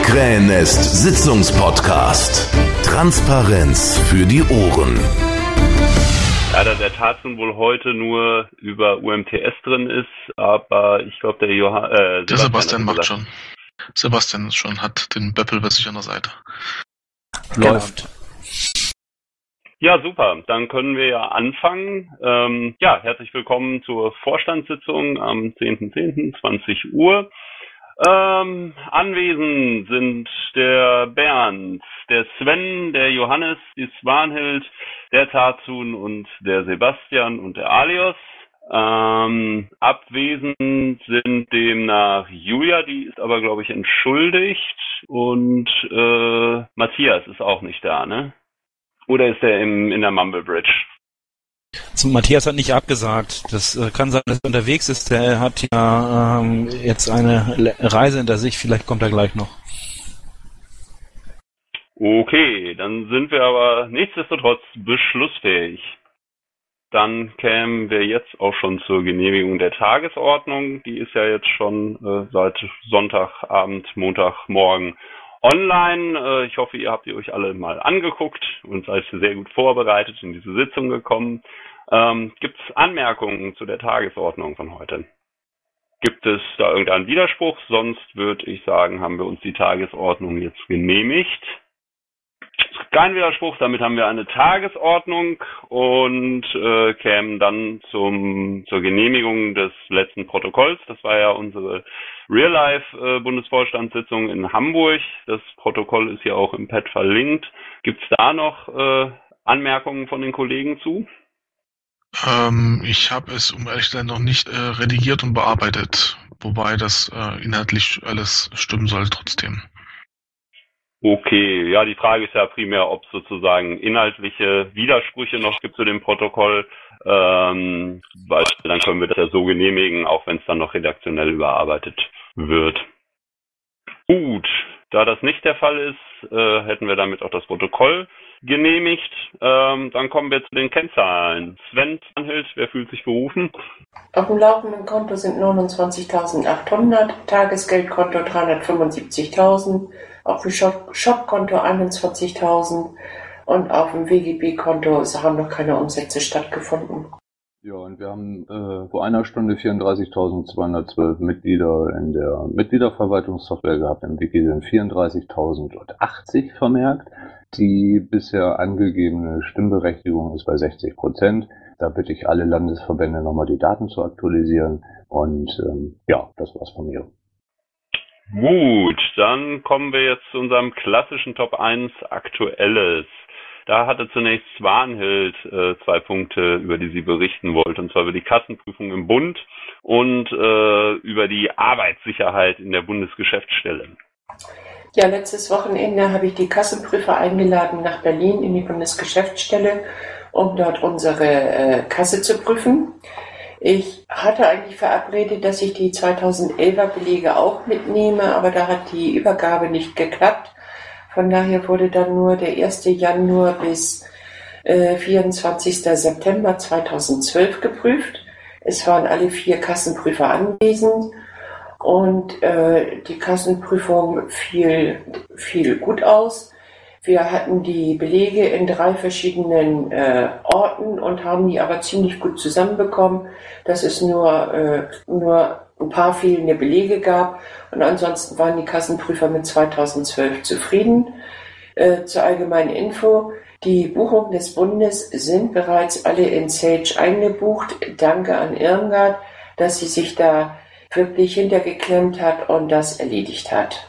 Krähennest Sitzungspodcast. Transparenz für die Ohren. Leider der Tarzan wohl heute nur über UMTS drin ist, aber ich glaube der Sebastian macht schon. Sebastian hat den Böppel bei sich an der Seite. Läuft. Ja, super. Dann können wir ja anfangen. Herzlich willkommen zur Vorstandssitzung am 10.10., 20 Uhr. Anwesend sind der Bernd, der Sven, der Johannes, die Swanhild, der Tarzun und der Sebastian und der Alios. Abwesend sind demnach Julia, die ist aber, glaube ich, entschuldigt, und Matthias ist auch nicht da, ne? Oder ist er in der Mumble Bridge? Matthias hat nicht abgesagt. Das kann sein, dass er unterwegs ist. Der hat ja jetzt eine Reise hinter sich. Vielleicht kommt er gleich noch. Okay, dann sind wir aber nichtsdestotrotz beschlussfähig. Dann kämen wir jetzt auch schon zur Genehmigung der Tagesordnung. Die ist ja jetzt schon seit Sonntagabend, Montagmorgen online. Ich hoffe, ihr habt euch alle mal angeguckt und seid sehr gut vorbereitet in diese Sitzung gekommen. Gibt es Anmerkungen zu der Tagesordnung von heute? Gibt es da irgendeinen Widerspruch? Sonst würde ich sagen, haben wir uns die Tagesordnung jetzt genehmigt. Kein Widerspruch, damit haben wir eine Tagesordnung und kämen dann zur Genehmigung des letzten Protokolls. Das war ja unsere Real-Life-Bundesvorstandssitzung in Hamburg. Das Protokoll ist ja auch im Pad verlinkt. Gibt es da noch Anmerkungen von den Kollegen zu? Ich habe es, um ehrlich zu sein, noch nicht redigiert und bearbeitet, wobei das inhaltlich alles stimmen soll trotzdem. Okay, ja, die Frage ist ja primär, ob es sozusagen inhaltliche Widersprüche noch gibt zu dem Protokoll, weil dann können wir das ja so genehmigen, auch wenn es dann noch redaktionell überarbeitet wird. Gut, da das nicht der Fall ist, hätten wir damit auch das Protokoll genehmigt. Dann kommen wir zu den Kennzahlen. Sven Swanhild, wer fühlt sich berufen? Auf dem laufenden Konto sind 29.800, Tagesgeldkonto 375.000, auf dem Shopkonto 21.000 und auf dem WGB-Konto haben noch keine Umsätze stattgefunden. Ja, und wir haben vor einer Stunde 34.212 Mitglieder in der Mitgliederverwaltungssoftware gehabt. Im Wiki sind 34.080 vermerkt. Die bisher angegebene Stimmberechtigung ist bei 60%. Da bitte ich alle Landesverbände nochmal die Daten zu aktualisieren. Und das war's von mir. Gut, dann kommen wir jetzt zu unserem klassischen Top 1 Aktuelles. Da hatte zunächst Swanhild 2 Punkte, über die sie berichten wollte, und zwar über die Kassenprüfung im Bund und über die Arbeitssicherheit in der Bundesgeschäftsstelle. Ja, letztes Wochenende habe ich die Kassenprüfer eingeladen nach Berlin in die Bundesgeschäftsstelle, um dort unsere Kasse zu prüfen. Ich hatte eigentlich verabredet, dass ich die 2011er Belege auch mitnehme, aber da hat die Übergabe nicht geklappt. Von daher wurde dann nur der 1. Januar bis 24. September 2012 geprüft. Es waren alle 4 Kassenprüfer anwesend und die Kassenprüfung fiel gut aus. Wir hatten die Belege in 3 verschiedenen Orten und haben die aber ziemlich gut zusammenbekommen, dass es nur ein paar fehlende Belege gab, und ansonsten waren die Kassenprüfer mit 2012 zufrieden. Zur allgemeinen Info: Die Buchungen des Bundes sind bereits alle in Sage eingebucht. Danke an Irmgard, dass sie sich da wirklich hintergeklemmt hat und das erledigt hat.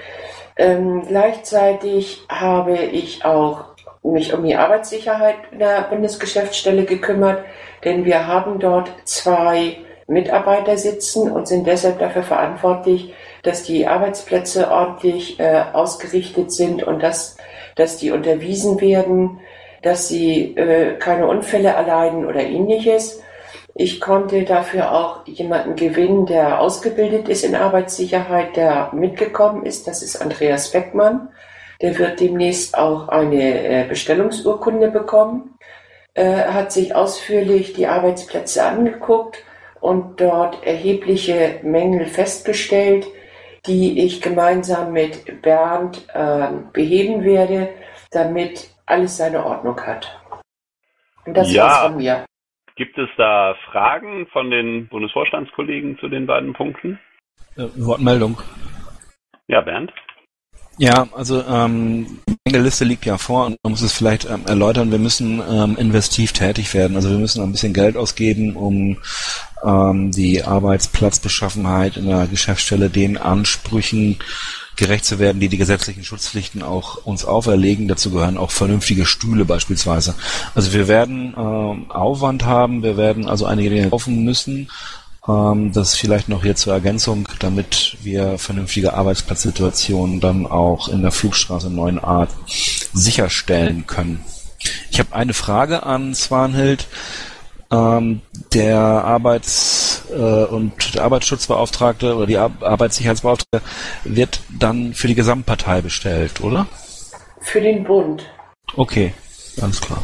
Gleichzeitig habe ich auch mich um die Arbeitssicherheit der Bundesgeschäftsstelle gekümmert, denn wir haben dort 2 Mitarbeiter sitzen und sind deshalb dafür verantwortlich, dass die Arbeitsplätze ordentlich ausgerichtet sind und dass die unterwiesen werden, dass sie keine Unfälle erleiden oder ähnliches. Ich konnte dafür auch jemanden gewinnen, der ausgebildet ist in Arbeitssicherheit, der mitgekommen ist. Das ist Andreas Beckmann. Der wird demnächst auch eine Bestellungsurkunde bekommen. Hat sich ausführlich die Arbeitsplätze angeguckt und dort erhebliche Mängel festgestellt. die ich gemeinsam mit Bernd beheben werde, damit alles seine Ordnung hat. Und das war's von mir. Gibt es da Fragen von den Bundesvorstandskollegen zu den beiden Punkten? Wortmeldung. Ja, Bernd? Ja, also die Liste liegt ja vor und man muss es vielleicht erläutern. Wir müssen investiv tätig werden. Also wir müssen ein bisschen Geld ausgeben, um die Arbeitsplatzbeschaffenheit in der Geschäftsstelle den Ansprüchen gerecht zu werden, die gesetzlichen Schutzpflichten auch uns auferlegen. Dazu gehören auch vernünftige Stühle beispielsweise. Also wir werden Aufwand haben, wir werden also einige Dinge kaufen müssen. Das vielleicht noch hier zur Ergänzung, damit wir vernünftige Arbeitsplatzsituationen dann auch in der Flugstraße 9a sicherstellen können. Ich habe eine Frage an Swanhild. Der und der Arbeitsschutzbeauftragte oder die Arbeitssicherheitsbeauftragte wird dann für die Gesamtpartei bestellt, oder? Für den Bund. Okay, alles klar.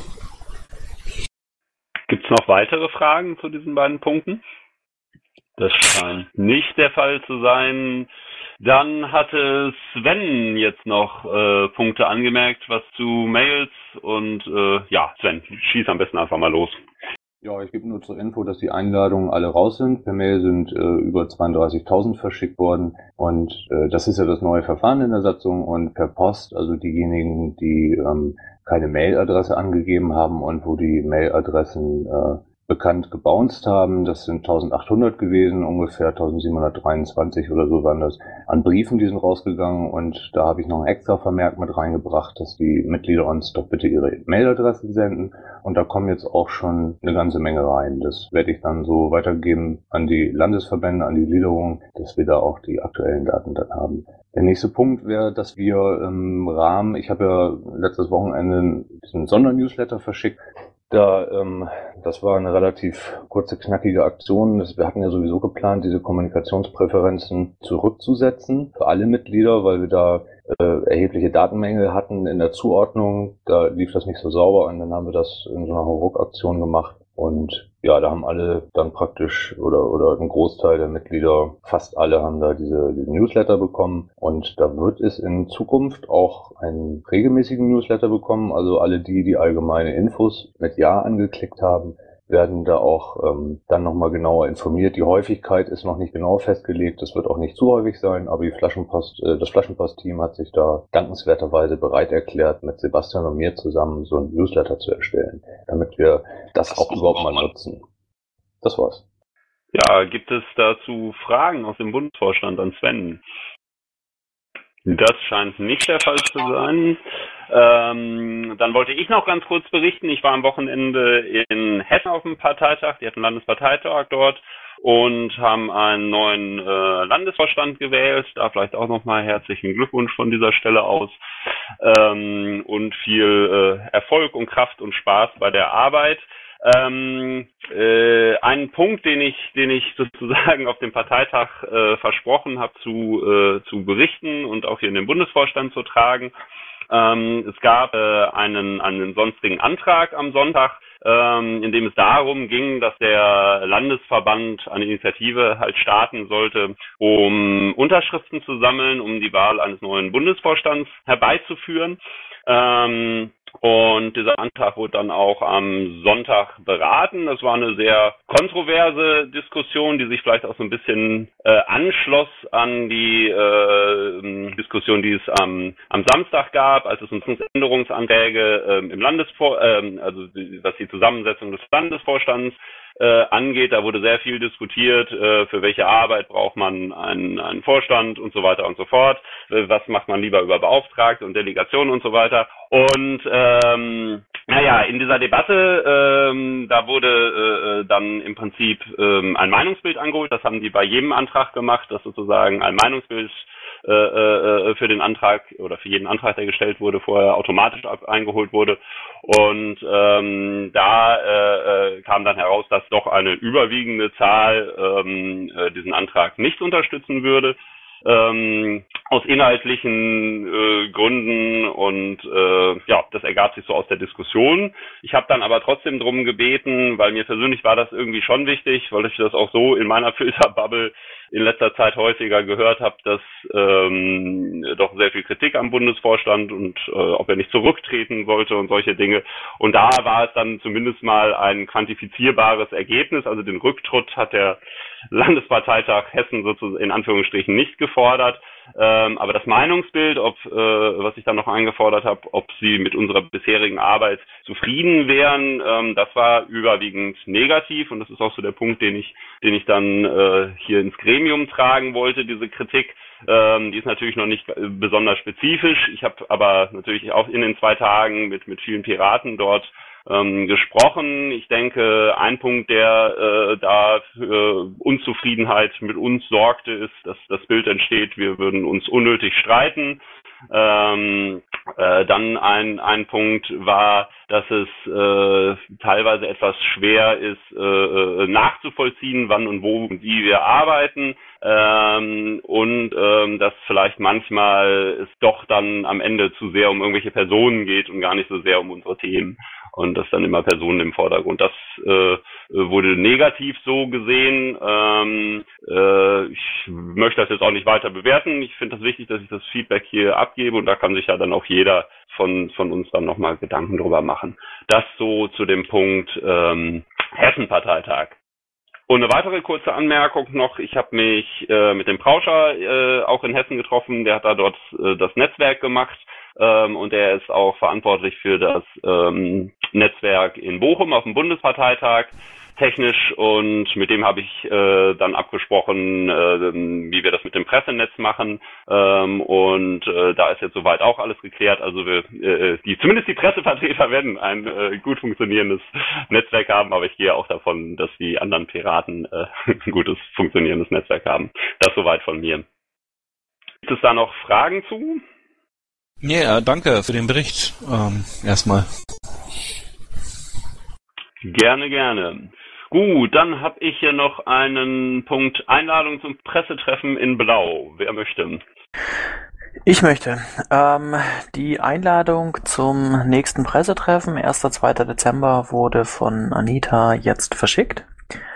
Gibt es noch weitere Fragen zu diesen beiden Punkten? Das scheint nicht der Fall zu sein. Dann hatte Sven jetzt noch Punkte angemerkt, was zu Mails und Sven, schieß am besten einfach mal los. Ja, ich gebe nur zur Info, dass die Einladungen alle raus sind. Per Mail sind über 32.000 verschickt worden und das ist ja das neue Verfahren in der Satzung und per Post, also diejenigen, die keine Mailadresse angegeben haben und wo die Mailadressen bekannt gebounced haben, das sind 1800 gewesen, ungefähr 1723 oder so waren das, an Briefen, die sind rausgegangen und da habe ich noch einen extra Vermerk mit reingebracht, dass die Mitglieder uns doch bitte ihre Mailadresse senden und da kommen jetzt auch schon eine ganze Menge rein. Das werde ich dann so weitergeben an die Landesverbände, an die Gliederung, dass wir da auch die aktuellen Daten dann haben. Der nächste Punkt wäre, dass wir im Rahmen, ich habe ja letztes Wochenende diesen Sondernewsletter verschickt, das war eine relativ kurze, knackige Aktion. Wir hatten ja sowieso geplant, diese Kommunikationspräferenzen zurückzusetzen für alle Mitglieder, weil wir da erhebliche Datenmängel hatten in der Zuordnung. Da lief das nicht so sauber und dann haben wir das in so einer Hauruck-Aktion gemacht. Und ja, da haben alle dann praktisch oder ein Großteil der Mitglieder, fast alle haben da diesen Newsletter bekommen und da wird es in Zukunft auch einen regelmäßigen Newsletter bekommen, also alle die allgemeine Infos mit Ja angeklickt haben, werden da auch dann nochmal genauer informiert. Die Häufigkeit ist noch nicht genau festgelegt, das wird auch nicht zu häufig sein, aber das Flaschenpost-Team hat sich da dankenswerterweise bereit erklärt, mit Sebastian und mir zusammen so einen Newsletter zu erstellen, damit wir das auch überhaupt mal nutzen. Das war's. Ja, gibt es dazu Fragen aus dem Bundesvorstand an Sven? Das scheint nicht der Fall zu sein. Dann wollte ich noch ganz kurz berichten. Ich war am Wochenende in Hessen auf dem Parteitag. Die hatten Landesparteitag dort und haben einen neuen Landesvorstand gewählt. Da vielleicht auch nochmal herzlichen Glückwunsch von dieser Stelle aus. Und viel Erfolg und Kraft und Spaß bei der Arbeit. Einen Punkt, den ich sozusagen auf dem Parteitag versprochen habe zu berichten und auch hier in den Bundesvorstand zu tragen. Es gab einen sonstigen Antrag am Sonntag, in dem es darum ging, dass der Landesverband eine Initiative halt starten sollte, um Unterschriften zu sammeln, um die Wahl eines neuen Bundesvorstands herbeizuführen. Und dieser Antrag wurde dann auch am Sonntag beraten. Das war eine sehr kontroverse Diskussion, die sich vielleicht auch so ein bisschen anschloss an die Diskussion, die es am Samstag gab, als es um Änderungsanträge im also was die Zusammensetzung des Landesvorstands angeht. Da wurde sehr viel diskutiert, für welche Arbeit braucht man einen Vorstand und so weiter und so fort. Was macht man lieber über Beauftragte und Delegationen und so weiter. Und in dieser Debatte, da wurde dann im Prinzip ein Meinungsbild angeholt. Das haben die bei jedem Antrag gemacht, dass sozusagen ein Meinungsbild für den Antrag oder für jeden Antrag, der gestellt wurde, vorher automatisch eingeholt wurde. Und da kam dann heraus, dass doch eine überwiegende Zahl diesen Antrag nicht unterstützen würde. Aus inhaltlichen Gründen und das ergab sich so aus der Diskussion. Ich habe dann aber trotzdem drum gebeten, weil mir persönlich war das irgendwie schon wichtig, weil ich das auch so in meiner Filterbubble in letzter Zeit häufiger gehört habe, dass doch sehr viel Kritik am Bundesvorstand und ob er nicht zurücktreten sollte und solche Dinge. Und da war es dann zumindest mal ein quantifizierbares Ergebnis. Also den Rücktritt hat der Landesparteitag Hessen sozusagen in Anführungsstrichen nicht gefordert. Aber das Meinungsbild, was ich dann noch eingefordert habe, ob sie mit unserer bisherigen Arbeit zufrieden wären, das war überwiegend negativ. Und das ist auch so der Punkt, den ich dann hier ins Gremium tragen wollte, diese Kritik. Die ist natürlich noch nicht besonders spezifisch. Ich habe aber natürlich auch in den 2 Tagen mit vielen Piraten dort gesprochen. Ich denke, ein Punkt, der da für Unzufriedenheit mit uns sorgte, ist, dass das Bild entsteht, wir würden uns unnötig streiten. Dann ein Punkt war, dass es teilweise etwas schwer ist, nachzuvollziehen, wann und wo und wie wir arbeiten. Und dass vielleicht manchmal es doch dann am Ende zu sehr um irgendwelche Personen geht und gar nicht so sehr um unsere Themen. Und das dann immer Personen im Vordergrund. Das wurde negativ so gesehen. Ich möchte das jetzt auch nicht weiter bewerten. Ich finde das wichtig, dass ich das Feedback hier abgebe und da kann sich ja dann auch jeder von uns dann nochmal Gedanken drüber machen. Das so zu dem Punkt Hessen-Parteitag. Und eine weitere kurze Anmerkung noch. Ich habe mich mit dem Prauscher auch in Hessen getroffen. Der hat da dort das Netzwerk gemacht. Und er ist auch verantwortlich für das Netzwerk in Bochum auf dem Bundesparteitag technisch und mit dem habe ich dann abgesprochen, wie wir das mit dem Pressenetz machen und da ist jetzt soweit auch alles geklärt. Also zumindest die Pressevertreter werden ein gut funktionierendes Netzwerk haben, aber ich gehe auch davon, dass die anderen Piraten ein gutes funktionierendes Netzwerk haben. Das soweit von mir. Gibt es da noch Fragen zu? Ja, danke für den Bericht. Erstmal. Gerne. Gut, dann habe ich hier noch einen Punkt Einladung zum Pressetreffen in Blau. Wer möchte? Ich möchte. Die Einladung zum nächsten Pressetreffen, 1. 2. Dezember, wurde von Anita jetzt verschickt.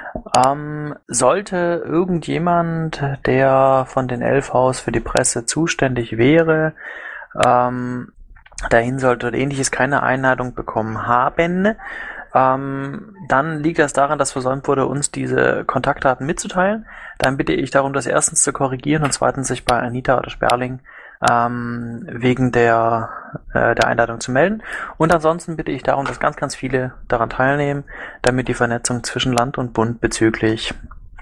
Sollte irgendjemand, der von den LVs für die Presse zuständig wäre, dahin sollte oder ähnliches keine Einladung bekommen haben, dann liegt das daran, dass versäumt wurde, uns diese Kontaktdaten mitzuteilen. Dann bitte ich darum, das erstens zu korrigieren und zweitens sich bei Anita oder Sperling wegen der Einladung zu melden. Und ansonsten bitte ich darum, dass ganz, ganz viele daran teilnehmen, damit die Vernetzung zwischen Land und Bund bezüglich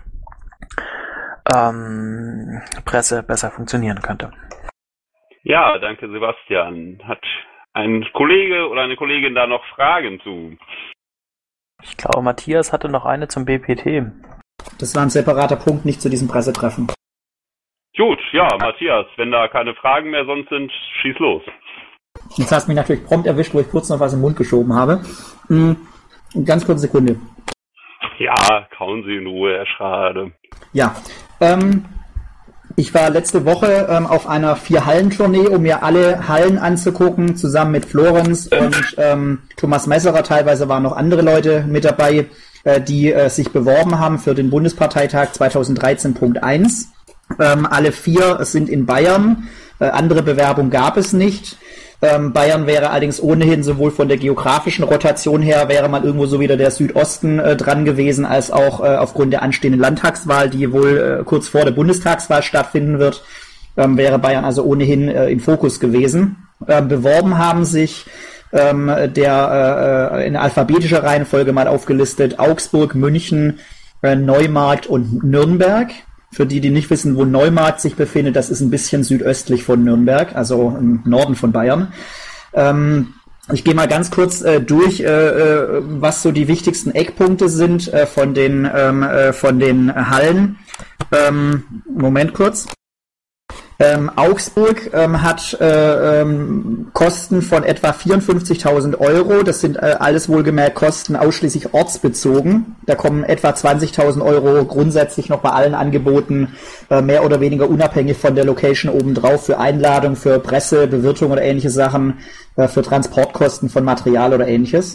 Presse besser funktionieren könnte. Ja, danke Sebastian. Hat ein Kollege oder eine Kollegin da noch Fragen zu? Ich glaube, Matthias hatte noch eine zum BPT. Das war ein separater Punkt, nicht zu diesem Pressetreffen. Gut, ja, Matthias, wenn da keine Fragen mehr sonst sind, schieß los. Jetzt hast du mich natürlich prompt erwischt, wo ich kurz noch was im Mund geschoben habe. Ganz kurze Sekunde. Ja, kauen Sie in Ruhe, Herr Schrade. Ja, ich war letzte Woche auf einer 4-Hallen-Tournee, um mir alle Hallen anzugucken, zusammen mit Florenz und Thomas Messerer. Teilweise waren noch andere Leute mit dabei, die sich beworben haben für den Bundesparteitag 2013.1. Alle 4 sind in Bayern. Andere Bewerbung gab es nicht. Bayern wäre allerdings ohnehin sowohl von der geografischen Rotation her, wäre mal irgendwo so wieder der Südosten dran gewesen, als auch aufgrund der anstehenden Landtagswahl, die wohl kurz vor der Bundestagswahl stattfinden wird, wäre Bayern also ohnehin im Fokus gewesen. Beworben haben sich in alphabetischer Reihenfolge mal aufgelistet Augsburg, München, Neumarkt und Nürnberg. Für die nicht wissen, wo Neumarkt sich befindet, das ist ein bisschen südöstlich von Nürnberg, also im Norden von Bayern. Ich gehe mal ganz kurz durch, was so die wichtigsten Eckpunkte sind von den Hallen. Moment kurz. Augsburg hat Kosten von etwa 54.000 Euro. Das sind alles wohlgemerkt Kosten ausschließlich ortsbezogen. Da kommen etwa 20.000 Euro grundsätzlich noch bei allen Angeboten mehr oder weniger unabhängig von der Location obendrauf für Einladung, für Presse, Bewirtung oder ähnliche Sachen, für Transportkosten von Material oder ähnliches.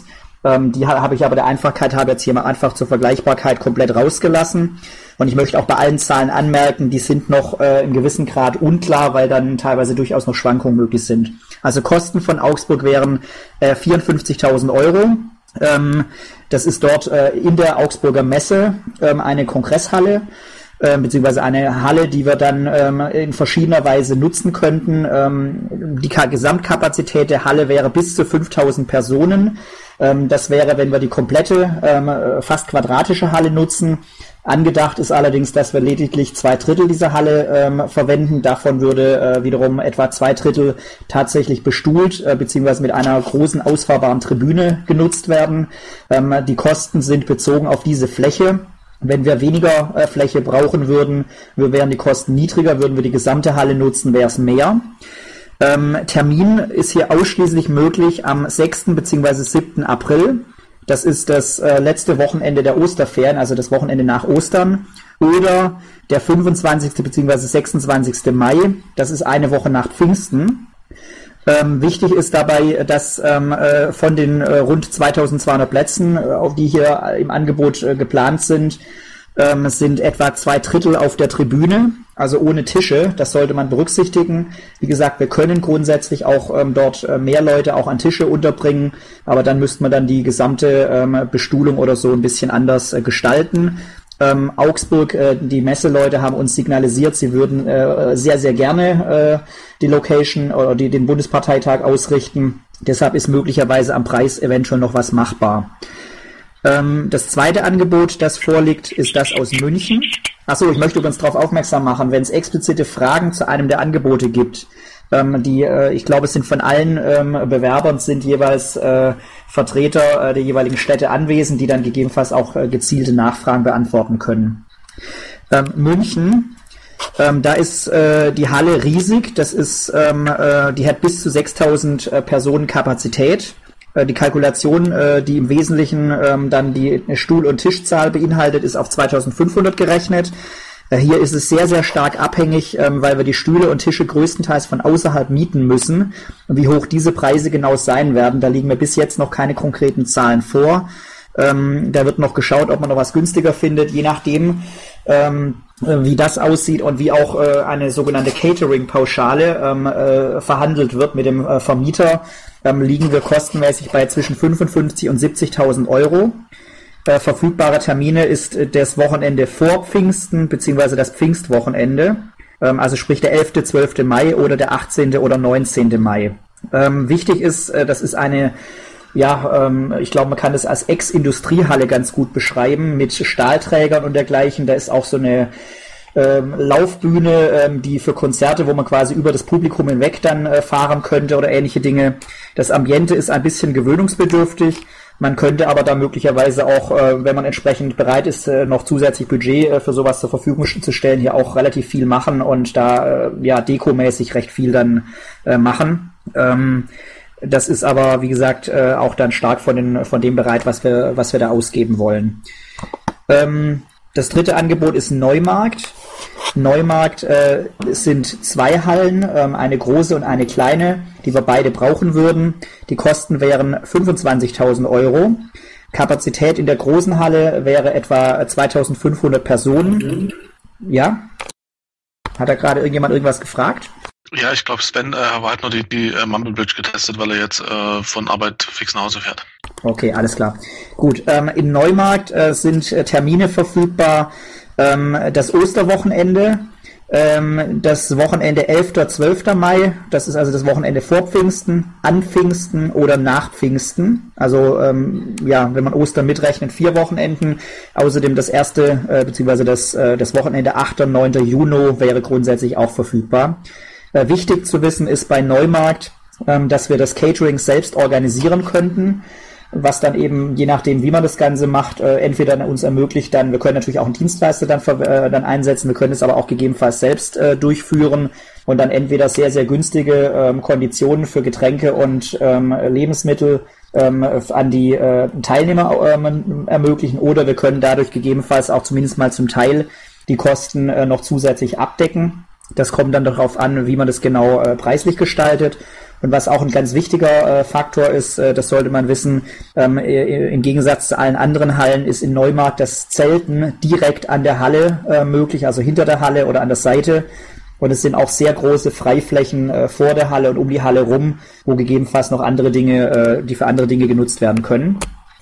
Die habe ich aber der Einfachkeit halber jetzt hier mal einfach zur Vergleichbarkeit komplett rausgelassen. Und ich möchte auch bei allen Zahlen anmerken, die sind noch in gewissem Grad unklar, weil dann teilweise durchaus noch Schwankungen möglich sind. Also Kosten von Augsburg wären 54.000 Euro. Das ist dort in der Augsburger Messe eine Kongresshalle, beziehungsweise eine Halle, die wir dann in verschiedener Weise nutzen könnten. Die Gesamtkapazität der Halle wäre bis zu 5.000 Personen. Das wäre, wenn wir die komplette, fast quadratische Halle nutzen. Angedacht ist allerdings, dass wir lediglich 2/3 dieser Halle verwenden. Davon würde wiederum etwa 2/3 tatsächlich bestuhlt, beziehungsweise mit einer großen ausfahrbaren Tribüne genutzt werden. Die Kosten sind bezogen auf diese Fläche. Wenn wir weniger Fläche brauchen würden, wären die Kosten niedriger. Würden wir die gesamte Halle nutzen, wäre es mehr. Termin ist hier ausschließlich möglich am 6. bzw. 7. April. Das ist das letzte Wochenende der Osterferien, also das Wochenende nach Ostern. Oder der 25. bzw. 26. Mai. Das ist eine Woche nach Pfingsten. Wichtig ist dabei, dass von den rund 2200 Plätzen, auf die hier im Angebot geplant sind etwa 2/3 auf der Tribüne, also ohne Tische. Das sollte man berücksichtigen. Wie gesagt, wir können grundsätzlich auch dort mehr Leute auch an Tische unterbringen, aber dann müsste man dann die gesamte Bestuhlung oder so ein bisschen anders gestalten. Augsburg, die Messeleute haben uns signalisiert, sie würden sehr, sehr gerne die Location oder den Bundesparteitag ausrichten. Deshalb ist möglicherweise am Preis eventuell noch was machbar. Das zweite Angebot, das vorliegt, ist das aus München. Achso, ich möchte übrigens darauf aufmerksam machen, wenn es explizite Fragen zu einem der Angebote gibt, ich glaube, es sind von allen Bewerbern sind jeweils Vertreter der jeweiligen Städte anwesend, die dann gegebenenfalls auch gezielte Nachfragen beantworten können. München, da ist die Halle riesig, das ist, die hat bis zu 6.000 Personen Kapazität. Die Kalkulation, die im Wesentlichen dann die Stuhl- und Tischzahl beinhaltet, ist auf 2.500 gerechnet. Hier ist es sehr, sehr stark abhängig, weil wir die Stühle und Tische größtenteils von außerhalb mieten müssen. Und wie hoch diese Preise genau sein werden, da liegen mir bis jetzt noch keine konkreten Zahlen vor. Da wird noch geschaut, ob man noch was günstiger findet, je nachdem, wie das aussieht und wie auch eine sogenannte Catering-Pauschale verhandelt wird mit dem Vermieter. Liegen wir kostenmäßig bei zwischen 55.000 und 70.000 Euro. Verfügbare Termine ist das Wochenende vor Pfingsten beziehungsweise das Pfingstwochenende, also sprich der 11., 12. Mai oder der 18. oder 19. Mai. Wichtig ist, das ist eine, ich glaube, man kann das als Ex-Industriehalle ganz gut beschreiben, mit Stahlträgern und dergleichen. Da ist auch so eine Laufbühne, die für Konzerte, wo man quasi über das Publikum hinweg dann fahren könnte oder ähnliche Dinge. Das Ambiente ist ein bisschen gewöhnungsbedürftig. Man könnte aber da möglicherweise auch, wenn man entsprechend bereit ist, noch zusätzlich Budget für sowas zur Verfügung zu stellen, hier auch relativ viel machen und da dekomäßig recht viel dann machen. Das ist aber, wie gesagt, auch dann stark von dem bereit, was wir da ausgeben wollen. Das dritte Angebot ist Neumarkt. Neumarkt sind 2 Hallen, eine große und eine kleine, die wir beide brauchen würden. Die Kosten wären 25.000 Euro. Kapazität in der großen Halle wäre etwa 2.500 Personen. Ja? Hat da gerade irgendwas gefragt? Ja, ich glaube, Sven hat noch die Mumble Bridge getestet, weil er jetzt von Arbeit fix nach Hause fährt. Okay, alles klar. Gut, in Neumarkt sind Termine verfügbar. Das Osterwochenende, das Wochenende 11., 12. Mai, das ist also das Wochenende vor Pfingsten, an Pfingsten oder nach Pfingsten. Also wenn man Ostern mitrechnet, 4 Wochenenden. Außerdem das erste, beziehungsweise das Wochenende 8. 9. Juni wäre grundsätzlich auch verfügbar. Wichtig zu wissen ist bei Neumarkt, dass wir das Catering selbst organisieren könnten, was dann eben, je nachdem, wie man das Ganze macht, entweder uns ermöglicht, wir können natürlich auch einen Dienstleister dann einsetzen, wir können es aber auch gegebenenfalls selbst durchführen und dann entweder sehr, sehr günstige Konditionen für Getränke und Lebensmittel an die Teilnehmer ermöglichen, oder wir können dadurch gegebenenfalls auch zumindest mal zum Teil die Kosten noch zusätzlich abdecken. Das kommt dann darauf an, wie man das genau preislich gestaltet. Und was auch ein ganz wichtiger Faktor ist, das sollte man wissen, im Gegensatz zu allen anderen Hallen ist in Neumarkt das Zelten direkt an der Halle möglich, also hinter der Halle oder an der Seite. Und es sind auch sehr große Freiflächen vor der Halle und um die Halle rum, wo gegebenenfalls noch andere Dinge, die für andere Dinge genutzt werden können.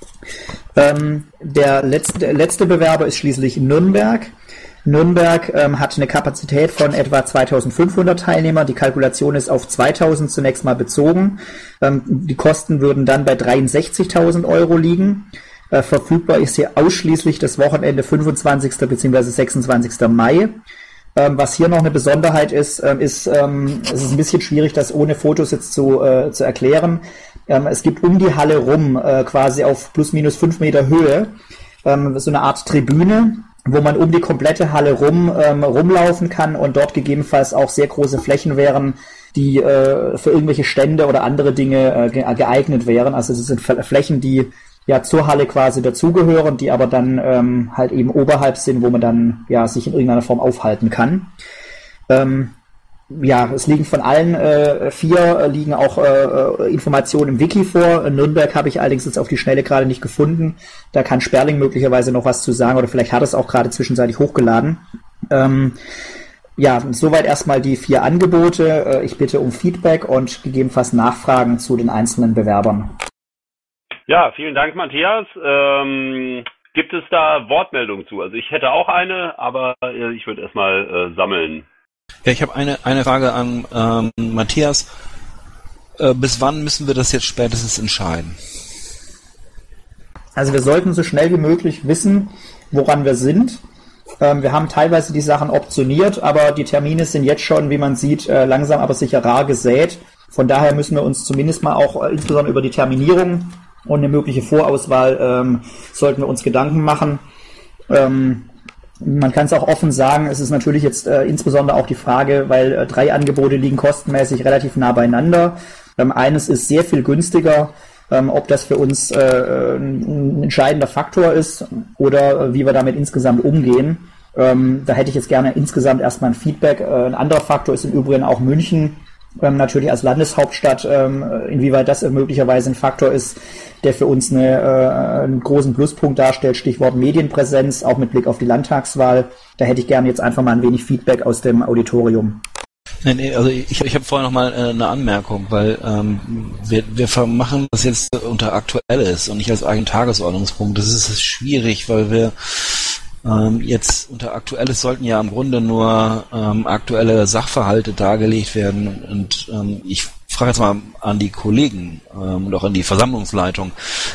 Der letzte Bewerber ist schließlich Nürnberg. Nürnberg hat eine Kapazität von etwa 2500 Teilnehmer. Die Kalkulation ist auf 2000 zunächst mal bezogen. Die Kosten würden dann bei 63.000 Euro liegen. Verfügbar ist hier ausschließlich das Wochenende 25. bzw. 26. Mai. Was hier noch eine Besonderheit ist, es ist ein bisschen schwierig, das ohne Fotos jetzt zu erklären. Es gibt um die Halle rum, quasi auf plus minus 5 Meter Höhe, so eine Art Tribüne, wo man um die komplette Halle rumlaufen kann und dort gegebenenfalls auch sehr große Flächen wären, die für irgendwelche Stände oder andere Dinge geeignet wären. Also es sind Flächen, die ja zur Halle quasi dazugehören, die aber dann halt eben oberhalb sind, wo man dann ja sich in irgendeiner Form aufhalten kann. Es liegen von allen 4 liegen auch Informationen im Wiki vor. In Nürnberg habe ich allerdings jetzt auf die Schnelle gerade nicht gefunden. Da kann Sperling möglicherweise noch was zu sagen oder vielleicht hat es auch gerade zwischenzeitlich hochgeladen. Soweit erstmal die 4 Angebote. Ich bitte um Feedback und gegebenenfalls Nachfragen zu den einzelnen Bewerbern. Ja, vielen Dank, Matthias. Gibt es da Wortmeldungen zu? Also ich hätte auch eine, aber ich würde erstmal sammeln. Ja, ich habe eine Frage an Matthias. Bis wann müssen wir das jetzt spätestens entscheiden? Also wir sollten so schnell wie möglich wissen, woran wir sind. Wir haben teilweise die Sachen optioniert, aber die Termine sind jetzt schon, wie man sieht, langsam aber sicher rar gesät. Von daher müssen wir uns zumindest mal auch insbesondere über die Terminierung und eine mögliche Vorauswahl sollten wir uns Gedanken machen. Man kann es auch offen sagen, es ist natürlich jetzt insbesondere auch die Frage, weil 3 Angebote liegen kostenmäßig relativ nah beieinander. Eines ist sehr viel günstiger, ob das für uns ein entscheidender Faktor ist oder wie wir damit insgesamt umgehen. Da hätte ich jetzt gerne insgesamt erstmal ein Feedback. Ein anderer Faktor ist im Übrigen auch München. Natürlich als Landeshauptstadt, inwieweit das möglicherweise ein Faktor ist, der für uns einen großen Pluspunkt darstellt, Stichwort Medienpräsenz, auch mit Blick auf die Landtagswahl. Da hätte ich gerne jetzt einfach mal ein wenig Feedback aus dem Auditorium. Nee, also ich habe vorher noch mal eine Anmerkung, weil wir machen das jetzt unter Aktuelles und nicht als eigenen Tagesordnungspunkt. Das ist schwierig, weil wir jetzt unter Aktuelles sollten ja im Grunde nur aktuelle Sachverhalte dargelegt werden und ich frage jetzt mal an die Kollegen und auch an die Versammlungsleitung,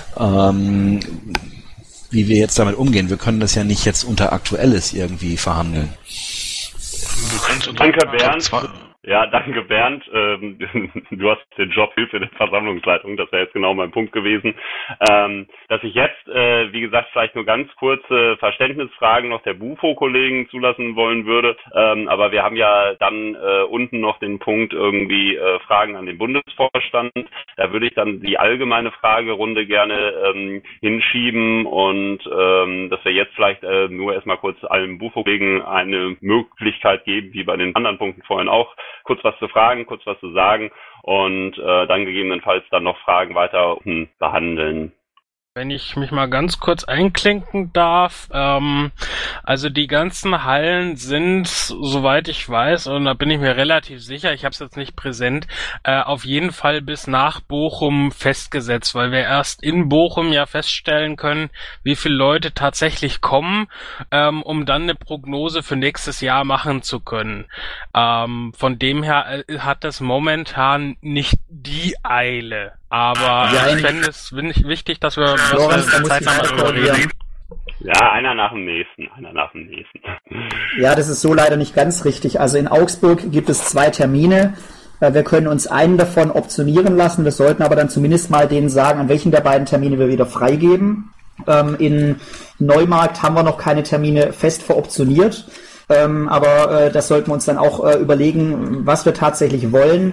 wie wir jetzt damit umgehen. Wir können das ja nicht jetzt unter Aktuelles irgendwie verhandeln. Danke, Bernd. Ja, danke, Bernd. Du hast den Job Hilfe der Versammlungsleitung. Das wäre jetzt genau mein Punkt gewesen. Dass ich jetzt, wie gesagt, vielleicht nur ganz kurze Verständnisfragen noch der BUFO-Kollegen zulassen wollen würde. Aber wir haben ja dann unten noch den Punkt irgendwie Fragen an den Bundesvorstand. Da würde ich dann die allgemeine Fragerunde gerne hinschieben und dass wir jetzt vielleicht nur erstmal kurz allen BUFO-Kollegen eine Möglichkeit geben, wie bei den anderen Punkten vorhin auch, kurz was zu fragen, kurz was zu sagen und dann gegebenenfalls dann noch Fragen weiter behandeln. Wenn ich mich mal ganz kurz einklinken darf, also die ganzen Hallen sind, soweit ich weiß, und da bin ich mir relativ sicher, ich habe es jetzt nicht präsent, auf jeden Fall bis nach Bochum festgesetzt, weil wir erst in Bochum ja feststellen können, wie viele Leute tatsächlich kommen, um dann eine Prognose für nächstes Jahr machen zu können. Von dem her hat das momentan nicht die Eile. Aber ich fände es wichtig, dass wir zeitnah mal drüber reden. Ja, einer nach dem nächsten. Ja, das ist so leider nicht ganz richtig. Also in Augsburg gibt es 2 Termine. Wir können uns einen davon optionieren lassen. Wir sollten aber dann zumindest mal denen sagen, an welchen der beiden Termine wir wieder freigeben. In Neumarkt haben wir noch keine Termine fest veroptioniert. Aber das sollten wir uns dann auch überlegen, was wir tatsächlich wollen.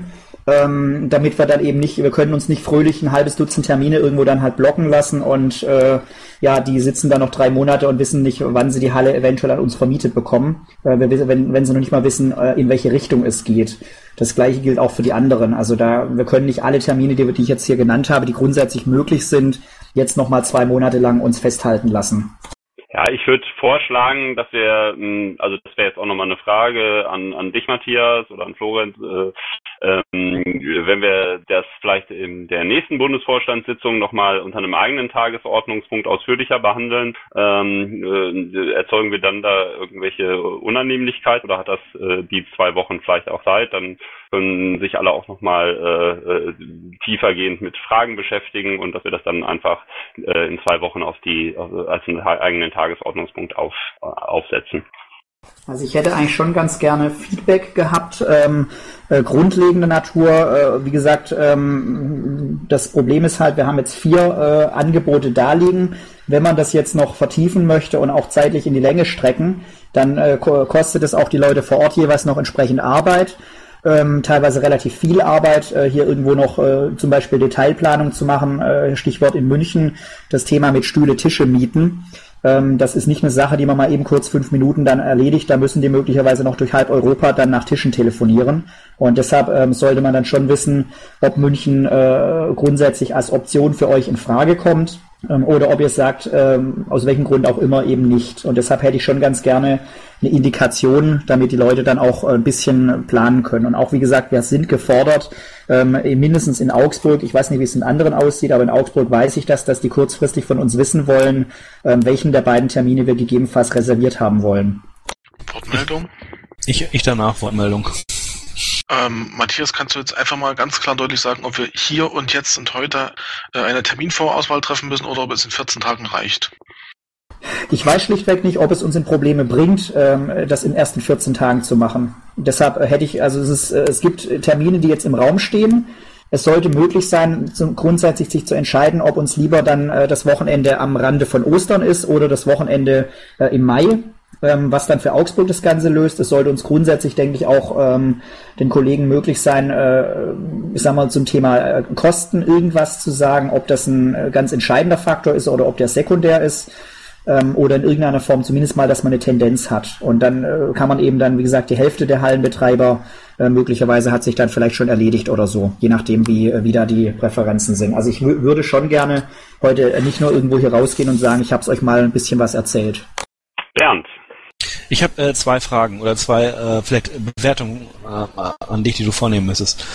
damit wir dann eben nicht, wir können uns nicht fröhlich ein halbes Dutzend Termine irgendwo dann halt blocken lassen und die sitzen dann noch 3 Monate und wissen nicht, wann sie die Halle eventuell an uns vermietet bekommen, wenn sie noch nicht mal wissen, in welche Richtung es geht. Das Gleiche gilt auch für die anderen. Also wir können nicht alle Termine, die ich jetzt hier genannt habe, die grundsätzlich möglich sind, jetzt nochmal 2 Monate lang uns festhalten lassen. Ja, ich würde vorschlagen, dass wir, also das wäre jetzt auch nochmal eine Frage an dich, Matthias, oder an Florenz, wenn wir das vielleicht in der nächsten Bundesvorstandssitzung nochmal unter einem eigenen Tagesordnungspunkt ausführlicher behandeln, erzeugen wir dann da irgendwelche Unannehmlichkeit oder hat das die 2 Wochen vielleicht auch Zeit? Dann können sich alle auch nochmal tiefergehend mit Fragen beschäftigen und dass wir das dann einfach in 2 Wochen als einen eigenen Tagesordnungspunkt aufsetzen. Also ich hätte eigentlich schon ganz gerne Feedback gehabt, grundlegende Natur. Wie gesagt, das Problem ist halt, wir haben jetzt 4 Angebote da liegen. Wenn man das jetzt noch vertiefen möchte und auch zeitlich in die Länge strecken, dann kostet es auch die Leute vor Ort jeweils noch entsprechend Arbeit. Teilweise relativ viel Arbeit, hier irgendwo noch zum Beispiel Detailplanung zu machen, Stichwort in München, das Thema mit Stühle, Tische mieten. Das ist nicht eine Sache, die man mal eben kurz 5 Minuten dann erledigt, da müssen die möglicherweise noch durch halb Europa dann nach Tischen telefonieren und deshalb sollte man dann schon wissen, ob München grundsätzlich als Option für euch in Frage kommt oder ob ihr sagt, aus welchem Grund auch immer eben nicht. Und deshalb hätte ich schon ganz gerne eine Indikation, damit die Leute dann auch ein bisschen planen können. Und auch, wie gesagt, wir sind gefordert, mindestens in Augsburg, ich weiß nicht, wie es in anderen aussieht, aber in Augsburg weiß ich dass die kurzfristig von uns wissen wollen, welchen der beiden Termine wir gegebenenfalls reserviert haben wollen. Wortmeldung? Ich danach Wortmeldung. Matthias, kannst du jetzt einfach mal ganz klar und deutlich sagen, ob wir hier und jetzt und heute eine Terminvorauswahl treffen müssen oder ob es in 14 Tagen reicht? Ich weiß schlichtweg nicht, ob es uns in Probleme bringt, das in den ersten 14 Tagen zu machen. Deshalb hätte ich, also es gibt Termine, die jetzt im Raum stehen. Es sollte möglich sein, grundsätzlich sich zu entscheiden, ob uns lieber dann das Wochenende am Rande von Ostern ist oder das Wochenende im Mai. Was dann für Augsburg das Ganze löst. Es sollte uns grundsätzlich, denke ich, auch den Kollegen möglich sein, ich sag mal, zum Thema Kosten irgendwas zu sagen, ob das ein ganz entscheidender Faktor ist oder ob der sekundär ist oder in irgendeiner Form zumindest mal, dass man eine Tendenz hat. Und dann kann man eben dann, wie gesagt, die Hälfte der Hallenbetreiber möglicherweise hat sich dann vielleicht schon erledigt oder so, je nachdem, wie da die Präferenzen sind. Also ich würde schon gerne heute nicht nur irgendwo hier rausgehen und sagen, ich habe es euch mal ein bisschen was erzählt. Bernd. Ich habe 2 Fragen oder 2 vielleicht Bewertungen an dich, die du vornehmen müsstest.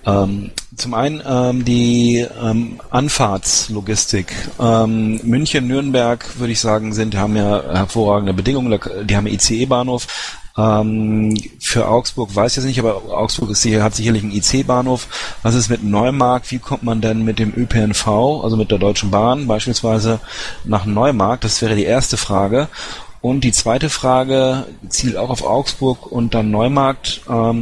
Zum einen die Anfahrtslogistik. München, Nürnberg, würde ich sagen, haben ja hervorragende Bedingungen. Die haben einen ICE-Bahnhof. Für Augsburg weiß ich jetzt nicht, aber Augsburg hat sicherlich einen IC-Bahnhof. Was ist mit Neumarkt? Wie kommt man denn mit dem ÖPNV, also mit der Deutschen Bahn beispielsweise, nach Neumarkt? Das wäre die erste Frage. Und die zweite Frage zielt auch auf Augsburg und dann Neumarkt.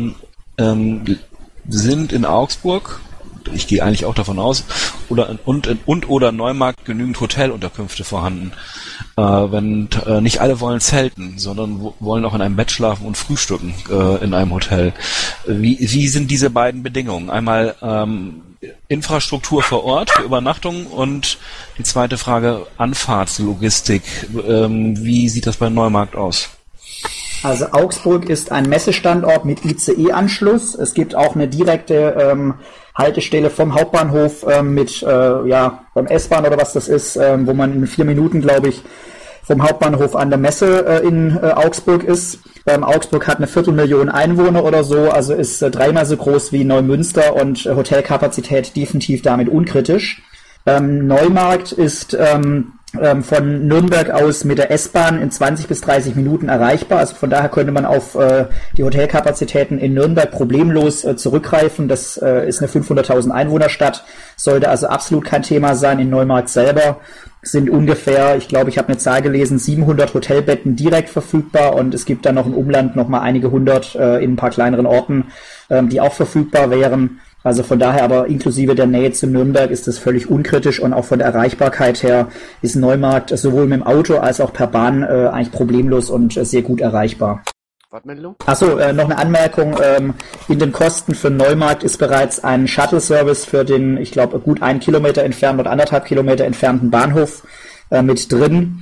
Sind in Augsburg, ich gehe eigentlich auch davon aus, oder Neumarkt genügend Hotelunterkünfte vorhanden? Wenn nicht alle wollen zelten, sondern wollen auch in einem Bett schlafen und frühstücken in einem Hotel. Wie sind diese beiden Bedingungen? Einmal Infrastruktur vor Ort für Übernachtungen und die zweite Frage Anfahrtslogistik. Wie sieht das bei Neumarkt aus? Also Augsburg ist ein Messestandort mit ICE-Anschluss. Es gibt auch eine direkte Haltestelle vom Hauptbahnhof mit beim S-Bahn oder was das ist, wo man in 4 Minuten, glaube ich, vom Hauptbahnhof an der Messe in Augsburg ist. Augsburg hat 250.000 Einwohner oder so, also ist 3-mal so groß wie Neumünster und Hotelkapazität definitiv damit unkritisch. Neumarkt ist von Nürnberg aus mit der S-Bahn in 20 bis 30 Minuten erreichbar. Also von daher könnte man auf die Hotelkapazitäten in Nürnberg problemlos zurückgreifen. Das ist eine 500.000 Einwohnerstadt, sollte also absolut kein Thema sein. In Neumarkt selber sind ungefähr, ich glaube, ich habe eine Zahl gelesen, 700 Hotelbetten direkt verfügbar und es gibt dann noch im Umland noch mal einige hundert in ein paar kleineren Orten, die auch verfügbar wären. Also von daher aber inklusive der Nähe zu Nürnberg ist das völlig unkritisch und auch von der Erreichbarkeit her ist Neumarkt sowohl mit dem Auto als auch per Bahn eigentlich problemlos und sehr gut erreichbar. Wortmeldung? Achso, noch eine Anmerkung. In den Kosten für Neumarkt ist bereits ein Shuttle-Service für den, ich glaube, gut 1 Kilometer entfernt oder 1,5 Kilometer entfernten Bahnhof mit drin.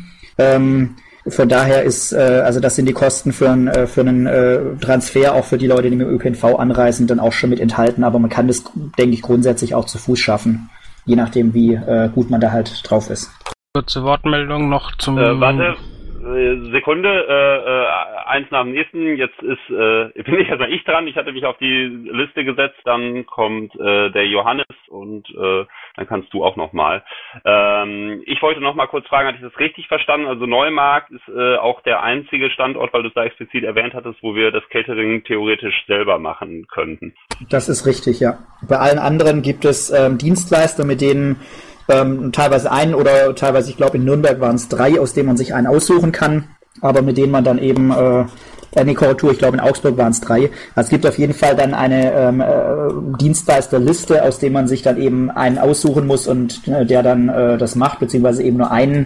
Von daher ist, also das sind die Kosten für einen Transfer auch für die Leute, die mit dem ÖPNV anreisen, dann auch schon mit enthalten. Aber man kann das, denke ich, grundsätzlich auch zu Fuß schaffen, je nachdem, wie gut man da halt drauf ist. Kurze Wortmeldung noch zum... Warte. Sekunde, eins nach dem nächsten. Jetzt bin ich erstmal dran. Ich hatte mich auf die Liste gesetzt. Dann kommt der Johannes und dann kannst du auch nochmal. Ich wollte noch mal kurz fragen, hatte ich das richtig verstanden? Also Neumarkt ist auch der einzige Standort, weil du es da explizit erwähnt hattest, wo wir das Catering theoretisch selber machen könnten. Das ist richtig, ja. Bei allen anderen gibt es Dienstleister, mit denen teilweise einen oder teilweise, ich glaube in Nürnberg waren es 3, aus denen man sich einen aussuchen kann, aber mit denen man dann eben Korrektur, ich glaube in Augsburg waren es 3. Also es gibt auf jeden Fall dann eine Dienstleisterliste, aus der man sich dann eben einen aussuchen muss und der dann das macht, beziehungsweise eben nur einen,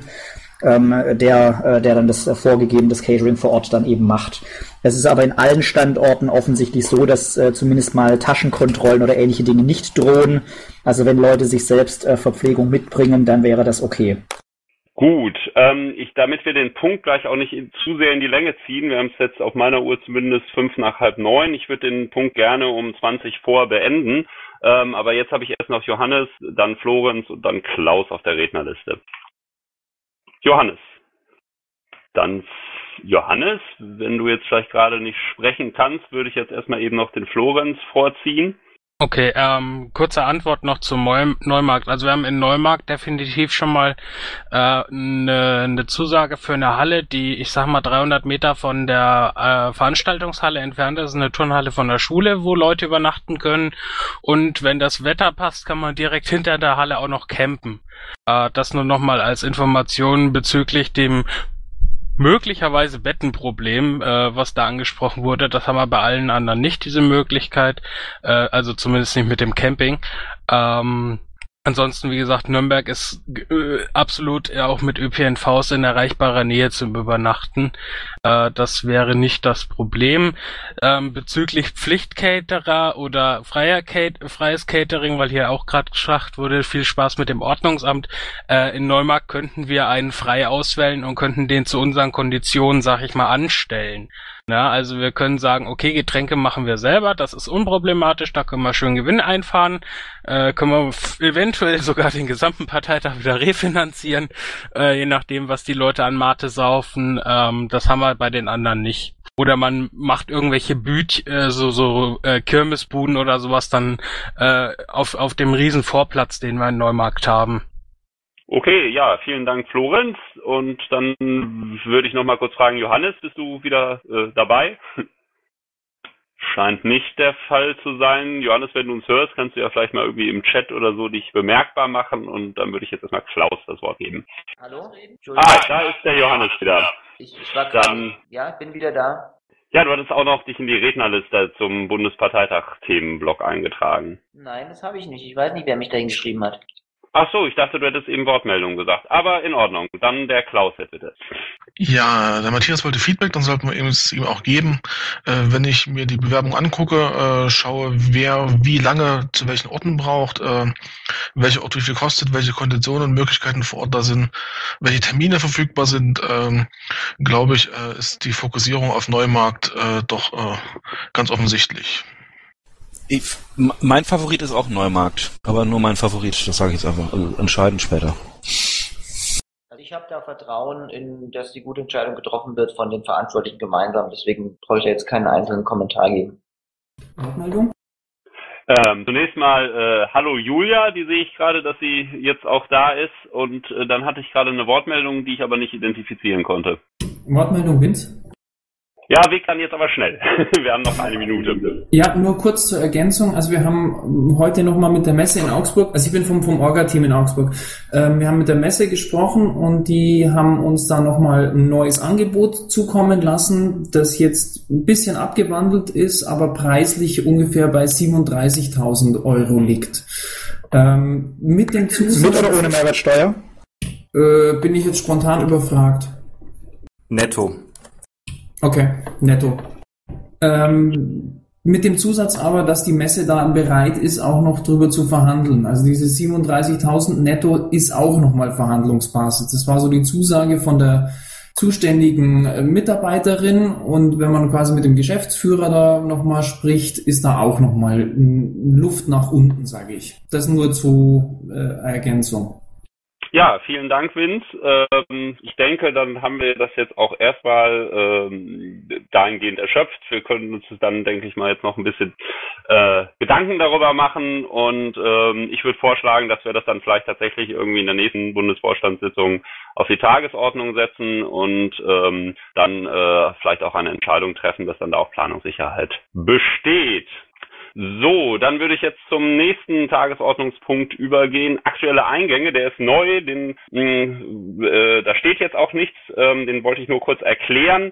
der dann das vorgegebene Catering vor Ort dann eben macht. Es ist aber in allen Standorten offensichtlich so, dass zumindest mal Taschenkontrollen oder ähnliche Dinge nicht drohen. Also wenn Leute sich selbst Verpflegung mitbringen, dann wäre das okay. Gut, damit wir den Punkt gleich auch nicht zu sehr in die Länge ziehen, wir haben es jetzt auf meiner Uhr zumindest 8:55. Ich würde den Punkt gerne um 20 vor beenden, aber jetzt habe ich erst noch Johannes, dann Florenz und dann Klaus auf der Rednerliste. Johannes. Dann Johannes, wenn du jetzt vielleicht gerade nicht sprechen kannst, würde ich jetzt erstmal eben noch den Florenz vorziehen. Okay, kurze Antwort noch zum Neumarkt. Also wir haben in Neumarkt definitiv schon mal eine Zusage für eine Halle, die, ich sag mal, 300 Meter von der Veranstaltungshalle entfernt ist. Eine Turnhalle von der Schule, wo Leute übernachten können. Und wenn das Wetter passt, kann man direkt hinter der Halle auch noch campen. Das nur nochmal als Information bezüglich dem möglicherweise Bettenproblem, was da angesprochen wurde. Das haben wir bei allen anderen nicht, diese Möglichkeit, also zumindest nicht mit dem Camping. Ansonsten, wie gesagt, Nürnberg ist absolut auch mit ÖPNVs in erreichbarer Nähe zum Übernachten. Das wäre nicht das Problem. Bezüglich Pflichtcaterer oder freies Catering, weil hier auch gerade gefragt wurde, viel Spaß mit dem Ordnungsamt. In Neumarkt könnten wir einen frei auswählen und könnten den zu unseren Konditionen, sag ich mal, anstellen. Na, also wir können sagen, okay, Getränke machen wir selber, das ist unproblematisch, da können wir schön Gewinn einfahren, können wir eventuell sogar den gesamten Parteitag wieder refinanzieren, je nachdem, was die Leute an Mate saufen, das haben wir bei den anderen nicht. Oder man macht irgendwelche Kirmesbuden oder sowas dann auf dem riesen Vorplatz, den wir in Neumarkt haben. Okay, ja, vielen Dank, Florenz. Und dann würde ich noch mal kurz fragen, Johannes, bist du wieder dabei? Scheint nicht der Fall zu sein. Johannes, wenn du uns hörst, kannst du ja vielleicht mal irgendwie im Chat oder so dich bemerkbar machen und dann würde ich jetzt erstmal Klaus das Wort geben. Hallo? Da ist der Johannes wieder. Ich war dann, ja, bin wieder da. Ja, du hattest auch noch dich in die Rednerliste zum Bundesparteitag-Themenblock eingetragen. Nein, das habe ich nicht. Ich weiß nicht, wer mich dahin geschrieben hat. Ach so, ich dachte, du hättest eben Wortmeldungen gesagt. Aber in Ordnung. Dann der Klaus jetzt bitte. Ja, der Matthias wollte Feedback, dann sollten wir es ihm auch geben. Wenn ich mir die Bewerbung angucke, schaue, wer wie lange zu welchen Orten braucht, welcher Ort wie viel kostet, welche Konditionen und Möglichkeiten vor Ort da sind, welche Termine verfügbar sind, glaube ich, ist die Fokussierung auf Neumarkt doch ganz offensichtlich. Mein Favorit ist auch Neumarkt, aber nur mein Favorit, das sage ich jetzt einfach, also entscheidend später. Also ich habe da Vertrauen dass die gute Entscheidung getroffen wird von den Verantwortlichen gemeinsam, deswegen brauche ich da jetzt keinen einzelnen Kommentar geben. Wortmeldung? Zunächst mal hallo Julia, die sehe ich gerade, dass sie jetzt auch da ist und dann hatte ich gerade eine Wortmeldung, die ich aber nicht identifizieren konnte. Wortmeldung, Vince? Ja, Weg dann jetzt aber schnell. Wir haben noch eine Minute. Ja, nur kurz zur Ergänzung. Also wir haben heute nochmal mit der Messe in Augsburg, also ich bin vom Orga-Team in Augsburg, wir haben mit der Messe gesprochen und die haben uns da nochmal ein neues Angebot zukommen lassen, das jetzt ein bisschen abgewandelt ist, aber preislich ungefähr bei 37.000 € liegt. Mit dem Zusatz... Mit oder ohne Mehrwertsteuer? Bin ich jetzt spontan überfragt. Netto. Okay, netto. Mit dem Zusatz aber, dass die Messe da bereit ist, auch noch drüber zu verhandeln. Also diese 37.000 netto ist auch nochmal Verhandlungsbasis. Das war so die Zusage von der zuständigen Mitarbeiterin, und wenn man quasi mit dem Geschäftsführer da nochmal spricht, ist da auch nochmal Luft nach unten, sage ich. Das nur zur Ergänzung. Ja, vielen Dank, Vince. Ich denke, dann haben wir das jetzt auch erstmal dahingehend erschöpft. Wir können uns dann, denke ich mal, jetzt noch ein bisschen Gedanken darüber machen, und ich würde vorschlagen, dass wir das dann vielleicht tatsächlich irgendwie in der nächsten Bundesvorstandssitzung auf die Tagesordnung setzen und dann vielleicht auch eine Entscheidung treffen, dass dann da auch Planungssicherheit besteht. So, dann würde ich jetzt zum nächsten Tagesordnungspunkt übergehen. Aktuelle Eingänge, der ist neu, da steht jetzt auch nichts, den wollte ich nur kurz erklären.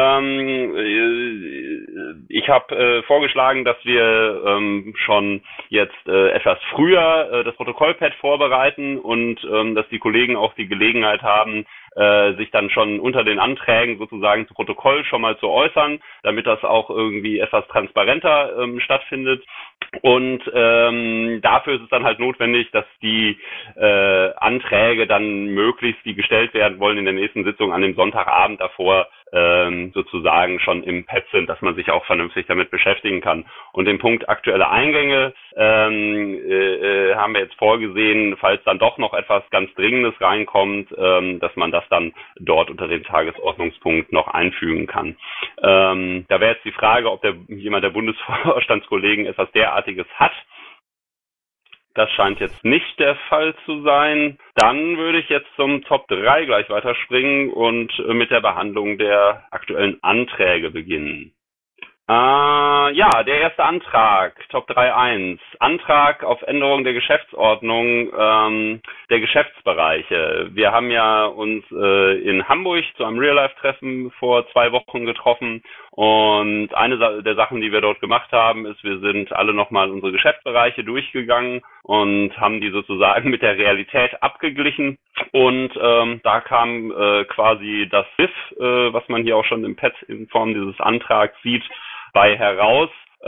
Ich habe vorgeschlagen, dass wir schon jetzt etwas früher das Protokollpad vorbereiten und dass die Kollegen auch die Gelegenheit haben, sich dann schon unter den Anträgen sozusagen zu Protokoll schon mal zu äußern, damit das auch irgendwie etwas transparenter stattfindet. Und dafür ist es dann halt notwendig, dass die Anträge dann möglichst, die gestellt werden wollen, in der nächsten Sitzung an dem Sonntagabend davor sozusagen schon im Pad sind, dass man sich auch vernünftig damit beschäftigen kann. Und den Punkt aktuelle Eingänge haben wir jetzt vorgesehen, falls dann doch noch etwas ganz Dringendes reinkommt, dass man das dann dort unter den Tagesordnungspunkt noch einfügen kann. Da wäre jetzt die Frage, ob jemand der Bundesvorstandskollegen etwas derartiges hat. Das scheint jetzt nicht der Fall zu sein. Dann würde ich jetzt zum Top 3 gleich weiterspringen und mit der Behandlung der aktuellen Anträge beginnen. Ja, der erste Antrag, Top 3.1, Antrag auf Änderung der Geschäftsordnung der Geschäftsbereiche. Wir haben ja uns in Hamburg zu einem Real-Life-Treffen vor 2 Wochen getroffen, und eine der Sachen, die wir dort gemacht haben, ist, wir sind alle nochmal unsere Geschäftsbereiche durchgegangen und haben die sozusagen mit der Realität abgeglichen, und da kam quasi das BIF, was man hier auch schon im Pad in Form dieses Antrags sieht, bei heraus,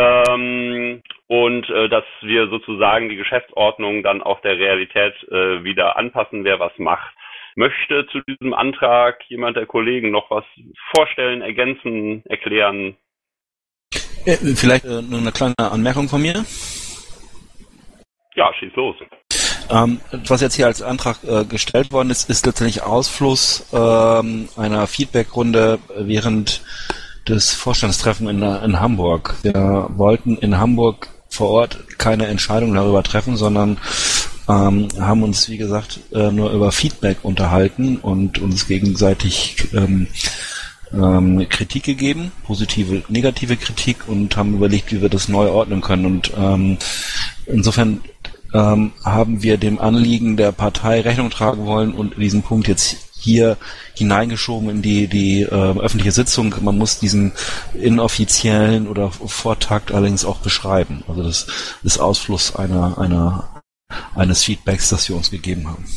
und dass wir sozusagen die Geschäftsordnung dann auch der Realität wieder anpassen, wer was macht. Möchte zu diesem Antrag jemand der Kollegen noch was vorstellen, ergänzen, erklären? Vielleicht nur eine kleine Anmerkung von mir. Ja, schieß los. Was jetzt hier als Antrag gestellt worden ist, ist letztendlich Ausfluss einer Feedbackrunde während des Vorstandstreffen in Hamburg. Wir wollten in Hamburg vor Ort keine Entscheidung darüber treffen, sondern haben uns, wie gesagt, nur über Feedback unterhalten und uns gegenseitig Kritik gegeben, positive, negative Kritik, und haben überlegt, wie wir das neu ordnen können. Und insofern haben wir dem Anliegen der Partei Rechnung tragen wollen und diesen Punkt jetzt hier hineingeschoben in die öffentliche Sitzung. Man muss diesen inoffiziellen oder Vortakt allerdings auch beschreiben. Also das ist Ausfluss eines Feedbacks, das wir uns gegeben haben.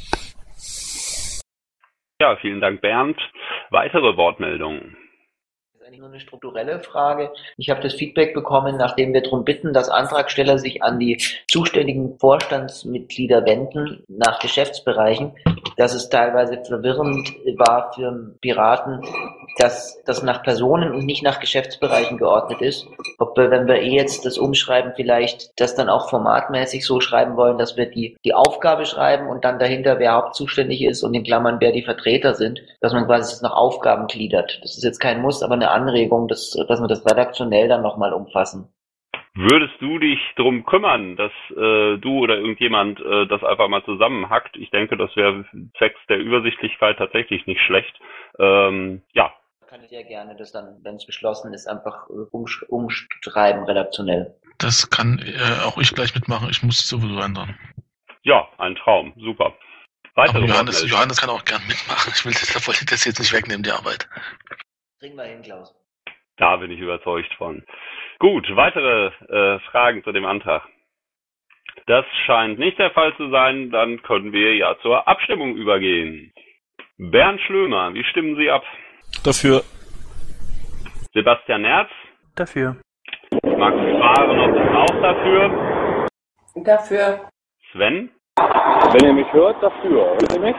Ja, vielen Dank, Bernd. Weitere Wortmeldungen? Das ist eigentlich nur eine strukturelle Frage. Ich habe das Feedback bekommen, nachdem wir darum bitten, dass Antragsteller sich an die zuständigen Vorstandsmitglieder wenden nach Geschäftsbereichen, dass es teilweise verwirrend war für Piraten, dass das nach Personen und nicht nach Geschäftsbereichen geordnet ist. Ob wir, wenn wir jetzt das umschreiben, vielleicht das dann auch formatmäßig so schreiben wollen, dass wir die Aufgabe schreiben und dann dahinter, wer hauptzuständig ist, und in Klammern, wer die Vertreter sind, dass man quasi das nach Aufgaben gliedert. Das ist jetzt kein Muss, aber eine Anregung, dass wir das redaktionell dann nochmal umfassen. Würdest du dich drum kümmern, dass du oder irgendjemand das einfach mal zusammenhackt? Ich denke, das wäre zwecks der Übersichtlichkeit tatsächlich nicht schlecht. Ja. Kann ich sehr gerne das dann, wenn es beschlossen ist, einfach umschreiben redaktionell. Das kann auch ich gleich mitmachen. Ich muss es sowieso ändern. Ja, ein Traum. Super. Weitere Johannes kann auch gern mitmachen. Ich wollte das jetzt nicht wegnehmen, die Arbeit. Kriegen wir hin, Klaus. Da bin ich überzeugt von. Gut, weitere Fragen zu dem Antrag? Das scheint nicht der Fall zu sein. Dann können wir ja zur Abstimmung übergehen. Bernd Schlömer, wie stimmen Sie ab? Dafür. Sebastian Nerz? Dafür. Max Fahrenhoff ist auch dafür. Dafür. Sven? Wenn ihr mich hört, dafür. Hört ihr mich?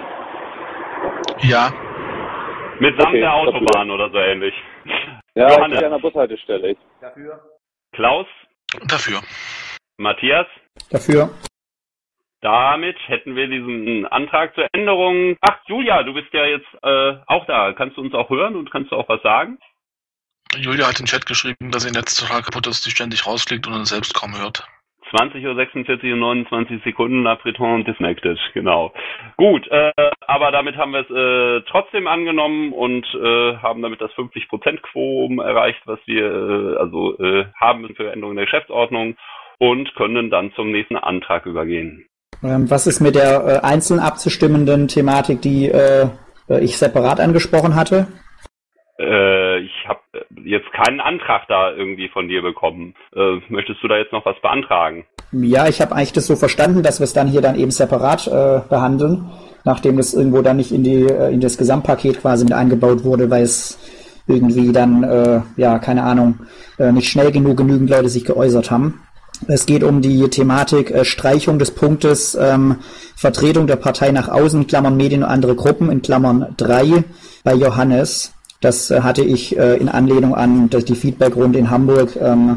Ja. Mitsamt Okay, der Autobahn oder so ähnlich. Ja, Johannes. ich bin an der Bushaltestelle. Dafür. Klaus? Dafür. Matthias? Dafür. Damit hätten wir diesen Antrag zur Änderung. Ach, Julia, du bist ja jetzt auch da. Kannst du uns auch hören und kannst du auch was sagen? Julia hat im Chat geschrieben, dass ihr Netz total kaputt ist, die ständig rausfliegt und uns selbst kaum hört. 20:46 und 29 Sekunden, Abriton disconnected, genau. Gut, aber damit haben wir es trotzdem angenommen und haben damit das 50% Quorum erreicht, was wir haben für Änderungen der Geschäftsordnung und können dann zum nächsten Antrag übergehen. Was ist mit der einzeln abzustimmenden Thematik, die ich separat angesprochen hatte? Ich habe jetzt keinen Antrag da irgendwie von dir bekommen. Möchtest du da jetzt noch was beantragen? Ja, ich habe eigentlich das so verstanden, dass wir es dann hier dann eben separat behandeln, nachdem das irgendwo dann nicht in das Gesamtpaket quasi mit eingebaut wurde, weil es irgendwie dann, keine Ahnung, nicht schnell genügend Leute sich geäußert haben. Es geht um die Thematik Streichung des Punktes Vertretung der Partei nach außen, in Klammern Medien und andere Gruppen, in Klammern 3 bei Johannes. Das hatte ich in Anlehnung an die Feedbackrunde in Hamburg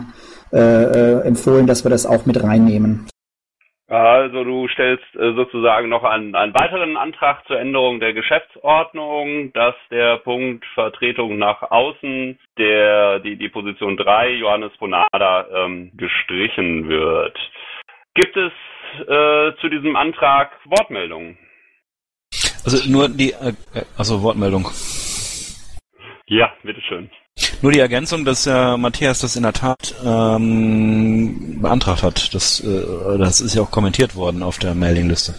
empfohlen, dass wir das auch mit reinnehmen. Also du stellst sozusagen noch einen weiteren Antrag zur Änderung der Geschäftsordnung, dass der Punkt Vertretung nach außen, die Position 3, Johannes Bonada, gestrichen wird. Gibt es zu diesem Antrag Wortmeldungen? Also nur die, Wortmeldung. Ja, bitteschön. Nur die Ergänzung, dass Matthias das in der Tat beantragt hat. Das ist ja auch kommentiert worden auf der Mailingliste.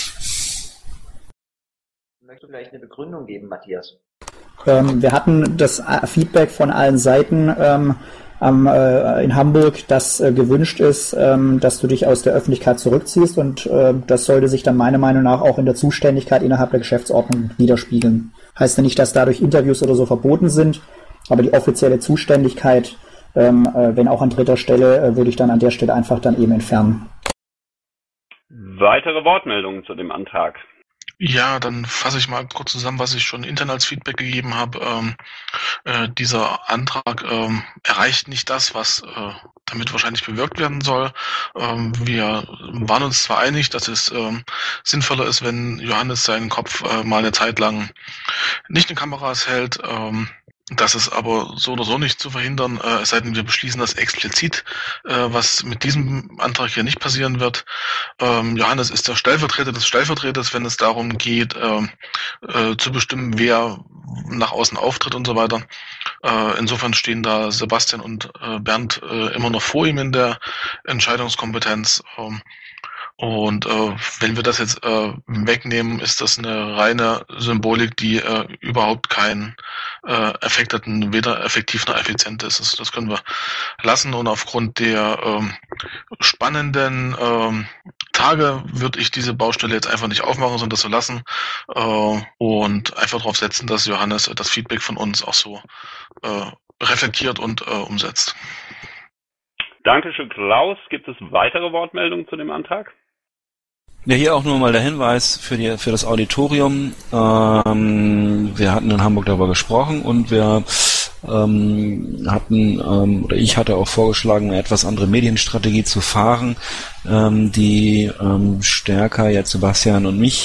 Möchtest du vielleicht eine Begründung geben, Matthias? Wir hatten das Feedback von allen Seiten in Hamburg, dass gewünscht ist, dass du dich aus der Öffentlichkeit zurückziehst und das sollte sich dann meiner Meinung nach auch in der Zuständigkeit innerhalb der Geschäftsordnung widerspiegeln. Heißt ja nicht, dass dadurch Interviews oder so verboten sind, aber die offizielle Zuständigkeit, wenn auch an dritter Stelle, würde ich dann an der Stelle einfach dann eben entfernen. Weitere Wortmeldungen zu dem Antrag? Ja, dann fasse ich mal kurz zusammen, was ich schon intern als Feedback gegeben habe. Dieser Antrag erreicht nicht das, was damit wahrscheinlich bewirkt werden soll. Wir waren uns zwar einig, dass es sinnvoller ist, wenn Johannes seinen Kopf mal eine Zeit lang nicht in Kameras hält. Das ist aber so oder so nicht zu verhindern, es sei denn, wir beschließen das explizit, was mit diesem Antrag hier nicht passieren wird. Johannes ist der Stellvertreter des Stellvertreters, wenn es darum geht, zu bestimmen, wer nach außen auftritt und so weiter. Insofern stehen da Sebastian und Bernd immer noch vor ihm in der Entscheidungskompetenz. Und wenn wir das jetzt wegnehmen, ist das eine reine Symbolik, die überhaupt keinen Effekt hat, weder effektiv noch effizient ist. Also das können wir lassen und aufgrund der spannenden Tage würde ich diese Baustelle jetzt einfach nicht aufmachen, sondern das so lassen und einfach darauf setzen, dass Johannes das Feedback von uns auch so reflektiert und umsetzt. Dankeschön, Klaus. Gibt es weitere Wortmeldungen zu dem Antrag? Ja, hier auch nur mal der Hinweis für das Auditorium. Wir hatten in Hamburg darüber gesprochen und wir ich hatte auch vorgeschlagen, eine etwas andere Medienstrategie zu fahren, die stärker jetzt Sebastian und mich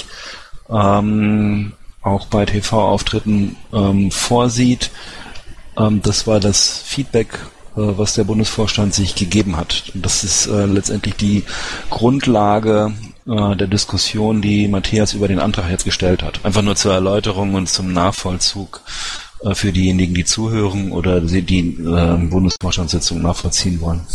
auch bei TV-Auftritten vorsieht. Das war das Feedback, was der Bundesvorstand sich gegeben hat. Und das ist letztendlich die Grundlage der Diskussion, die Matthias über den Antrag jetzt gestellt hat. Einfach nur zur Erläuterung und zum Nachvollzug für diejenigen, die zuhören oder die Bundesvorstandssitzung nachvollziehen wollen.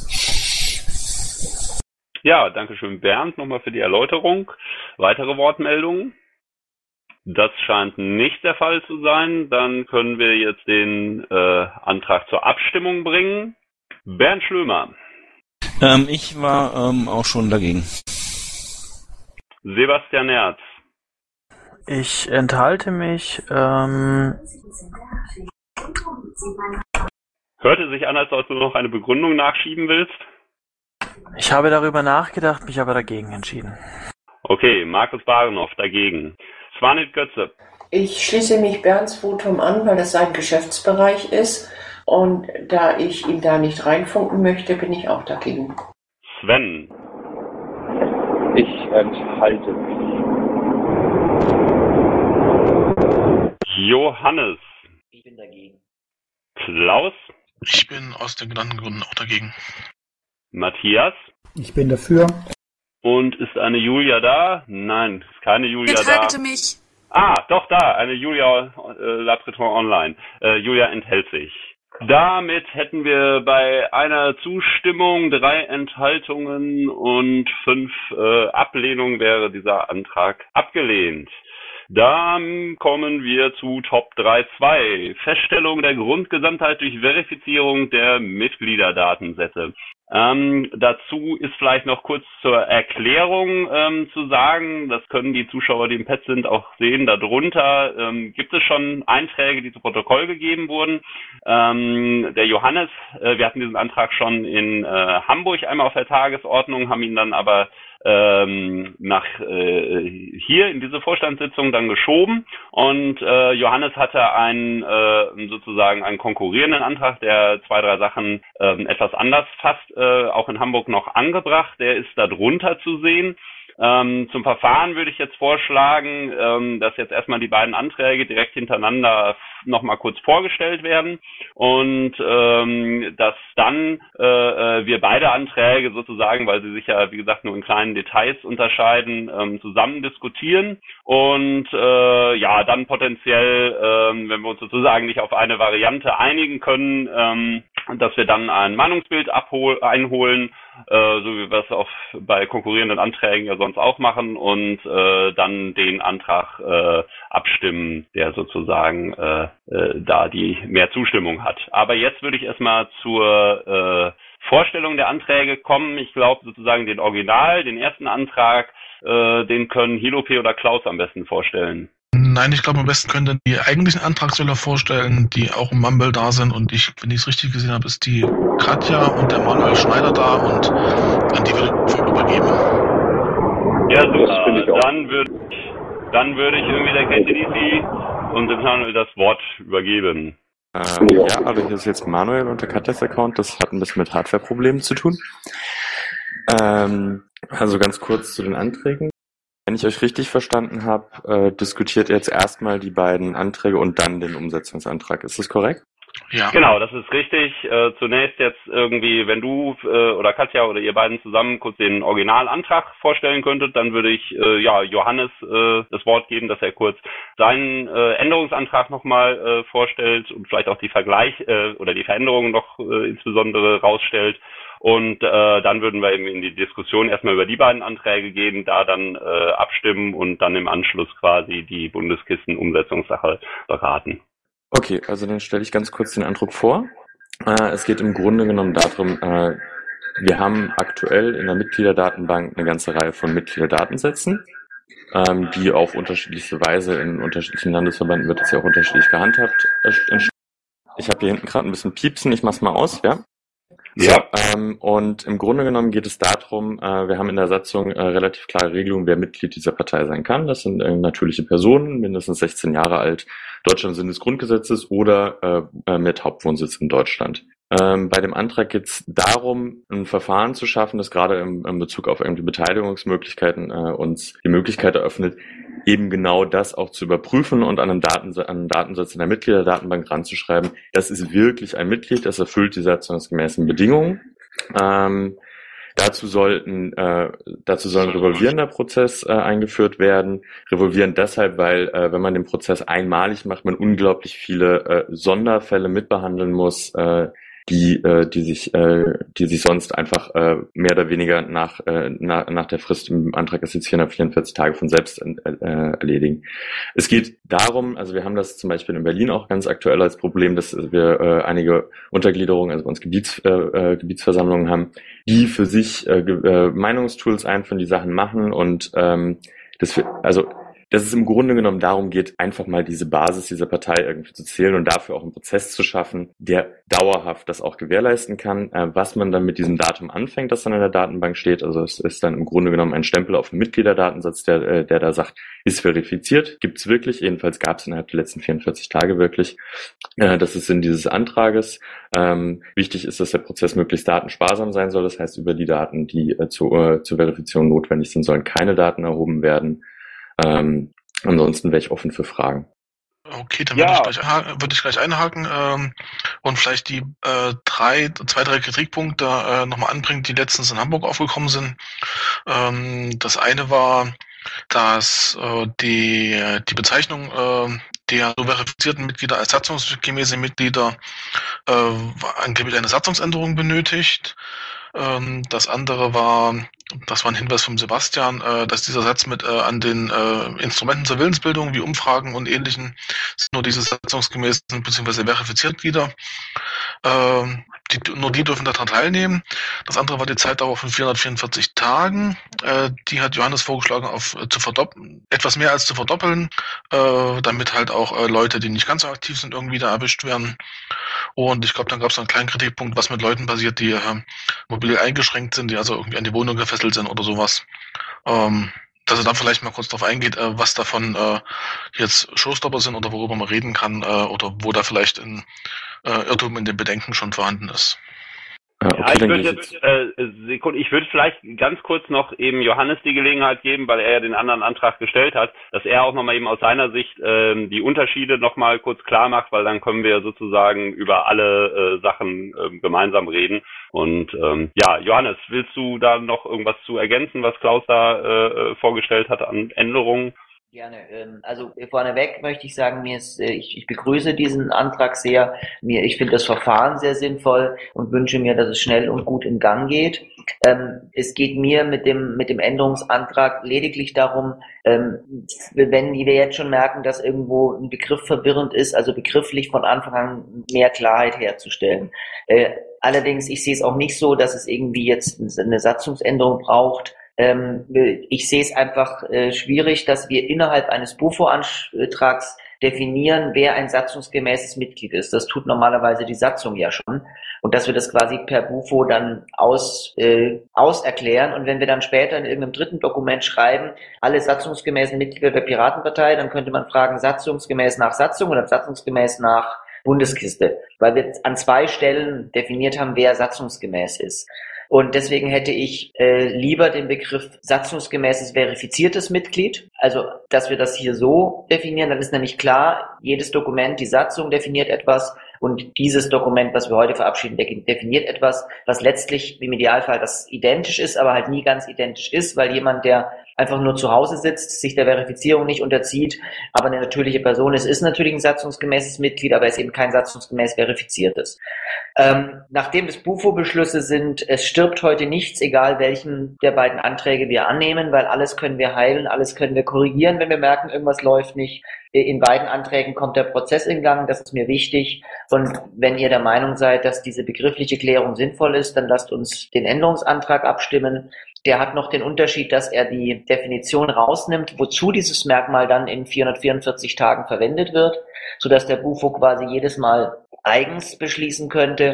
Ja, danke schön, Bernd, nochmal für die Erläuterung. Weitere Wortmeldungen? Das scheint nicht der Fall zu sein. Dann können wir jetzt den Antrag zur Abstimmung bringen. Bernd Schlömer. Ich war auch schon dagegen. Sebastian Nerz. Ich enthalte mich. Hörte sich an, als ob du noch eine Begründung nachschieben willst. Ich habe darüber nachgedacht, mich aber dagegen entschieden. Okay, Markus Barenhoff dagegen. Svanit Götze. Ich schließe mich Bernds Votum an, weil das sein Geschäftsbereich ist. Und da ich ihn da nicht reinfunken möchte, bin ich auch dagegen. Sven. Ich enthalte mich. Johannes. Ich bin dagegen. Klaus. Ich bin aus den genannten Gründen auch dagegen. Matthias. Ich bin dafür. Und ist eine Julia da? Nein, ist keine Julia da. Enthalte mich. Ah, doch da, eine Julia Latreton online. Julia enthält sich. Damit hätten wir bei einer Zustimmung 3 Enthaltungen und 5 Ablehnungen wäre dieser Antrag abgelehnt. Dann kommen wir zu Top 3.2. Feststellung der Grundgesamtheit durch Verifizierung der Mitgliederdatensätze. Dazu ist vielleicht noch kurz zur Erklärung zu sagen, das können die Zuschauer, die im Pad sind, auch sehen. Darunter gibt es schon Einträge, die zu Protokoll gegeben wurden. Der Johannes, wir hatten diesen Antrag schon in Hamburg einmal auf der Tagesordnung, haben ihn dann aber nach hier in diese Vorstandssitzung dann geschoben und Johannes hatte einen sozusagen einen konkurrierenden Antrag, der 2, 3 Sachen etwas anders fasst, auch in Hamburg noch angebracht. Der ist da drunter zu sehen. Zum Verfahren würde ich jetzt vorschlagen, dass jetzt erstmal die beiden Anträge direkt hintereinander nochmal kurz vorgestellt werden und dass dann wir beide Anträge sozusagen, weil sie sich ja wie gesagt nur in kleinen Details unterscheiden, zusammen diskutieren und ja dann potenziell, wenn wir uns sozusagen nicht auf eine Variante einigen können, dass wir dann ein Meinungsbild einholen, so wie wir es auch bei konkurrierenden Anträgen ja sonst auch machen und dann den Antrag abstimmen, der sozusagen da die mehr Zustimmung hat. Aber jetzt würde ich erstmal zur Vorstellung der Anträge kommen. Ich glaube sozusagen den Original, den ersten Antrag, den können Hilope oder Klaus am besten vorstellen. Nein, ich glaube, am besten können dann die eigentlichen Antragsteller vorstellen, die auch im Mumble da sind. Und wenn ich es richtig gesehen habe, ist die Katja und der Manuel Schneider da und an die würde ich übergeben. Ja, super. Dann würde ich irgendwie der KTDC und dem Manuel das Wort übergeben. Ja, also hier ist jetzt Manuel unter Katjas Account. Das hat ein bisschen mit Hardware-Problemen zu tun. Also ganz kurz zu den Anträgen. Wenn ich euch richtig verstanden habe, diskutiert ihr jetzt erstmal die beiden Anträge und dann den Umsetzungsantrag. Ist das korrekt? Ja. Genau, das ist richtig. Zunächst jetzt irgendwie, wenn du oder Katja oder ihr beiden zusammen kurz den Originalantrag vorstellen könntet, dann würde ich Johannes das Wort geben, dass er kurz seinen Änderungsantrag nochmal vorstellt und vielleicht auch die oder die Veränderungen noch insbesondere rausstellt. Und dann würden wir eben in die Diskussion erstmal über die beiden Anträge gehen, da dann abstimmen und dann im Anschluss quasi die Bundeskisten-Umsetzungssache beraten. Okay, also dann stelle ich ganz kurz den Antrag vor. Es geht im Grunde genommen darum, wir haben aktuell in der Mitgliederdatenbank eine ganze Reihe von Mitgliederdatensätzen, die auf unterschiedlichste Weise in unterschiedlichen Landesverbänden wird das ja auch unterschiedlich gehandhabt. Ich habe hier hinten gerade ein bisschen Piepsen, ich mach's mal aus, ja? Ja. Und im Grunde genommen geht es darum, wir haben in der Satzung relativ klare Regelungen, wer Mitglied dieser Partei sein kann. Das sind natürliche Personen, mindestens 16 Jahre alt, Deutschland des Grundgesetzes oder mit Hauptwohnsitz in Deutschland. Bei dem Antrag geht es darum, ein Verfahren zu schaffen, das gerade im Bezug auf irgendwie Beteiligungsmöglichkeiten uns die Möglichkeit eröffnet, eben genau das auch zu überprüfen und an einen Datensatz in der Mitgliederdatenbank ranzuschreiben. Das ist wirklich ein Mitglied, das erfüllt die satzungsgemäßen Bedingungen. Dazu soll ein revolvierender Prozess eingeführt werden. Revolvierend deshalb, weil wenn man den Prozess einmalig macht, man unglaublich viele Sonderfälle mitbehandeln muss, die sich sonst einfach mehr oder weniger nach der Frist im Antrag ist jetzt 444 Tage von selbst erledigen. Es geht darum, also wir haben das zum Beispiel in Berlin auch ganz aktuell als Problem, dass wir einige Untergliederungen, also bei uns Gebietsversammlungen haben, die für sich Meinungstools einführen, die Sachen machen und dass es im Grunde genommen darum geht, einfach mal diese Basis dieser Partei irgendwie zu zählen und dafür auch einen Prozess zu schaffen, der dauerhaft das auch gewährleisten kann. Was man dann mit diesem Datum anfängt, das dann in der Datenbank steht, also es ist dann im Grunde genommen ein Stempel auf dem Mitgliederdatensatz, der da sagt, ist verifiziert, gibt's wirklich, jedenfalls gab es innerhalb der letzten 44 Tage wirklich. Das ist Sinn dieses Antrages. Wichtig ist, dass der Prozess möglichst datensparsam sein soll, das heißt, über die Daten, die zur Verifizierung notwendig sind, sollen keine Daten erhoben werden. Ansonsten wäre ich offen für Fragen. Okay, dann würde ich gleich einhaken und vielleicht die zwei, drei Kritikpunkte nochmal anbringen, die letztens in Hamburg aufgekommen sind. Das eine war, dass die Bezeichnung der so verifizierten Mitglieder als satzungsgemäße Mitglieder angeblich eine Satzungsänderung benötigt. Das andere war, das war ein Hinweis vom Sebastian, dass dieser Satz mit an den Instrumenten zur Willensbildung wie Umfragen und Ähnlichen sind nur diese satzungsgemäßen bzw. verifizierten Mitglieder. Nur die dürfen daran teilnehmen. Das andere war die Zeitdauer von 444 Tagen. Die hat Johannes vorgeschlagen, etwas mehr als zu verdoppeln, damit halt auch Leute, die nicht ganz so aktiv sind, irgendwie da erwischt werden. Und ich glaube, dann gab es einen kleinen Kritikpunkt, was mit Leuten passiert, die mobil eingeschränkt sind, die also irgendwie an die Wohnung gefesselt sind oder sowas. Dass er da vielleicht mal kurz drauf eingeht, was davon jetzt Showstopper sind oder worüber man reden kann oder wo da vielleicht ein Irrtum in den Bedenken schon vorhanden ist. Ja, ich würde vielleicht ganz kurz noch eben Johannes die Gelegenheit geben, weil er ja den anderen Antrag gestellt hat, dass er auch nochmal eben aus seiner Sicht die Unterschiede nochmal kurz klar macht, weil dann können wir sozusagen über alle Sachen gemeinsam reden. Und Johannes, willst du da noch irgendwas zu ergänzen, was Klaus da vorgestellt hat an Änderungen? Gerne. Also vorneweg möchte ich sagen, ich begrüße diesen Antrag sehr. Ich finde das Verfahren sehr sinnvoll und wünsche mir, dass es schnell und gut in Gang geht. Es geht mir mit dem Änderungsantrag lediglich darum, wenn wir jetzt schon merken, dass irgendwo ein Begriff verwirrend ist, also begrifflich von Anfang an mehr Klarheit herzustellen. Allerdings, ich sehe es auch nicht so, dass es irgendwie jetzt eine Satzungsänderung braucht. Ich sehe es einfach schwierig, dass wir innerhalb eines BUFO-Antrags definieren, wer ein satzungsgemäßes Mitglied ist. Das tut normalerweise die Satzung ja schon. Und dass wir das quasi per BUFO dann auserklären. Und wenn wir dann später in irgendeinem dritten Dokument schreiben, alle satzungsgemäßen Mitglieder der Piratenpartei, dann könnte man fragen, satzungsgemäß nach Satzung oder satzungsgemäß nach Bundeskiste. Weil wir an zwei Stellen definiert haben, wer satzungsgemäß ist. Und deswegen hätte ich lieber den Begriff satzungsgemäßes verifiziertes Mitglied, also dass wir das hier so definieren, dann ist nämlich klar, jedes Dokument, die Satzung definiert etwas und dieses Dokument, was wir heute verabschieden, definiert etwas, was letztlich im Idealfall das identisch ist, aber halt nie ganz identisch ist, weil jemand, der einfach nur zu Hause sitzt, sich der Verifizierung nicht unterzieht, aber eine natürliche Person ist natürlich ein satzungsgemäßes Mitglied, aber ist eben kein satzungsgemäß verifiziertes. Nachdem es BUFO-Beschlüsse sind, es stirbt heute nichts, egal welchen der beiden Anträge wir annehmen, weil alles können wir heilen, alles können wir korrigieren, wenn wir merken, irgendwas läuft nicht. In beiden Anträgen kommt der Prozess in Gang, das ist mir wichtig. Und wenn ihr der Meinung seid, dass diese begriffliche Klärung sinnvoll ist, dann lasst uns den Änderungsantrag abstimmen. Der hat noch den Unterschied, dass er die Definition rausnimmt, wozu dieses Merkmal dann in 444 Tagen verwendet wird, sodass der BUFO quasi jedes Mal eigens beschließen könnte.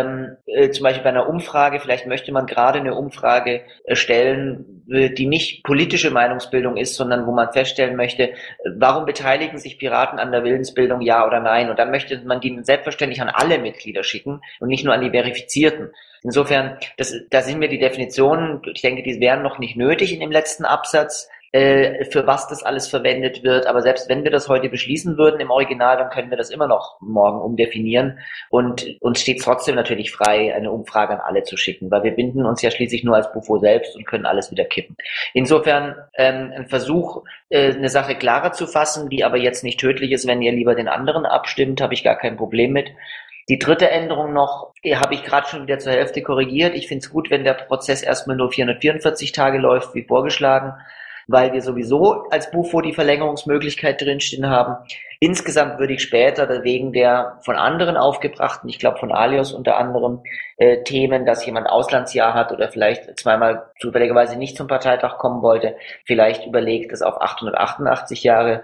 Zum Beispiel bei einer Umfrage, vielleicht möchte man gerade eine Umfrage stellen, die nicht politische Meinungsbildung ist, sondern wo man feststellen möchte, warum beteiligen sich Piraten an der Willensbildung, ja oder nein? Und dann möchte man die selbstverständlich an alle Mitglieder schicken und nicht nur an die Verifizierten. Insofern, da sind mir die Definitionen, ich denke, die wären noch nicht nötig in dem letzten Absatz, für was das alles verwendet wird. Aber selbst wenn wir das heute beschließen würden im Original, dann können wir das immer noch morgen umdefinieren. Und uns steht trotzdem natürlich frei, eine Umfrage an alle zu schicken, weil wir binden uns ja schließlich nur als BUFO selbst und können alles wieder kippen. Insofern ein Versuch, eine Sache klarer zu fassen, die aber jetzt nicht tödlich ist, wenn ihr lieber den anderen abstimmt, habe ich gar kein Problem mit. Die dritte Änderung noch, habe ich gerade schon wieder zur Hälfte korrigiert. Ich finde es gut, wenn der Prozess erstmal nur 444 Tage läuft, wie vorgeschlagen. weil wir sowieso als Bufo die Verlängerungsmöglichkeit drinstehen haben. Insgesamt würde ich später wegen der von anderen aufgebrachten, ich glaube von Alios unter anderem, Themen, dass jemand Auslandsjahr hat oder vielleicht zweimal zufälligerweise nicht zum Parteitag kommen wollte, vielleicht überlegt, es auf 888 Jahre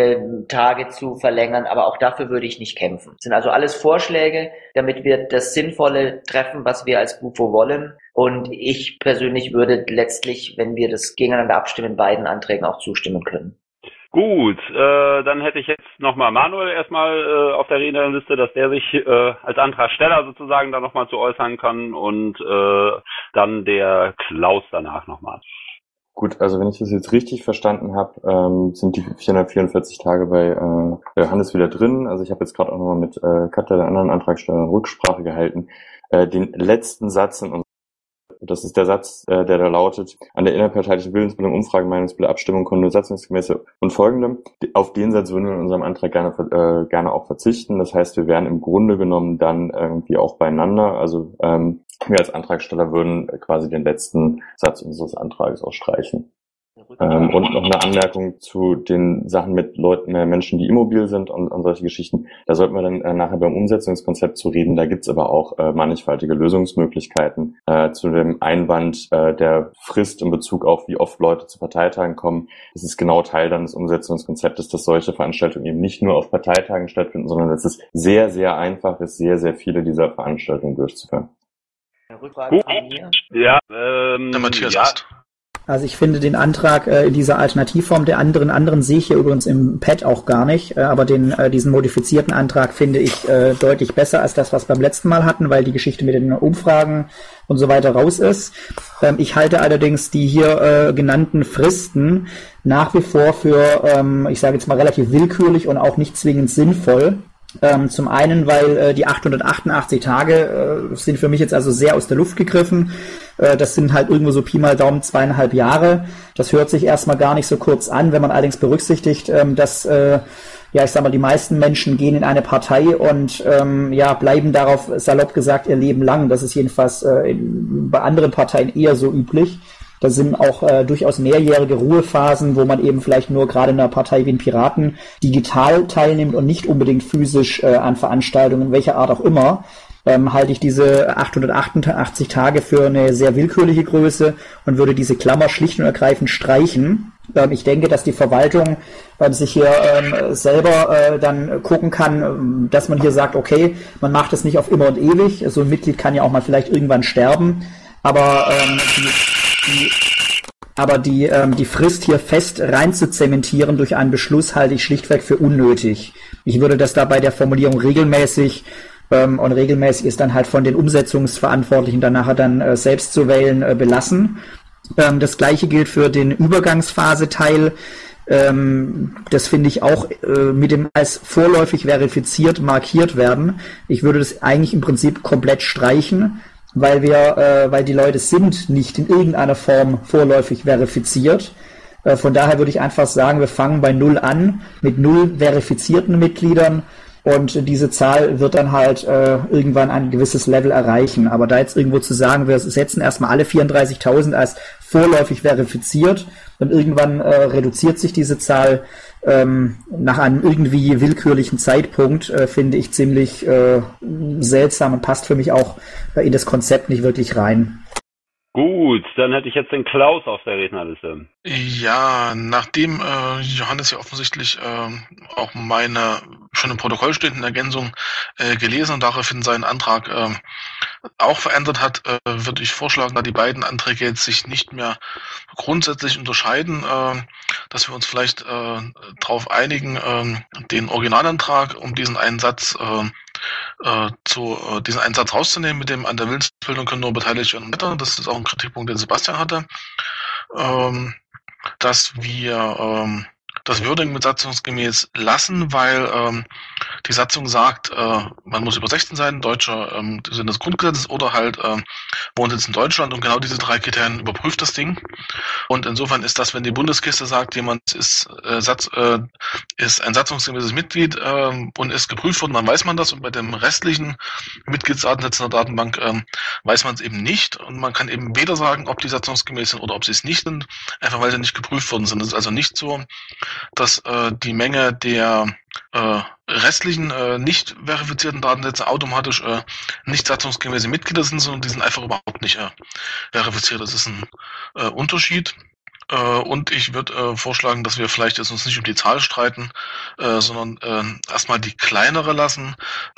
Tage zu verlängern, aber auch dafür würde ich nicht kämpfen. Das sind also alles Vorschläge, damit wir das Sinnvolle treffen, was wir als Bufo wollen. Und ich persönlich würde letztlich, wenn wir das gegeneinander abstimmen, beiden Anträgen auch zustimmen können. Gut, dann hätte ich jetzt nochmal Manuel erstmal auf der Rednerliste, dass der sich als Antragsteller sozusagen da nochmal zu äußern kann und dann der Klaus danach nochmal. Gut, also wenn ich das jetzt richtig verstanden habe, sind die 444 Tage bei Johannes wieder drin. Also ich habe jetzt gerade auch nochmal mit Katja, der anderen Antragstellerin, Rücksprache gehalten. Den letzten Satz in unserem Das ist der Satz, der da lautet: An der innerparteilichen Willensbildung, Umfrage, Meinungsbildung, Abstimmung kommen nur satzungsgemäße und folgendem. Auf den Satz würden wir in unserem Antrag gerne auch verzichten. Das heißt, wir wären im Grunde genommen dann irgendwie auch beieinander. Also wir als Antragsteller würden quasi den letzten Satz unseres Antrages auch streichen. Und noch eine Anmerkung zu den Sachen mit Menschen, die immobil sind und solche Geschichten. Da sollten wir dann nachher beim Umsetzungskonzept zu reden. Da gibt's aber auch mannigfaltige Lösungsmöglichkeiten. Zu dem Einwand der Frist in Bezug auf, wie oft Leute zu Parteitagen kommen. Das ist genau Teil dann des Umsetzungskonzeptes, dass solche Veranstaltungen eben nicht nur auf Parteitagen stattfinden, sondern dass es sehr, sehr einfach ist, sehr, sehr viele dieser Veranstaltungen durchzuführen. Rückfrage von mir? Ja, Der Matthias ja. erst. Also ich finde den Antrag in dieser Alternativform der anderen sehe ich hier übrigens im Pad auch gar nicht, aber diesen modifizierten Antrag finde ich deutlich besser als das, was wir beim letzten Mal hatten, weil die Geschichte mit den Umfragen und so weiter raus ist. Ich halte allerdings die hier genannten Fristen nach wie vor für, ich sage jetzt mal, relativ willkürlich und auch nicht zwingend sinnvoll. Zum einen, weil die 888 Tage sind für mich jetzt also sehr aus der Luft gegriffen. Das sind halt irgendwo so Pi mal Daumen 2,5 Jahre. Das hört sich erstmal gar nicht so kurz an, wenn man allerdings berücksichtigt, dass ich sag mal, die meisten Menschen gehen in eine Partei und bleiben darauf, salopp gesagt, ihr Leben lang. Das ist jedenfalls bei anderen Parteien eher so üblich. Da sind auch durchaus mehrjährige Ruhephasen, wo man eben vielleicht nur gerade in einer Partei wie den Piraten digital teilnimmt und nicht unbedingt physisch an Veranstaltungen, welcher Art auch immer. Halte ich diese 888 Tage für eine sehr willkürliche Größe und würde diese Klammer schlicht und ergreifend streichen. Ich denke, dass die Verwaltung sich hier selber dann gucken kann, dass man hier sagt, okay, man macht es nicht auf immer und ewig. So ein Mitglied kann ja auch mal vielleicht irgendwann sterben, aber die Frist hier fest rein zu zementieren durch einen Beschluss halte ich schlichtweg für unnötig. Ich würde das da bei der Formulierung regelmäßig und regelmäßig ist dann halt von den Umsetzungsverantwortlichen dann nachher dann selbst zu wählen belassen. Das gleiche gilt für den Übergangsphase-Teil. Das finde ich auch mit dem als vorläufig verifiziert markiert werden. Ich würde das eigentlich im Prinzip komplett streichen, weil die Leute sind nicht in irgendeiner Form vorläufig verifiziert. Von daher würde ich einfach sagen, wir fangen bei 0 an, mit 0 verifizierten Mitgliedern und diese Zahl wird dann halt irgendwann ein gewisses Level erreichen. Aber da jetzt irgendwo zu sagen, wir setzen erstmal alle 34.000 als vorläufig verifiziert und irgendwann reduziert sich diese Zahl nach einem irgendwie willkürlichen Zeitpunkt, finde ich ziemlich seltsam und passt für mich auch in das Konzept nicht wirklich rein. Gut, dann hätte ich jetzt den Klaus auf der Rednerliste. Ja, nachdem Johannes ja offensichtlich auch meine schon im Protokoll stehenden Ergänzung gelesen und daraufhin seinen Antrag auch verändert hat, würde ich vorschlagen, da die beiden Anträge jetzt sich nicht mehr grundsätzlich unterscheiden, dass wir uns vielleicht darauf einigen, den Originalantrag, um diesen einen Satz diesen einen Satz rauszunehmen, mit dem an der Willensbildung können nur beteiligt werden. Das ist auch ein Kritikpunkt, den Sebastian hatte, dass wir das Wording mit satzungsgemäß lassen, weil die Satzung sagt, man muss über 16 sein, Deutscher Sinn des Grundgesetzes oder halt Wohnsitz in Deutschland und genau diese 3 Kriterien überprüft das Ding. Und insofern ist das, wenn die Bundeskiste sagt, jemand ist ein satzungsgemäßes Mitglied und ist geprüft worden, dann weiß man das. Und bei dem restlichen Mitgliedsdatensätzen der Datenbank weiß man es eben nicht. Und man kann eben weder sagen, ob die satzungsgemäß sind oder ob sie es nicht sind, einfach weil sie nicht geprüft worden sind. Es ist also nicht so, dass die Menge der restlichen nicht verifizierten Datensätze automatisch nicht satzungsgemäße Mitglieder sind, sondern die sind einfach überhaupt nicht verifiziert. Das ist ein Unterschied. Und ich würde vorschlagen, dass wir vielleicht jetzt uns nicht um die Zahl streiten, sondern erstmal die kleinere lassen.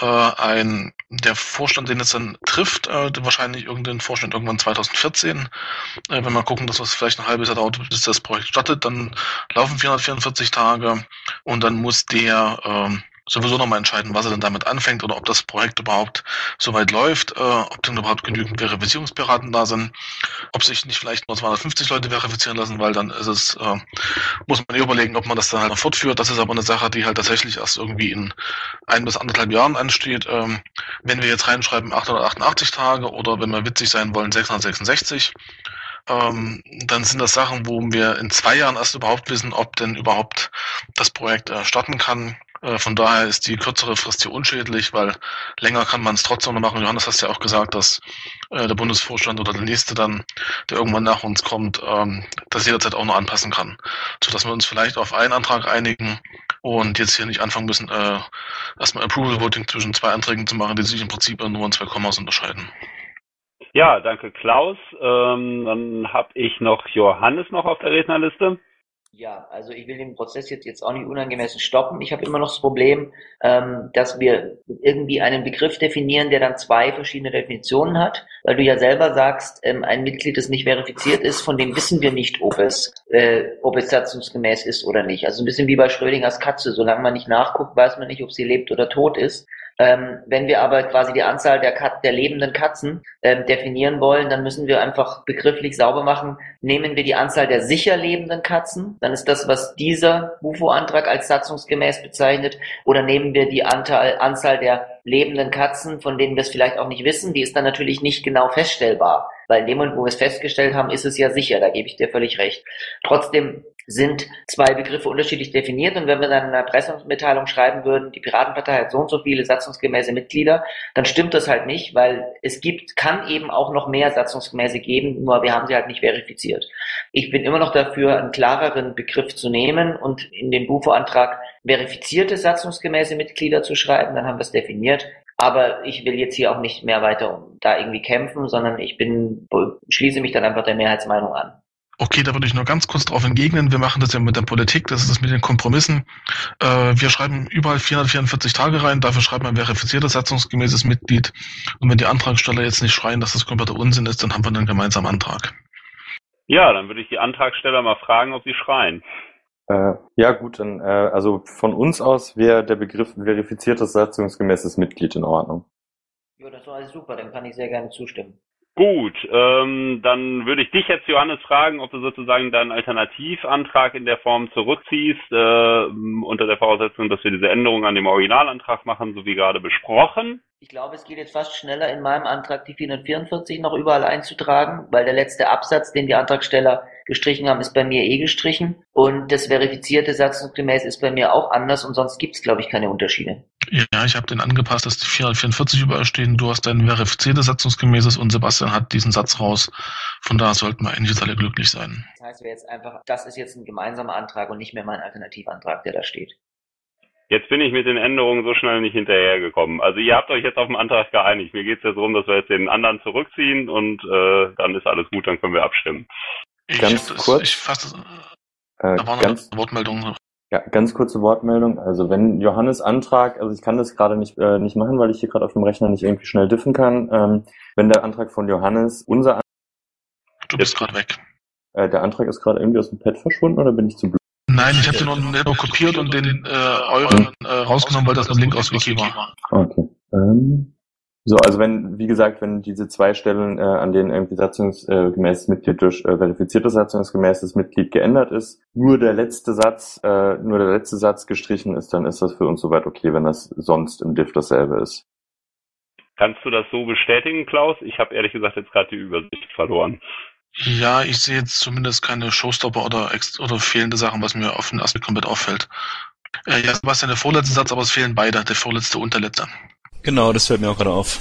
Der Vorstand, den es dann trifft, wahrscheinlich irgendein Vorstand irgendwann 2014. Wenn wir gucken, dass das vielleicht ein halbes Jahr dauert, bis das Projekt startet, dann laufen 444 Tage und dann muss der sowieso nochmal entscheiden, was er denn damit anfängt oder ob das Projekt überhaupt so weit läuft, ob denn überhaupt genügend Verifizierungsberater da sind, ob sich nicht vielleicht nur 250 Leute verifizieren lassen, weil dann ist es, muss man überlegen, ob man das dann halt noch fortführt. Das ist aber eine Sache, die halt tatsächlich erst irgendwie in 1 bis 1,5 Jahren ansteht. Wenn wir jetzt reinschreiben 888 Tage oder wenn wir witzig sein wollen 666, dann sind das Sachen, wo wir in 2 Jahren erst überhaupt wissen, ob denn überhaupt das Projekt starten kann. Von daher ist die kürzere Frist hier unschädlich, weil länger kann man es trotzdem noch machen. Johannes, hast ja auch gesagt, dass der Bundesvorstand oder der nächste dann, der irgendwann nach uns kommt, das jederzeit auch noch anpassen kann. Sodass wir uns vielleicht auf einen Antrag einigen und jetzt hier nicht anfangen müssen, erstmal Approval Voting zwischen 2 Anträgen zu machen, die sich im Prinzip nur in 2 Kommas unterscheiden. Ja, danke Klaus. Dann habe ich noch Johannes noch auf der Rednerliste. Ja, also ich will den Prozess jetzt auch nicht unangemessen stoppen. Ich habe immer noch das Problem, dass wir irgendwie einen Begriff definieren, der dann 2 verschiedene Definitionen hat, weil du ja selber sagst, ein Mitglied, das nicht verifiziert ist, von dem wissen wir nicht, ob es satzungsgemäß ist oder nicht. Also ein bisschen wie bei Schrödingers Katze, solange man nicht nachguckt, weiß man nicht, ob sie lebt oder tot ist. Wenn wir aber quasi die Anzahl der lebenden Katzen definieren wollen, dann müssen wir einfach begrifflich sauber machen. Nehmen wir die Anzahl der sicher lebenden Katzen, dann ist das, was dieser BUFO-Antrag als satzungsgemäß bezeichnet, oder nehmen wir die Anzahl der lebenden Katzen, von denen wir es vielleicht auch nicht wissen, die ist dann natürlich nicht genau feststellbar, weil in dem Moment, wo wir es festgestellt haben, ist es ja sicher, da gebe ich dir völlig recht. Trotzdem sind 2 Begriffe unterschiedlich definiert, und wenn wir dann in einer Pressemitteilung schreiben würden, die Piratenpartei hat so und so viele satzungsgemäße Mitglieder, dann stimmt das halt nicht, weil es kann eben auch noch mehr satzungsgemäße geben, nur wir haben sie halt nicht verifiziert. Ich bin immer noch dafür, einen klareren Begriff zu nehmen und in den BUFO-Antrag verifizierte satzungsgemäße Mitglieder zu schreiben, dann haben wir es definiert. Aber ich will jetzt hier auch nicht mehr weiter da irgendwie kämpfen, sondern schließe mich dann einfach der Mehrheitsmeinung an. Okay, da würde ich nur ganz kurz darauf entgegnen. Wir machen das ja mit der Politik, das ist das mit den Kompromissen. Wir schreiben überall 444 Tage rein, dafür schreibt man verifiziertes satzungsgemäßes Mitglied. Und wenn die Antragsteller jetzt nicht schreien, dass das kompletter Unsinn ist, dann haben wir einen gemeinsamen Antrag. Ja, dann würde ich die Antragsteller mal fragen, ob sie schreien. Ja gut, dann also von uns aus wäre der Begriff verifiziertes satzungsgemäßes Mitglied in Ordnung. Ja, das war alles super, dann kann ich sehr gerne zustimmen. Gut, dann würde ich dich jetzt, Johannes, fragen, ob du sozusagen deinen Alternativantrag in der Form zurückziehst, unter der Voraussetzung, dass wir diese Änderung an dem Originalantrag machen, so wie gerade besprochen. Ich glaube, es geht jetzt fast schneller in meinem Antrag, die 444 noch überall einzutragen, weil der letzte Absatz, den die Antragsteller gestrichen haben, ist bei mir gestrichen, und das verifizierte satzungsgemäß ist bei mir auch anders, und sonst gibt es, glaube ich, keine Unterschiede. Ja, ich habe den angepasst, dass die 444 überall stehen. Du hast dein verifiziertes satzungsgemäßes und Sebastian hat diesen Satz raus. Von daher sollten wir eigentlich jetzt alle glücklich sein. Das heißt, das ist jetzt ein gemeinsamer Antrag und nicht mehr mein Alternativantrag, der da steht. Jetzt bin ich mit den Änderungen so schnell nicht hinterhergekommen. Also ihr habt euch jetzt auf den Antrag geeinigt. Mir geht es jetzt darum, dass wir jetzt den anderen zurückziehen und dann ist alles gut, dann können wir abstimmen. Ganz kurze Wortmeldung. Ja, ganz kurze Wortmeldung. Also wenn Johannes Antrag, also ich kann das gerade nicht machen, weil ich hier gerade auf dem Rechner nicht irgendwie schnell diffen kann. Wenn der Antrag von Johannes, Du bist gerade weg. Der Antrag ist gerade irgendwie aus dem Pad verschwunden, oder bin ich zu blöd? Nein, ich habe den nur kopiert und den euren rausgenommen, weil das ein Link aus Wiki war. Okay. So, also wenn diese 2 Stellen, an denen irgendwie satzungsgemäßes Mitglied durch verifiziertes satzungsgemäßes Mitglied geändert ist, nur der letzte Satz gestrichen ist, dann ist das für uns soweit okay, wenn das sonst im Diff dasselbe ist. Kannst du das so bestätigen, Klaus? Ich habe ehrlich gesagt jetzt gerade die Übersicht verloren. Ja, ich sehe jetzt zumindest keine Showstopper oder fehlende Sachen, was mir auf den ersten Blick komplett auffällt. Ja, Sebastian, der vorletzte Satz, aber es fehlen beide, der vorletzte und der letzte. Genau, das fällt mir auch gerade auf.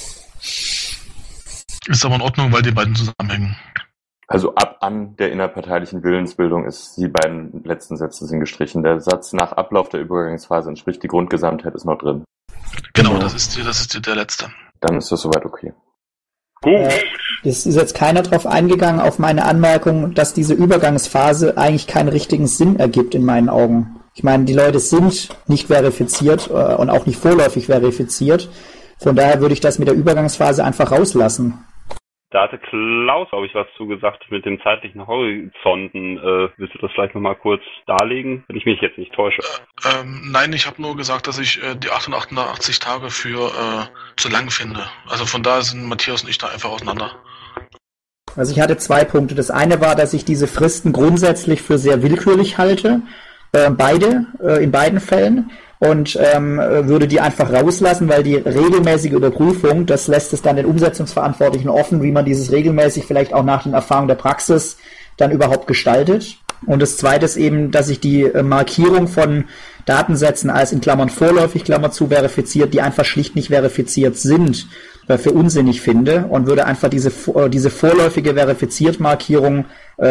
Ist aber in Ordnung, weil die beiden zusammenhängen. Also ab an der innerparteilichen Willensbildung ist die beiden letzten Sätze sind gestrichen. Der Satz nach Ablauf der Übergangsphase entspricht die Grundgesamtheit ist noch drin. Genau, das ist der letzte. Dann ist das soweit okay. Gut. Es ist jetzt keiner drauf eingegangen auf meine Anmerkung, dass diese Übergangsphase eigentlich keinen richtigen Sinn ergibt in meinen Augen. Ich meine, die Leute sind nicht verifiziert und auch nicht vorläufig verifiziert. Von daher würde ich das mit der Übergangsphase einfach rauslassen. Da hatte Klaus, glaube ich, was zugesagt mit den zeitlichen Horizonten. Willst du das vielleicht nochmal kurz darlegen, wenn ich mich jetzt nicht täusche? Nein, ich habe nur gesagt, dass ich die 88 Tage für zu lang finde. Also von daher sind Matthias und ich da einfach auseinander. Also ich hatte 2 Punkte. Das eine war, dass ich diese Fristen grundsätzlich für sehr willkürlich halte. In beiden Fällen. Und würde die einfach rauslassen, weil die regelmäßige Überprüfung, das lässt es dann den Umsetzungsverantwortlichen offen, wie man dieses regelmäßig vielleicht auch nach den Erfahrungen der Praxis dann überhaupt gestaltet. Und das Zweite ist eben, dass ich die Markierung von Datensätzen als in Klammern vorläufig, Klammer zu, verifiziert, die einfach schlicht nicht verifiziert sind, für unsinnig finde und würde einfach diese vorläufige Verifiziert-Markierung,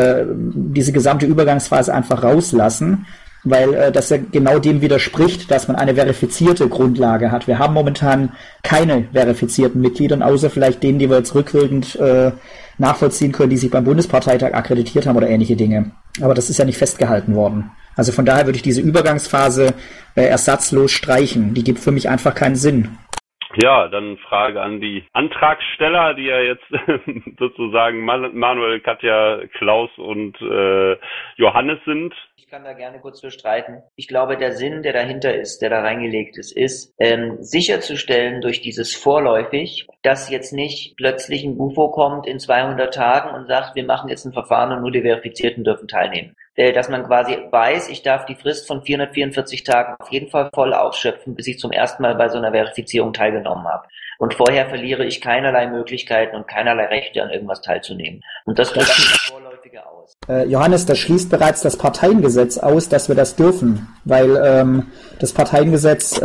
diese gesamte Übergangsphase einfach rauslassen. Weil das ja genau dem widerspricht, dass man eine verifizierte Grundlage hat. Wir haben momentan keine verifizierten Mitglieder, außer vielleicht denen, die wir jetzt rückwirkend nachvollziehen können, die sich beim Bundesparteitag akkreditiert haben oder ähnliche Dinge. Aber das ist ja nicht festgehalten worden. Also von daher würde ich diese Übergangsphase ersatzlos streichen. Die gibt für mich einfach keinen Sinn. Ja, dann Frage an die Antragsteller, die ja jetzt sozusagen Manuel, Katja, Klaus und Johannes sind. Ich kann da gerne kurz bestreiten. Ich glaube, der Sinn, der dahinter ist, der da reingelegt ist, sicherzustellen durch dieses vorläufig, dass jetzt nicht plötzlich ein Bufo kommt in 200 Tagen und sagt, wir machen jetzt ein Verfahren und nur die Verifizierten dürfen teilnehmen. Dass man quasi weiß, ich darf die Frist von 444 Tagen auf jeden Fall voll ausschöpfen, bis ich zum ersten Mal bei so einer Verifizierung teilgenommen habe. Und vorher verliere ich keinerlei Möglichkeiten und keinerlei Rechte, an irgendwas teilzunehmen. Und das drückt das Vorläufige aus. Johannes, das schließt bereits das Parteiengesetz aus, dass wir das dürfen, weil das Parteiengesetz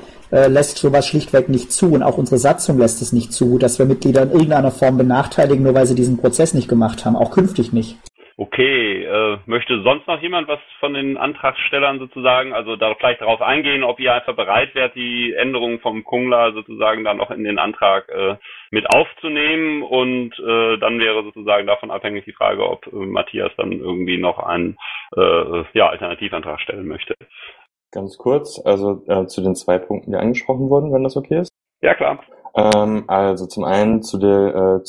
lässt sowas schlichtweg nicht zu und auch unsere Satzung lässt es nicht zu, dass wir Mitglieder in irgendeiner Form benachteiligen, nur weil sie diesen Prozess nicht gemacht haben, auch künftig nicht. Okay, möchte sonst noch jemand was von den Antragstellern sozusagen, also da vielleicht darauf eingehen, ob ihr einfach bereit wärt, die Änderungen vom Kungler sozusagen dann noch in den Antrag mit aufzunehmen und dann wäre sozusagen davon abhängig die Frage, ob Matthias dann irgendwie noch einen Alternativantrag stellen möchte. Ganz kurz, also zu den 2 Punkten, die angesprochen wurden, wenn das okay ist. Ja, klar. Also zum einen zu der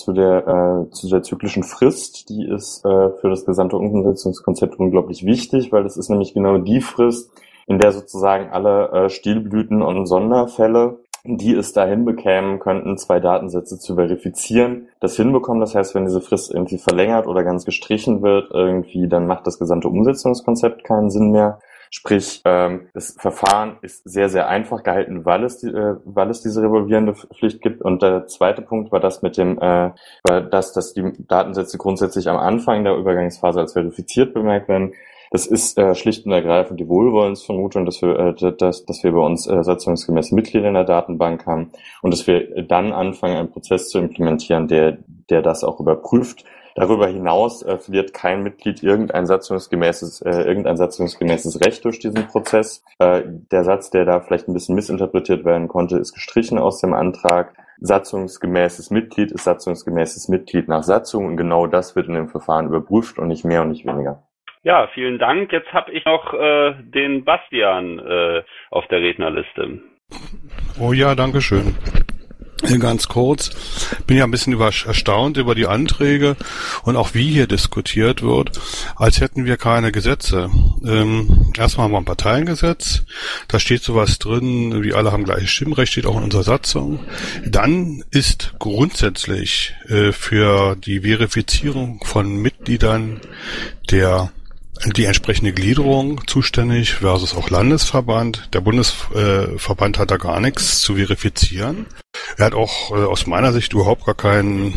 zyklischen Frist, die ist für das gesamte Umsetzungskonzept unglaublich wichtig, weil das ist nämlich genau die Frist, in der sozusagen alle Stilblüten und Sonderfälle, die es dahin bekämen könnten, 2 Datensätze zu verifizieren, das hinbekommen. Das heißt, wenn diese Frist irgendwie verlängert oder ganz gestrichen wird, irgendwie, dann macht das gesamte Umsetzungskonzept keinen Sinn mehr. Sprich, das Verfahren ist sehr, sehr einfach gehalten, weil es diese revolvierende Pflicht gibt. Und der zweite Punkt war das mit dem, dass die Datensätze grundsätzlich am Anfang der Übergangsphase als verifiziert bemerkt werden. Das ist schlicht und ergreifend die Wohlwollensvermutung, dass wir bei uns satzungsgemäß Mitglieder in der Datenbank haben und dass wir dann anfangen, einen Prozess zu implementieren, der das auch überprüft. Darüber hinaus verliert kein Mitglied irgendein satzungsgemäßes Recht durch diesen Prozess. Der Satz, der da vielleicht ein bisschen missinterpretiert werden konnte, ist gestrichen aus dem Antrag. Satzungsgemäßes Mitglied ist satzungsgemäßes Mitglied nach Satzung und genau das wird in dem Verfahren überprüft und nicht mehr und nicht weniger. Ja, vielen Dank. Jetzt habe ich noch den Bastian auf der Rednerliste. Oh ja, danke schön. Ganz kurz, bin ja ein bisschen erstaunt über die Anträge und auch wie hier diskutiert wird, als hätten wir keine Gesetze. Erstmal haben wir ein Parteiengesetz, da steht sowas drin, wie alle haben gleiches Stimmrecht, steht auch in unserer Satzung. Dann ist grundsätzlich für die Verifizierung von Mitgliedern die entsprechende Gliederung zuständig versus auch Landesverband. Der Bundesverband hat da gar nichts zu verifizieren. Er hat auch aus meiner Sicht überhaupt gar keine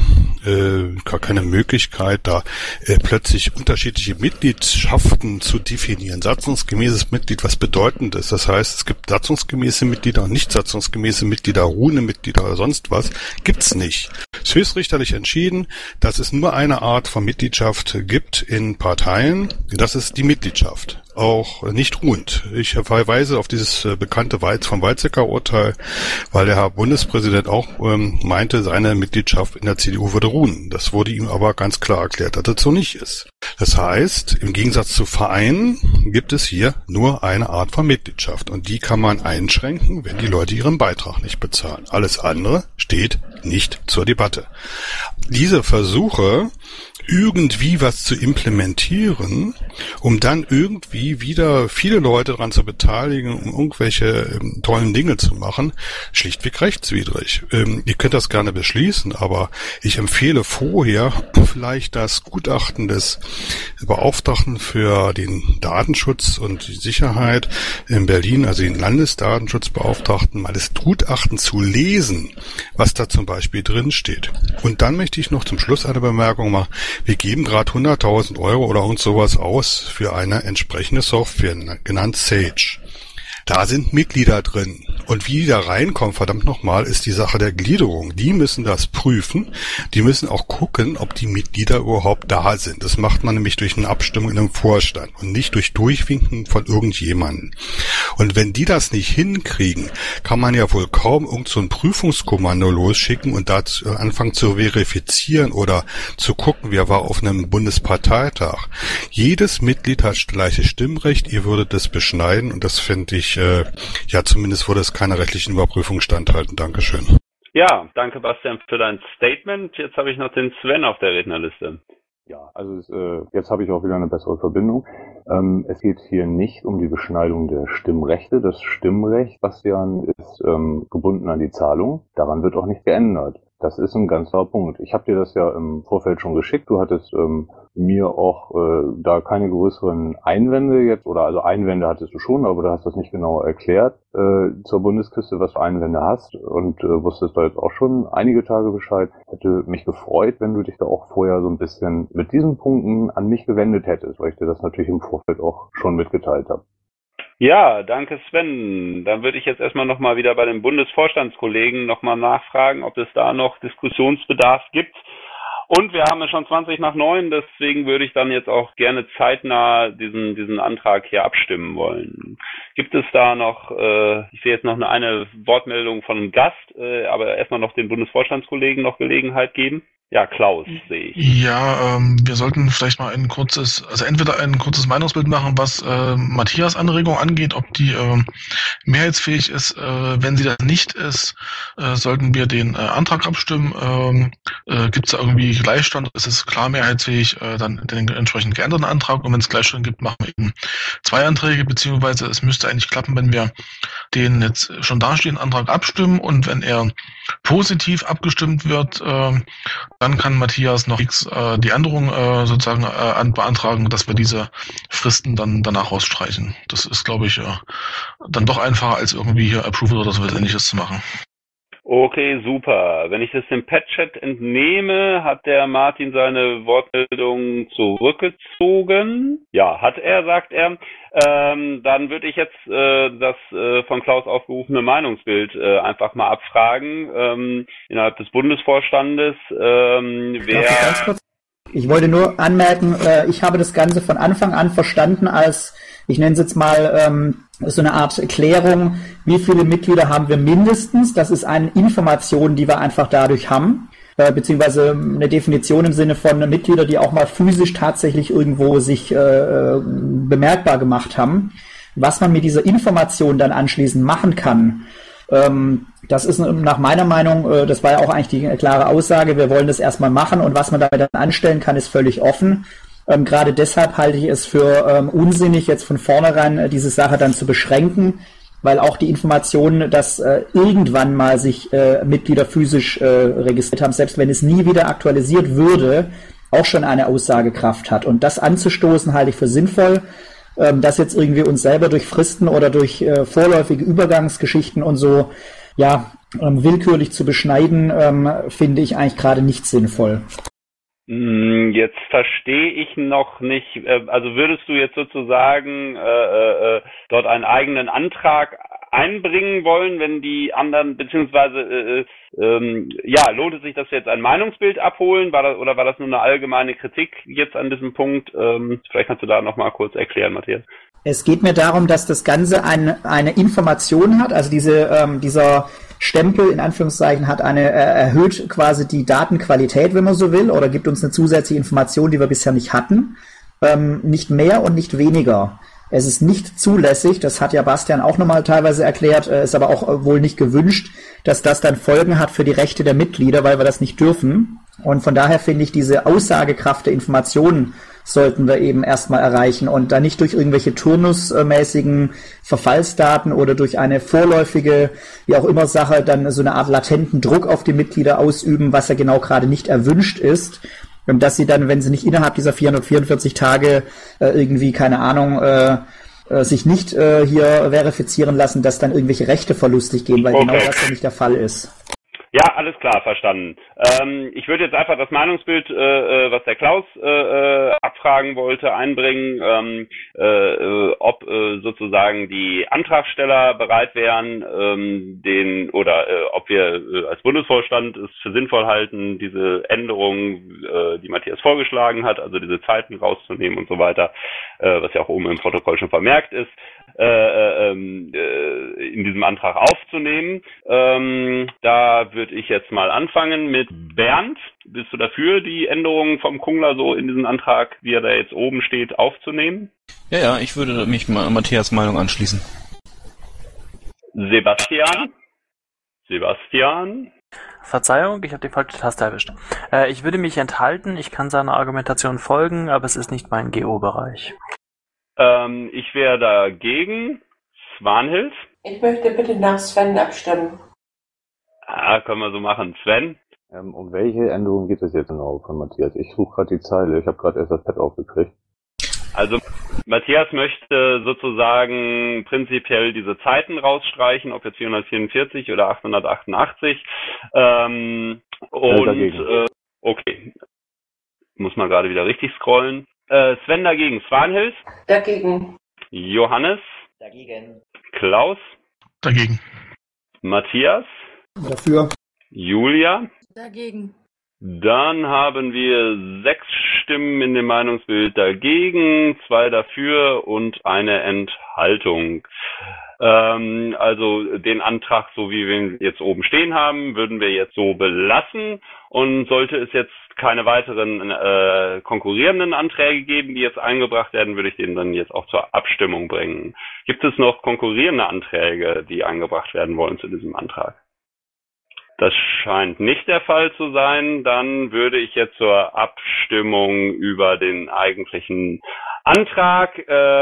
Möglichkeit, da plötzlich unterschiedliche Mitgliedschaften zu definieren. Satzungsgemäßes Mitglied, was bedeutend ist. Das heißt, es gibt satzungsgemäße Mitglieder und nicht satzungsgemäße Mitglieder, ruhende Mitglieder oder sonst was. Gibt's nicht. Es ist höchstrichterlich entschieden, dass es nur eine Art von Mitgliedschaft gibt in Parteien. Das ist die Mitgliedschaft. Auch nicht ruhend. Ich verweise auf dieses bekannte vom Weizsäcker-Urteil, weil der Herr Bundespräsident auch meinte, seine Mitgliedschaft in der CDU würde ruhen. Das wurde ihm aber ganz klar erklärt, dass das so nicht ist. Das heißt, im Gegensatz zu Vereinen gibt es hier nur eine Art von Mitgliedschaft und die kann man einschränken, wenn die Leute ihren Beitrag nicht bezahlen. Alles andere steht nicht zur Debatte. Diese Versuche, irgendwie was zu implementieren, um dann irgendwie wieder viele Leute daran zu beteiligen, um irgendwelche tollen Dinge zu machen, schlichtweg rechtswidrig. Ihr könnt das gerne beschließen, aber ich empfehle vorher vielleicht das Gutachten des Beauftragten für den Datenschutz und die Sicherheit in Berlin, also den Landesdatenschutzbeauftragten, mal das Gutachten zu lesen, was da zum Beispiel drin steht. Und dann möchte ich noch zum Schluss eine Bemerkung machen. Wir geben gerade 100.000 Euro oder irgend sowas aus für eine entsprechende Software, genannt Sage. Da sind Mitglieder drin. Und wie die da reinkommen, verdammt nochmal, ist die Sache der Gliederung. Die müssen das prüfen. Die müssen auch gucken, ob die Mitglieder überhaupt da sind. Das macht man nämlich durch eine Abstimmung in einem Vorstand und nicht durch Durchwinken von irgendjemandem. Und wenn die das nicht hinkriegen, kann man ja wohl kaum irgend so ein Prüfungskommando losschicken und da anfangen zu verifizieren oder zu gucken, wer war auf einem Bundesparteitag. Jedes Mitglied hat gleiches Stimmrecht. Ihr würdet das beschneiden und das finde ich, zumindest würde es keiner rechtlichen Überprüfung standhalten. Dankeschön. Ja, danke Bastian für dein Statement. Jetzt habe ich noch den Sven auf der Rednerliste. Ja, also jetzt habe ich auch wieder eine bessere Verbindung. Es geht hier nicht um die Beschneidung der Stimmrechte. Das Stimmrecht, Bastian, ist gebunden an die Zahlung. Daran wird auch nicht geändert. Das ist ein ganz klarer Punkt. Ich habe dir das ja im Vorfeld schon geschickt. Du hattest mir auch da keine größeren Einwände jetzt, oder also Einwände hattest du schon, aber du hast das nicht genau erklärt zur Bundeskiste, was du Einwände hast und wusstest da jetzt auch schon einige Tage Bescheid. Hätte mich gefreut, wenn du dich da auch vorher so ein bisschen mit diesen Punkten an mich gewendet hättest, weil ich dir das natürlich im Vorfeld auch schon mitgeteilt habe. Ja, danke Sven. Dann würde ich jetzt erstmal nochmal wieder bei den Bundesvorstandskollegen nochmal nachfragen, ob es da noch Diskussionsbedarf gibt. Und wir haben ja schon 20:09, deswegen würde ich dann jetzt auch gerne zeitnah diesen Antrag hier abstimmen wollen. Gibt es da noch, ich sehe jetzt noch eine Wortmeldung von einem Gast, aber erstmal noch den Bundesvorstandskollegen noch Gelegenheit geben. Ja, Klaus, sehe ich. Ja, wir sollten vielleicht mal entweder ein kurzes Meinungsbild machen, was Matthias Anregung angeht, ob die mehrheitsfähig ist. Wenn sie das nicht ist, sollten wir den Antrag abstimmen. Gibt es da irgendwie Gleichstand? Ist es klar mehrheitsfähig? Dann den entsprechend geänderten Antrag. Und wenn es Gleichstand gibt, machen wir eben 2 Anträge, beziehungsweise es müsste eigentlich klappen, wenn wir den jetzt schon dastehenden Antrag abstimmen und wenn er positiv abgestimmt wird, dann kann Matthias noch die Änderung sozusagen beantragen, dass wir diese Fristen dann danach rausstreichen. Das ist, glaube ich, dann doch einfacher, als irgendwie hier Approval oder so was Ähnliches zu machen. Okay, super. Wenn ich das im Pet-Chat entnehme, hat der Martin seine Wortmeldung zurückgezogen. Ja, hat er, sagt er. Dann würde ich jetzt das von Klaus aufgerufene Meinungsbild einfach mal abfragen innerhalb des Bundesvorstandes. Ich wollte nur anmerken, ich habe das Ganze von Anfang an verstanden als, ich nenne es jetzt mal, so eine Art Erklärung, wie viele Mitglieder haben wir mindestens. Das ist eine Information, die wir einfach dadurch haben, beziehungsweise eine Definition im Sinne von Mitglieder, die auch mal physisch tatsächlich irgendwo sich bemerkbar gemacht haben. Was man mit dieser Information dann anschließend machen kann, das ist nach meiner Meinung, das war ja auch eigentlich die klare Aussage, wir wollen das erstmal machen und was man damit dann anstellen kann, ist völlig offen. Gerade deshalb halte ich es für unsinnig, jetzt von vornherein diese Sache dann zu beschränken, weil auch die Information, dass irgendwann mal sich Mitglieder physisch registriert haben, selbst wenn es nie wieder aktualisiert würde, auch schon eine Aussagekraft hat. Und das anzustoßen halte ich für sinnvoll. Das jetzt irgendwie uns selber durch Fristen oder durch vorläufige Übergangsgeschichten und so, ja, willkürlich zu beschneiden, finde ich eigentlich gerade nicht sinnvoll. Jetzt verstehe ich noch nicht, also würdest du jetzt sozusagen dort einen eigenen Antrag einbringen wollen, wenn die anderen, beziehungsweise lohnt es sich, dass wir jetzt ein Meinungsbild abholen, oder war das nur eine allgemeine Kritik jetzt an diesem Punkt? Vielleicht kannst du da nochmal kurz erklären, Matthias. Es geht mir darum, dass das Ganze eine Information hat, also dieser Stempel in Anführungszeichen erhöht quasi die Datenqualität, wenn man so will, oder gibt uns eine zusätzliche Information, die wir bisher nicht hatten. Nicht mehr und nicht weniger. Es ist nicht zulässig, das hat ja Bastian auch nochmal teilweise erklärt, ist aber auch wohl nicht gewünscht, dass das dann Folgen hat für die Rechte der Mitglieder, weil wir das nicht dürfen. Und von daher finde ich, diese Aussagekraft der Informationen sollten wir eben erstmal erreichen und da nicht durch irgendwelche turnusmäßigen Verfallsdaten oder durch eine vorläufige, wie auch immer Sache, dann so eine Art latenten Druck auf die Mitglieder ausüben, was ja genau gerade nicht erwünscht ist. Dass sie dann, wenn sie nicht innerhalb dieser 444 Tage irgendwie, keine Ahnung, sich nicht hier verifizieren lassen, dass dann irgendwelche Rechte verlustig gehen, weil genau das ja nicht der Fall ist. Ja, alles klar, verstanden. Ich würde jetzt einfach das Meinungsbild, was der Klaus abfragen wollte, einbringen, ob sozusagen die Antragsteller bereit wären, ob wir als Bundesvorstand es für sinnvoll halten, diese Änderungen, die Matthias vorgeschlagen hat, also diese Zeiten rauszunehmen und so weiter, was ja auch oben im Protokoll schon vermerkt ist, in diesem Antrag aufzunehmen. Da würde ich jetzt mal anfangen mit Bernd. Bist du dafür, die Änderungen vom Kungler so in diesen Antrag, wie er da jetzt oben steht, aufzunehmen? Ja, ich würde mich mal an Matthias' Meinung anschließen. Sebastian? Verzeihung, ich habe die falsche Taste erwischt. Ich würde mich enthalten, ich kann seiner Argumentation folgen, aber es ist nicht mein GO-Bereich. Ich wäre dagegen. Swanhild? Ich möchte bitte nach Sven abstimmen. Können wir so machen. Sven? Um welche Änderung geht es jetzt genau von Matthias? Ich suche gerade die Zeile. Ich habe gerade erst das Pad aufgekriegt. Also Matthias möchte sozusagen prinzipiell diese Zeiten rausstreichen, ob jetzt 444 oder 888. Okay. Muss mal gerade wieder richtig scrollen. Sven dagegen. Swanhild? Dagegen. Johannes? Dagegen. Klaus? Dagegen. Matthias? Dafür. Julia? Dagegen. Dann haben wir 6 Stimmen in dem Meinungsbild dagegen, 2 dafür und eine Enthaltung. Also den Antrag, so wie wir ihn jetzt oben stehen haben, würden wir jetzt so belassen. Und sollte es jetzt keine weiteren konkurrierenden Anträge geben, die jetzt eingebracht werden, würde ich den dann jetzt auch zur Abstimmung bringen. Gibt es noch konkurrierende Anträge, die eingebracht werden wollen zu diesem Antrag? Das scheint nicht der Fall zu sein. Dann würde ich jetzt zur Abstimmung über den eigentlichen Antrag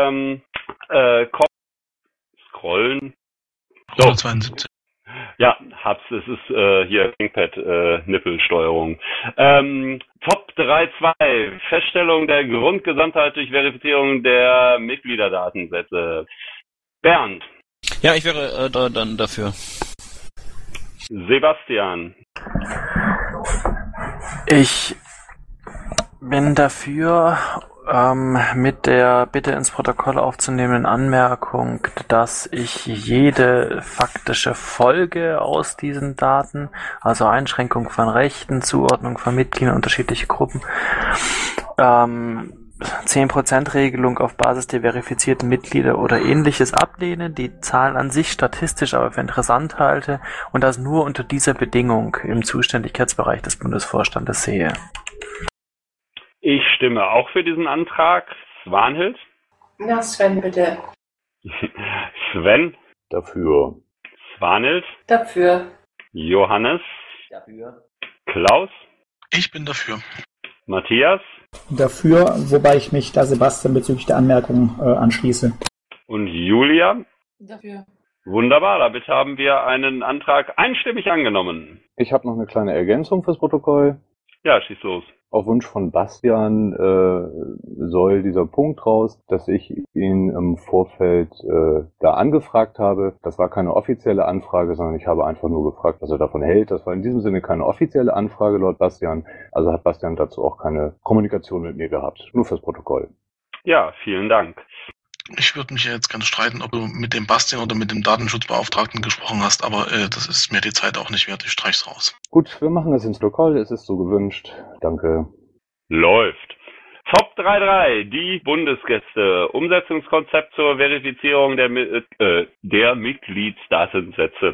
scrollen. So. 72. Ja, hab's. Es ist hier ThinkPad Nippelsteuerung. Top 3.2. Feststellung der Grundgesamtheit durch Verifizierung der Mitgliederdatensätze. Bernd. Ja, ich wäre dann dafür. Sebastian. Ich bin dafür, mit der Bitte ins Protokoll aufzunehmenden Anmerkung, dass ich jede faktische Folge aus diesen Daten, also Einschränkung von Rechten, Zuordnung von Mitgliedern unterschiedliche Gruppen, 10%-Regelung auf Basis der verifizierten Mitglieder oder ähnliches ablehne, die Zahlen an sich statistisch aber für interessant halte und das nur unter dieser Bedingung im Zuständigkeitsbereich des Bundesvorstandes sehe. Ich stimme auch für diesen Antrag. Swanhild? Na, Sven, bitte. Sven? Dafür. Swanhild? Dafür. Johannes? Dafür. Klaus? Ich bin dafür. Matthias? Dafür, wobei ich mich da Sebastian bezüglich der Anmerkung anschließe. Und Julia? Dafür. Wunderbar, damit haben wir einen Antrag einstimmig angenommen. Ich habe noch eine kleine Ergänzung fürs Protokoll. Ja, schieß los. Auf Wunsch von Bastian soll dieser Punkt raus, dass ich ihn im Vorfeld da angefragt habe. Das war keine offizielle Anfrage, sondern ich habe einfach nur gefragt, was er davon hält. Das war in diesem Sinne keine offizielle Anfrage laut Bastian. Also hat Bastian dazu auch keine Kommunikation mit mir gehabt. Nur fürs Protokoll. Ja, vielen Dank. Ich würde mich ja jetzt ganz streiten, ob du mit dem Bastian oder mit dem Datenschutzbeauftragten gesprochen hast, aber das ist mir die Zeit auch nicht wert. Ich streich's raus. Gut, wir machen das ins Protokoll. Es ist so gewünscht. Danke. Läuft. Top 3.3, die Bundesgäste. Umsetzungskonzept zur Verifizierung der Mitgliedsdatensätze.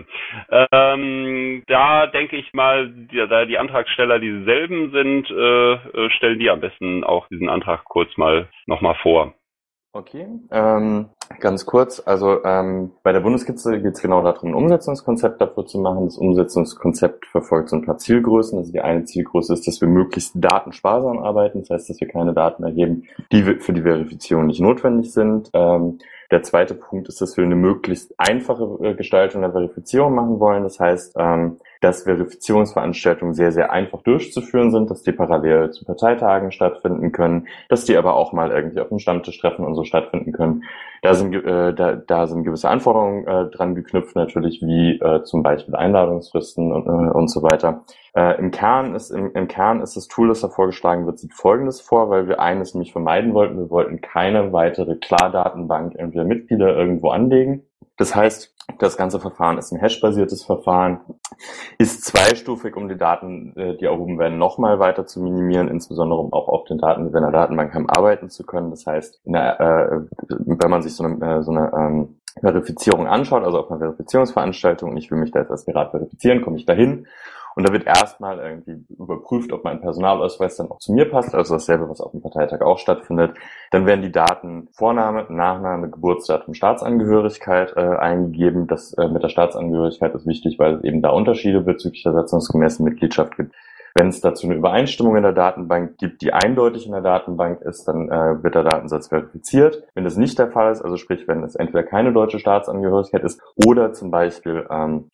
Da denke ich mal, da die Antragsteller dieselben sind, stellen die am besten auch diesen Antrag kurz mal nochmal vor. Okay, ganz kurz, also bei der Bundesgäste geht es genau darum, ein Umsetzungskonzept dafür zu machen. Das Umsetzungskonzept verfolgt so ein paar Zielgrößen. Also die eine Zielgröße ist, dass wir möglichst datensparsam arbeiten, das heißt, dass wir keine Daten erheben, die für die Verifizierung nicht notwendig sind. Der zweite Punkt ist, dass wir eine möglichst einfache Gestaltung der Verifizierung machen wollen. Das heißt, dass Verifizierungsveranstaltungen sehr, sehr einfach durchzuführen sind, dass die parallel zu Parteitagen stattfinden können, dass die aber auch mal irgendwie auf einem Stammtischtreffen und so stattfinden können. Da sind gewisse Anforderungen dran geknüpft, natürlich wie zum Beispiel Einladungsfristen und so weiter. Im Kern ist das Tool, das da vorgeschlagen wird, sieht Folgendes vor, weil wir eines nämlich vermeiden wollten. Wir wollten keine weitere Klardatenbank entweder Mitglieder irgendwo anlegen. Das heißt, das ganze Verfahren ist ein hash-basiertes Verfahren, ist zweistufig, um die Daten, die erhoben werden, nochmal weiter zu minimieren, insbesondere um auch auf den Daten, die wir in der Datenbank haben, arbeiten zu können. Das heißt, wenn man sich so eine Verifizierung anschaut, also auf einer Verifizierungsveranstaltung, und ich will mich da jetzt als gerade verifizieren, komme ich dahin. Und da wird erstmal irgendwie überprüft, ob mein Personalausweis dann auch zu mir passt, also dasselbe, was auf dem Parteitag auch stattfindet. Dann werden die Daten Vorname, Nachname, Geburtsdatum, Staatsangehörigkeit eingegeben. Das mit der Staatsangehörigkeit ist wichtig, weil es eben da Unterschiede bezüglich der satzungsgemäßen Mitgliedschaft gibt. Wenn es dazu eine Übereinstimmung in der Datenbank gibt, die eindeutig in der Datenbank ist, dann wird der Datensatz verifiziert. Wenn das nicht der Fall ist, also sprich, wenn es entweder keine deutsche Staatsangehörigkeit ist oder zum Beispiel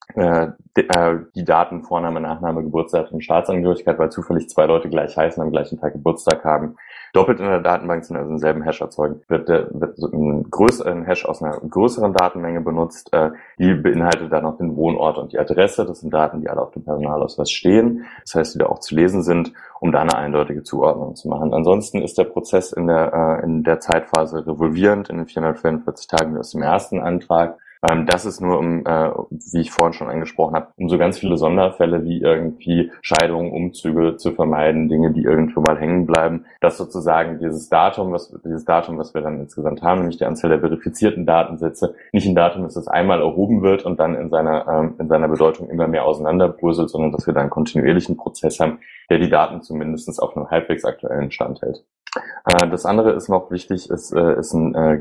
die Daten Vorname, Nachname, Geburtsdatum, Staatsangehörigkeit, weil zufällig zwei Leute gleich heißen, am gleichen Tag Geburtstag haben, doppelt in der Datenbank sind, also denselben Hash erzeugen, wird ein Hash aus einer größeren Datenmenge benutzt. Die beinhaltet dann auch den Wohnort und die Adresse. Das sind Daten, die alle auf dem Personalausweis stehen. Das heißt, die da auch zu lesen sind, um da eine eindeutige Zuordnung zu machen. Ansonsten ist der Prozess in der Zeitphase revolvierend in den 444 Tagen aus dem ersten Antrag. Das ist nur, wie ich vorhin schon angesprochen habe, um so ganz viele Sonderfälle wie irgendwie Scheidungen, Umzüge zu vermeiden, Dinge, die irgendwo mal hängen bleiben, dass sozusagen dieses Datum, was wir dann insgesamt haben, nämlich die Anzahl der verifizierten Datensätze, nicht ein Datum ist, das einmal erhoben wird und dann in seiner Bedeutung immer mehr auseinanderbröselt, sondern dass wir da einen kontinuierlichen Prozess haben, der die Daten zumindest auf einem halbwegs aktuellen Stand hält. Das andere ist noch wichtig, ist ein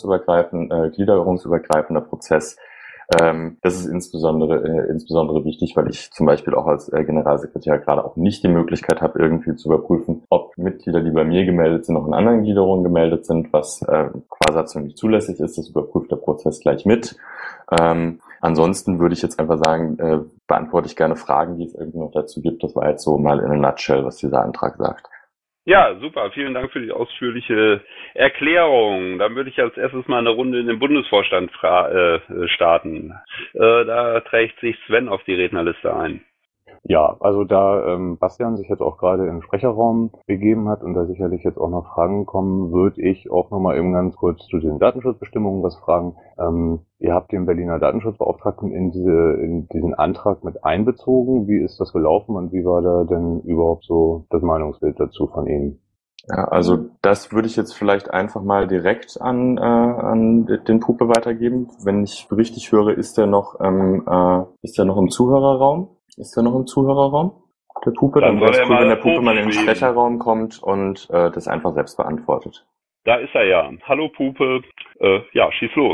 gliederungsübergreifender Prozess. Das ist insbesondere wichtig, weil ich zum Beispiel auch als Generalsekretär gerade auch nicht die Möglichkeit habe, irgendwie zu überprüfen, ob Mitglieder, die bei mir gemeldet sind, noch in anderen Gliederungen gemeldet sind, was quasi nicht zulässig ist. Das überprüft der Prozess gleich mit. Ansonsten würde ich jetzt einfach sagen, beantworte ich gerne Fragen, die es irgendwie noch dazu gibt. Das war jetzt so mal in a nutshell, was dieser Antrag sagt. Ja, super. Vielen Dank für die ausführliche Erklärung. Dann würde ich als erstes mal eine Runde in den Bundesvorstand starten. Da trägt sich Sven auf die Rednerliste ein. Ja, also da Bastian sich jetzt auch gerade in den Sprecherraum begeben hat und da sicherlich jetzt auch noch Fragen kommen, würde ich auch nochmal eben ganz kurz zu den Datenschutzbestimmungen was fragen. Ihr habt den Berliner Datenschutzbeauftragten in diesen Antrag mit einbezogen. Wie ist das gelaufen und wie war da denn überhaupt so das Meinungsbild dazu von Ihnen? Ja, also das würde ich jetzt vielleicht einfach mal direkt an den Puppe weitergeben. Wenn ich richtig höre, ist der noch im Zuhörerraum? Ist er noch im Zuhörerraum? Der Puppe? Dann wäre es cool, wenn der Puppe mal in den Sprecherraum kommt und das einfach selbst beantwortet. Da ist er ja. Hallo Puppe. Ja, schieß los.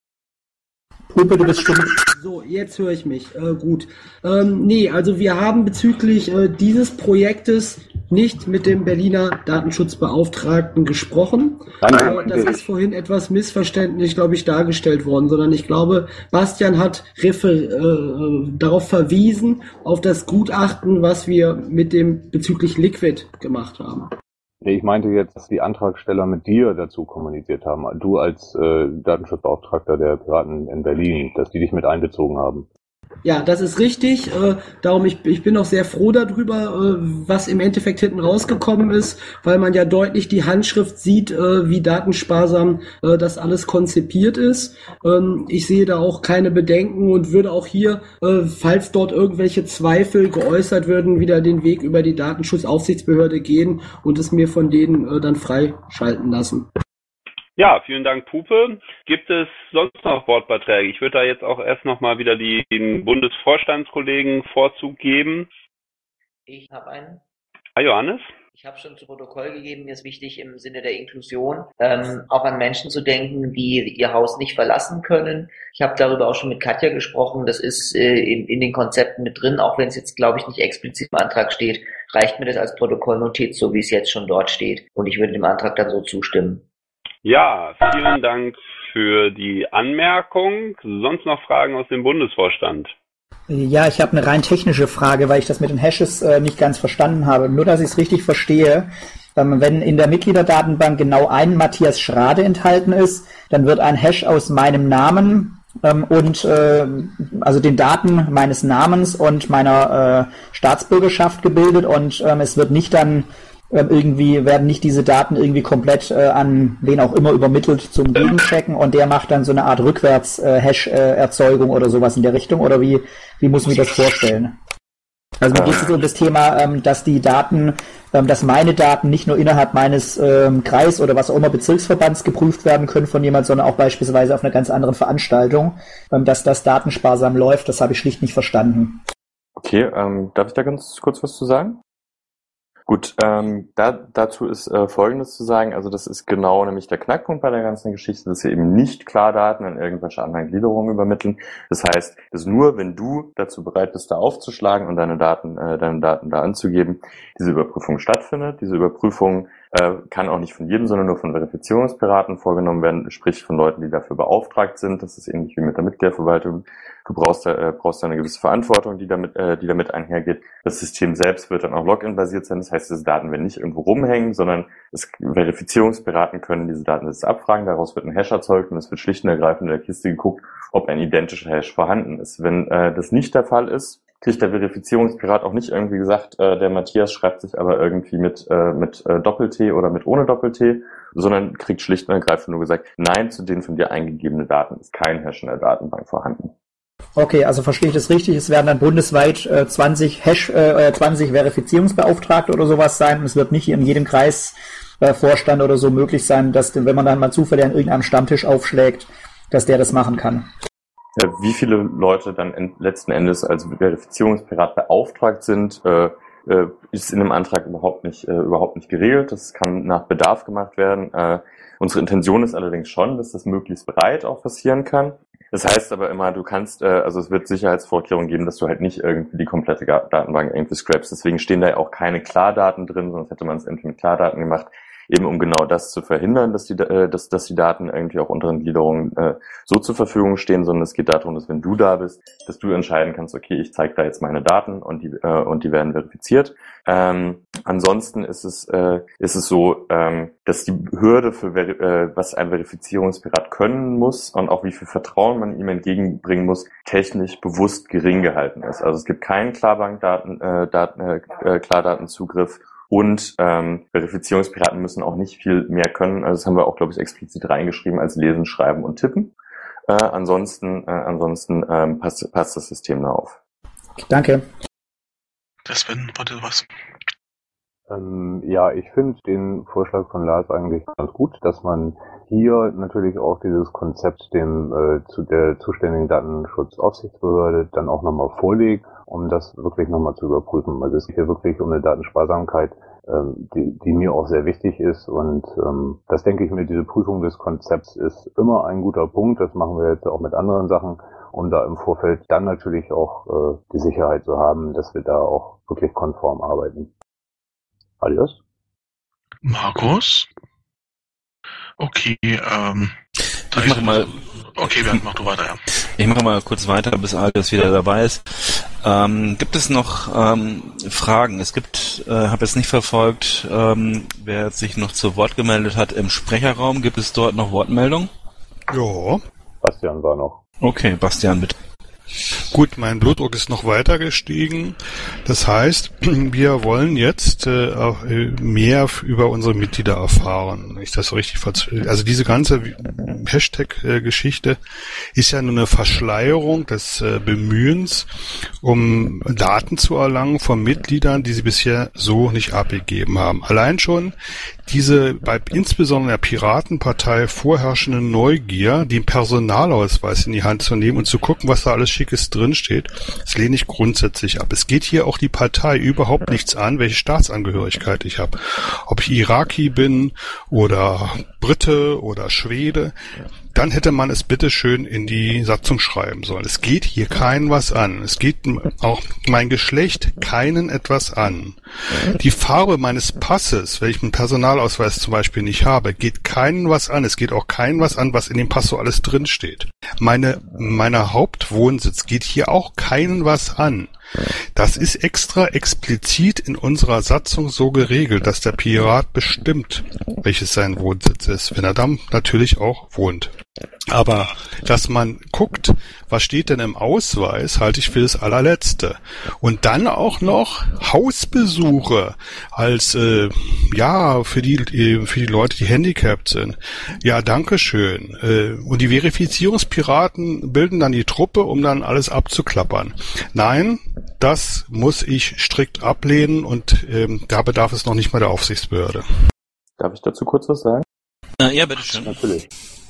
Puppe, du bist stumm. So, jetzt höre ich mich. Gut. Also wir haben bezüglich dieses Projektes nicht mit dem Berliner Datenschutzbeauftragten gesprochen. Das ist vorhin etwas missverständlich, glaube ich, dargestellt worden, sondern ich glaube, Bastian hat darauf verwiesen, auf das Gutachten, was wir mit dem bezüglich Liquid gemacht haben. Nee, ich meinte jetzt, dass die Antragsteller mit dir dazu kommuniziert haben. Du als Datenschutzbeauftragter der Piraten in Berlin, dass die dich mit einbezogen haben. Ja, das ist richtig. Darum, ich bin auch sehr froh darüber, was im Endeffekt hinten rausgekommen ist, weil man ja deutlich die Handschrift sieht, wie datensparsam das alles konzipiert ist. Ich sehe da auch keine Bedenken und würde auch hier, falls dort irgendwelche Zweifel geäußert würden, wieder den Weg über die Datenschutzaufsichtsbehörde gehen und es mir von denen dann freischalten lassen. Ja, vielen Dank, Pupe. Gibt es sonst noch Wortbeiträge? Ich würde da jetzt auch erst nochmal wieder den Bundesvorstandskollegen Vorzug geben. Ich habe einen. Johannes? Ich habe schon zu Protokoll gegeben, mir ist wichtig im Sinne der Inklusion auch an Menschen zu denken, die ihr Haus nicht verlassen können. Ich habe darüber auch schon mit Katja gesprochen, das ist in den Konzepten mit drin, auch wenn es jetzt, glaube ich, nicht explizit im Antrag steht, reicht mir das als Protokollnotiz, so wie es jetzt schon dort steht. Und ich würde dem Antrag dann so zustimmen. Ja, vielen Dank für die Anmerkung. Sonst noch Fragen aus dem Bundesvorstand? Ja, ich habe eine rein technische Frage, weil ich das mit den Hashes nicht ganz verstanden habe. Nur, dass ich es richtig verstehe. Wenn in der Mitgliederdatenbank genau ein Matthias Schrade enthalten ist, dann wird ein Hash aus meinem Namen also den Daten meines Namens und meiner Staatsbürgerschaft gebildet und es wird nicht dann werden nicht diese Daten irgendwie komplett an wen auch immer übermittelt zum Gegenchecken und der macht dann so eine Art Rückwärts-Hash-Erzeugung oder sowas in der Richtung, oder wie muss man sich das vorstellen? Also mir geht es um das Thema, dass meine Daten nicht nur innerhalb meines Kreis oder was auch immer Bezirksverbands geprüft werden können von jemand, sondern auch beispielsweise auf einer ganz anderen Veranstaltung, dass das datensparsam läuft, das habe ich schlicht nicht verstanden. Okay, darf ich da ganz kurz was zu sagen? Gut, dazu ist Folgendes zu sagen, also das ist genau nämlich der Knackpunkt bei der ganzen Geschichte, dass wir eben nicht Klardaten an irgendwelche anderen Gliederungen übermitteln. Das heißt, dass nur wenn du dazu bereit bist, da aufzuschlagen und deine Daten da anzugeben, diese Überprüfung stattfindet. Diese Überprüfung kann auch nicht von jedem, sondern nur von Verifizierungspiraten vorgenommen werden, sprich von Leuten, die dafür beauftragt sind. Das ist ähnlich wie mit der Mitgliederverwaltung. Du brauchst da eine gewisse Verantwortung, die damit einhergeht. Das System selbst wird dann auch Login-basiert sein. Das heißt, diese Daten werden nicht irgendwo rumhängen, sondern Verifizierungspiraten können diese Daten jetzt abfragen. Daraus wird ein Hash erzeugt und es wird schlicht und ergreifend in der Kiste geguckt, ob ein identischer Hash vorhanden ist. Wenn das nicht der Fall ist, kriegt der Verifizierungspirat auch nicht irgendwie gesagt, der Matthias schreibt sich aber irgendwie mit Doppel-T oder mit ohne Doppel-T, sondern kriegt schlicht und ergreifend nur gesagt, nein, zu den von dir eingegebenen Daten ist kein Hash in der Datenbank vorhanden. Okay, also verstehe ich das richtig, es werden dann bundesweit 20 Verifizierungsbeauftragte oder sowas sein und es wird nicht in jedem Kreisvorstand oder so möglich sein, dass, wenn man dann mal zufällig an irgendeinem Stammtisch aufschlägt, dass der das machen kann. Wie viele Leute dann letzten Endes als Verifizierungspirat beauftragt sind, ist in dem Antrag überhaupt nicht geregelt. Das kann nach Bedarf gemacht werden. Unsere Intention ist allerdings schon, dass das möglichst breit auch passieren kann. Das heißt aber immer, du kannst, also es wird Sicherheitsvorkehrungen geben, dass du halt nicht irgendwie die komplette Datenbank irgendwie scrapst. Deswegen stehen da ja auch keine Klardaten drin, sonst hätte man es irgendwie mit Klardaten gemacht, eben um genau das zu verhindern, dass die Daten irgendwie auch unteren Gliederungen so zur Verfügung stehen, sondern es geht darum, dass wenn du da bist, dass du entscheiden kannst, okay, ich zeige da jetzt meine Daten und die werden verifiziert. Ansonsten ist es so, dass die Hürde für was ein Verifizierungspirat können muss und auch wie viel Vertrauen man ihm entgegenbringen muss, technisch bewusst gering gehalten ist. Also es gibt keinen Klardatenzugriff. Und Verifizierungspiraten müssen auch nicht viel mehr können. Also das haben wir auch, glaube ich, explizit reingeschrieben als Lesen, Schreiben und Tippen. Ansonsten passt das System da auf. Danke. Sven, warte was? Ja, ich finde den Vorschlag von Lars eigentlich ganz gut, dass man hier natürlich auch dieses Konzept zu der zuständigen Datenschutzaufsichtsbehörde dann auch nochmal vorlegt, um das wirklich nochmal zu überprüfen. Also es geht hier wirklich um eine Datensparsamkeit, die mir auch sehr wichtig ist, und das denke ich mir, diese Prüfung des Konzepts ist immer ein guter Punkt. Das machen wir jetzt auch mit anderen Sachen, um da im Vorfeld dann natürlich auch die Sicherheit zu haben, dass wir da auch wirklich konform arbeiten. Adios. Markus? Okay, ich mach mal. Okay, Bernd, mach du weiter, ja. Ich mache mal kurz weiter, bis Alias wieder dabei ist. Gibt es noch Fragen? Es gibt, habe jetzt nicht verfolgt, wer sich noch zu Wort gemeldet hat im Sprecherraum. Gibt es dort noch Wortmeldungen? Ja. Bastian war noch. Okay, Bastian, bitte. Gut, mein Blutdruck ist noch weiter gestiegen. Das heißt, wir wollen jetzt mehr über unsere Mitglieder erfahren. Wenn ich das so richtig also diese ganze Hashtag-Geschichte ist ja nur eine Verschleierung des Bemühens, um Daten zu erlangen von Mitgliedern, die sie bisher so nicht abgegeben haben. Allein schon diese bei insbesondere der Piratenpartei vorherrschende Neugier, den Personalausweis in die Hand zu nehmen und zu gucken, was da alles Schickes drinsteht, das lehne ich grundsätzlich ab. Es geht hier auch die Partei überhaupt nichts an, welche Staatsangehörigkeit ich habe. Ob ich Iraki bin oder Brite oder Schwede, dann hätte man es bitteschön in die Satzung schreiben sollen. Es geht hier keinen was an. Es geht auch mein Geschlecht keinen etwas an. Die Farbe meines Passes, welchen einen Personalausweis zum Beispiel nicht habe, geht keinen was an. Es geht auch keinen was an, was in dem Pass so alles drinsteht. Meiner Hauptwohnsitz geht hier auch keinen was an. Das ist extra explizit in unserer Satzung so geregelt, dass der Pirat bestimmt, welches sein Wohnsitz ist, wenn er dann natürlich auch wohnt. Aber dass man guckt, was steht denn im Ausweis, halte ich für das allerletzte. Und dann auch noch Hausbesuche als für die Leute, die handicapped sind. Ja, dankeschön. Und die Verifizierungspiraten bilden dann die Truppe, um dann alles abzuklappern. Nein, das muss ich strikt ablehnen und da bedarf es noch nicht mal der Aufsichtsbehörde. Darf ich dazu kurz was sagen? Ja, bitteschön. Natürlich.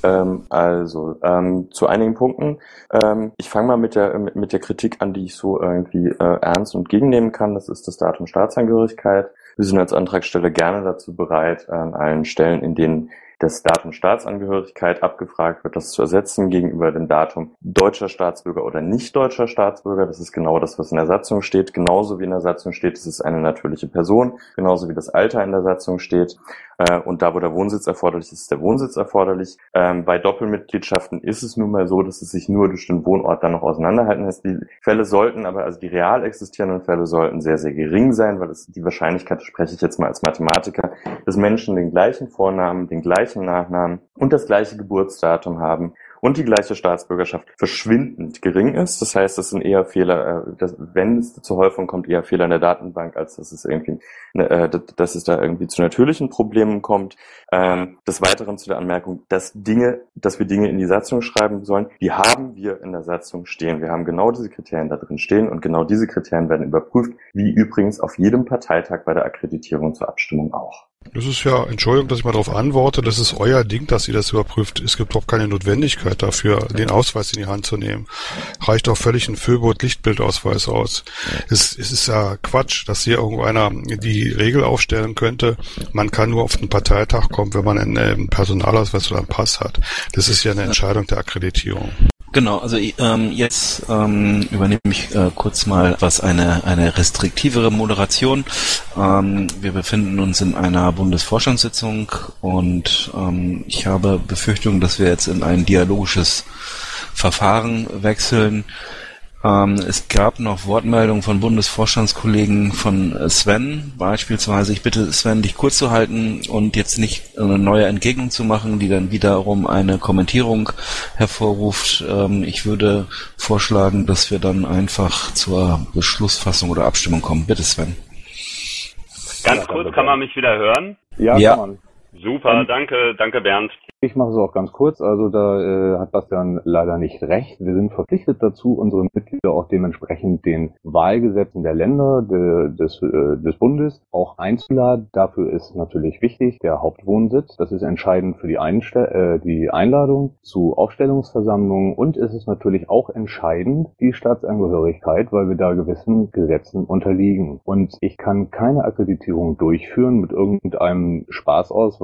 Zu einigen Punkten. Ich fange mal mit der Kritik an, die ich so irgendwie ernst und gegennehmen kann. Das ist das Datum Staatsangehörigkeit. Wir sind als Antragsteller gerne dazu bereit, an allen Stellen, in denen das Datum Staatsangehörigkeit abgefragt wird, das zu ersetzen gegenüber dem Datum deutscher Staatsbürger oder nicht deutscher Staatsbürger. Das ist genau das, was in der Satzung steht. Genauso wie in der Satzung steht, es ist eine natürliche Person. Genauso wie das Alter in der Satzung steht. Und da, wo der Wohnsitz erforderlich ist, ist der Wohnsitz erforderlich. Bei Doppelmitgliedschaften ist es nun mal so, dass es sich nur durch den Wohnort dann noch auseinanderhalten lässt. Die Fälle sollten aber, also die real existierenden Fälle sollten sehr, sehr gering sein, weil es die Wahrscheinlichkeit, das spreche ich jetzt mal als Mathematiker, dass Menschen den gleichen Vornamen, den gleichen Nachnamen und das gleiche Geburtsdatum haben und die gleiche Staatsbürgerschaft verschwindend gering ist. Das heißt, das sind eher Fehler, wenn es zur Häufung kommt, eher Fehler in der Datenbank, als dass es irgendwie, dass es da irgendwie zu natürlichen Problemen kommt. Des Weiteren zu der Anmerkung, dass wir Dinge in die Satzung schreiben sollen, die haben wir in der Satzung stehen. Wir haben genau diese Kriterien da drin stehen und genau diese Kriterien werden überprüft, wie übrigens auf jedem Parteitag bei der Akkreditierung zur Abstimmung auch. Das ist ja, Entschuldigung, dass ich mal darauf antworte, das ist euer Ding, dass ihr das überprüft. Es gibt doch keine Notwendigkeit dafür, den Ausweis in die Hand zu nehmen. Reicht doch völlig ein Füllboot-Lichtbildausweis aus. Es ist ja Quatsch, dass hier irgendeiner die Regel aufstellen könnte, man kann nur auf den Parteitag kommen, wenn man einen Personalausweis oder einen Pass hat. Das ist ja eine Entscheidung der Akkreditierung. Genau, also jetzt übernehme ich kurz mal eine restriktivere Moderation. Wir befinden uns in einer Bundesvorstandssitzung und ich habe Befürchtungen, dass wir jetzt in ein dialogisches Verfahren wechseln. Es gab noch Wortmeldungen von Bundesvorstandskollegen von Sven, beispielsweise. Ich bitte Sven, dich kurz zu halten und jetzt nicht eine neue Entgegnung zu machen, die dann wiederum eine Kommentierung hervorruft. Ich würde vorschlagen, dass wir dann einfach zur Beschlussfassung oder Abstimmung kommen. Bitte, Sven. Ganz kurz, kann man mich wieder hören? Ja. Kann man. Super, danke Bernd. Ich mache es auch ganz kurz, also da hat Bastian leider nicht recht. Wir sind verpflichtet dazu, unsere Mitglieder auch dementsprechend den Wahlgesetzen der Länder, des Bundes auch einzuladen. Dafür ist natürlich wichtig der Hauptwohnsitz. Das ist entscheidend für die Einladung zu Aufstellungsversammlungen und es ist natürlich auch entscheidend die Staatsangehörigkeit, weil wir da gewissen Gesetzen unterliegen. Und ich kann keine Akkreditierung durchführen mit irgendeinem Spaßausweis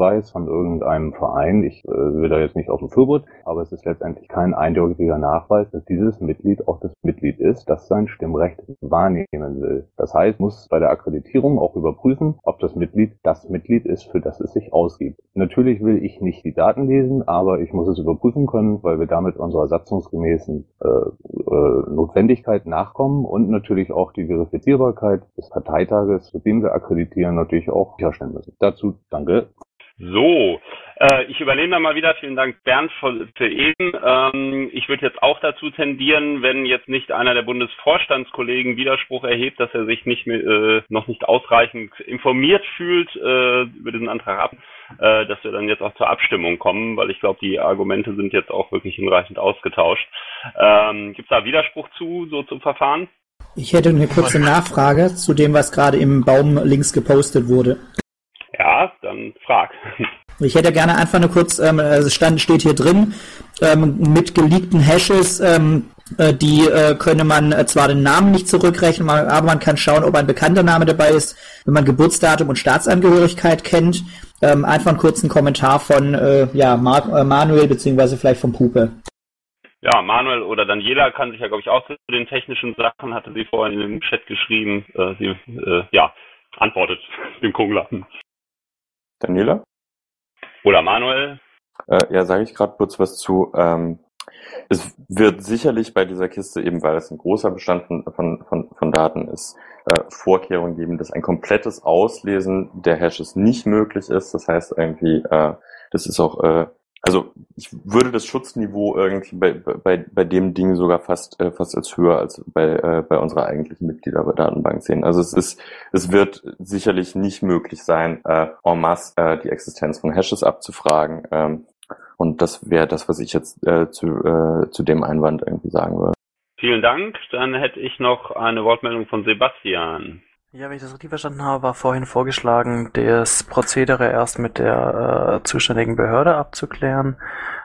Nachweis von irgendeinem Verein, ich will da jetzt nicht auf den Fürbutt, aber es ist letztendlich kein eindeutiger Nachweis, dass dieses Mitglied auch das Mitglied ist, das sein Stimmrecht wahrnehmen will. Das heißt, muss bei der Akkreditierung auch überprüfen, ob das Mitglied ist, für das es sich ausgibt. Natürlich will ich nicht die Daten lesen, aber ich muss es überprüfen können, weil wir damit unserer satzungsgemäßen Notwendigkeit nachkommen und natürlich auch die Verifizierbarkeit des Parteitages, zu dem wir akkreditieren, natürlich auch sicherstellen müssen. Dazu danke. So, ich übernehme da mal wieder. Vielen Dank, Bernd, für eben. Ich würde jetzt auch dazu tendieren, wenn jetzt nicht einer der Bundesvorstandskollegen Widerspruch erhebt, dass er sich noch nicht ausreichend informiert fühlt über diesen Antrag ab, dass wir dann jetzt auch zur Abstimmung kommen, weil ich glaube, die Argumente sind jetzt auch wirklich hinreichend ausgetauscht. Gibt es da Widerspruch zum Verfahren? Ich hätte eine kurze Nachfrage zu dem, was gerade im Baum links gepostet wurde. Ja, dann frag. Ich hätte gerne einfach nur kurz, steht hier drin, mit geleakten Hashes, die könne man zwar den Namen nicht zurückrechnen, aber man kann schauen, ob ein bekannter Name dabei ist, wenn man Geburtsdatum und Staatsangehörigkeit kennt. Einfach einen kurzen Kommentar von Manuel beziehungsweise vielleicht von Pupe. Ja, Manuel oder Daniela kann sich ja, glaube ich, auch zu den technischen Sachen, hatte sie vorhin in dem Chat geschrieben, sie antwortet dem Kungladen. Daniela? Oder Manuel? Sage ich gerade kurz was zu. Es wird sicherlich bei dieser Kiste, eben weil es ein großer Bestand von Daten ist, Vorkehrungen geben, dass ein komplettes Auslesen der Hashes nicht möglich ist. Das heißt irgendwie, das ist auch, also ich würde das Schutzniveau irgendwie bei dem Ding sogar fast als höher als bei unserer eigentlichen Mitgliederdatenbank sehen. Also es wird sicherlich nicht möglich sein, en masse die Existenz von Hashes abzufragen. Und das wäre das, was ich jetzt zu dem Einwand irgendwie sagen würde. Vielen Dank. Dann hätte ich noch eine Wortmeldung von Sebastian. Ja, wenn ich das richtig verstanden habe, war vorhin vorgeschlagen, das Prozedere erst mit der zuständigen Behörde abzuklären.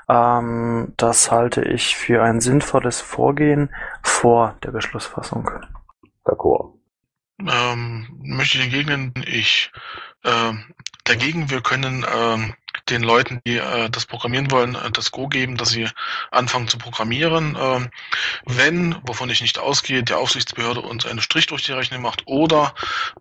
Das halte ich für ein sinnvolles Vorgehen vor der Beschlussfassung. D'accord. Möchte ich entgegnen, wir können den Leuten, die das programmieren wollen, das Go geben, dass sie anfangen zu programmieren. Wenn, wovon ich nicht ausgehe, die Aufsichtsbehörde uns einen Strich durch die Rechnung macht oder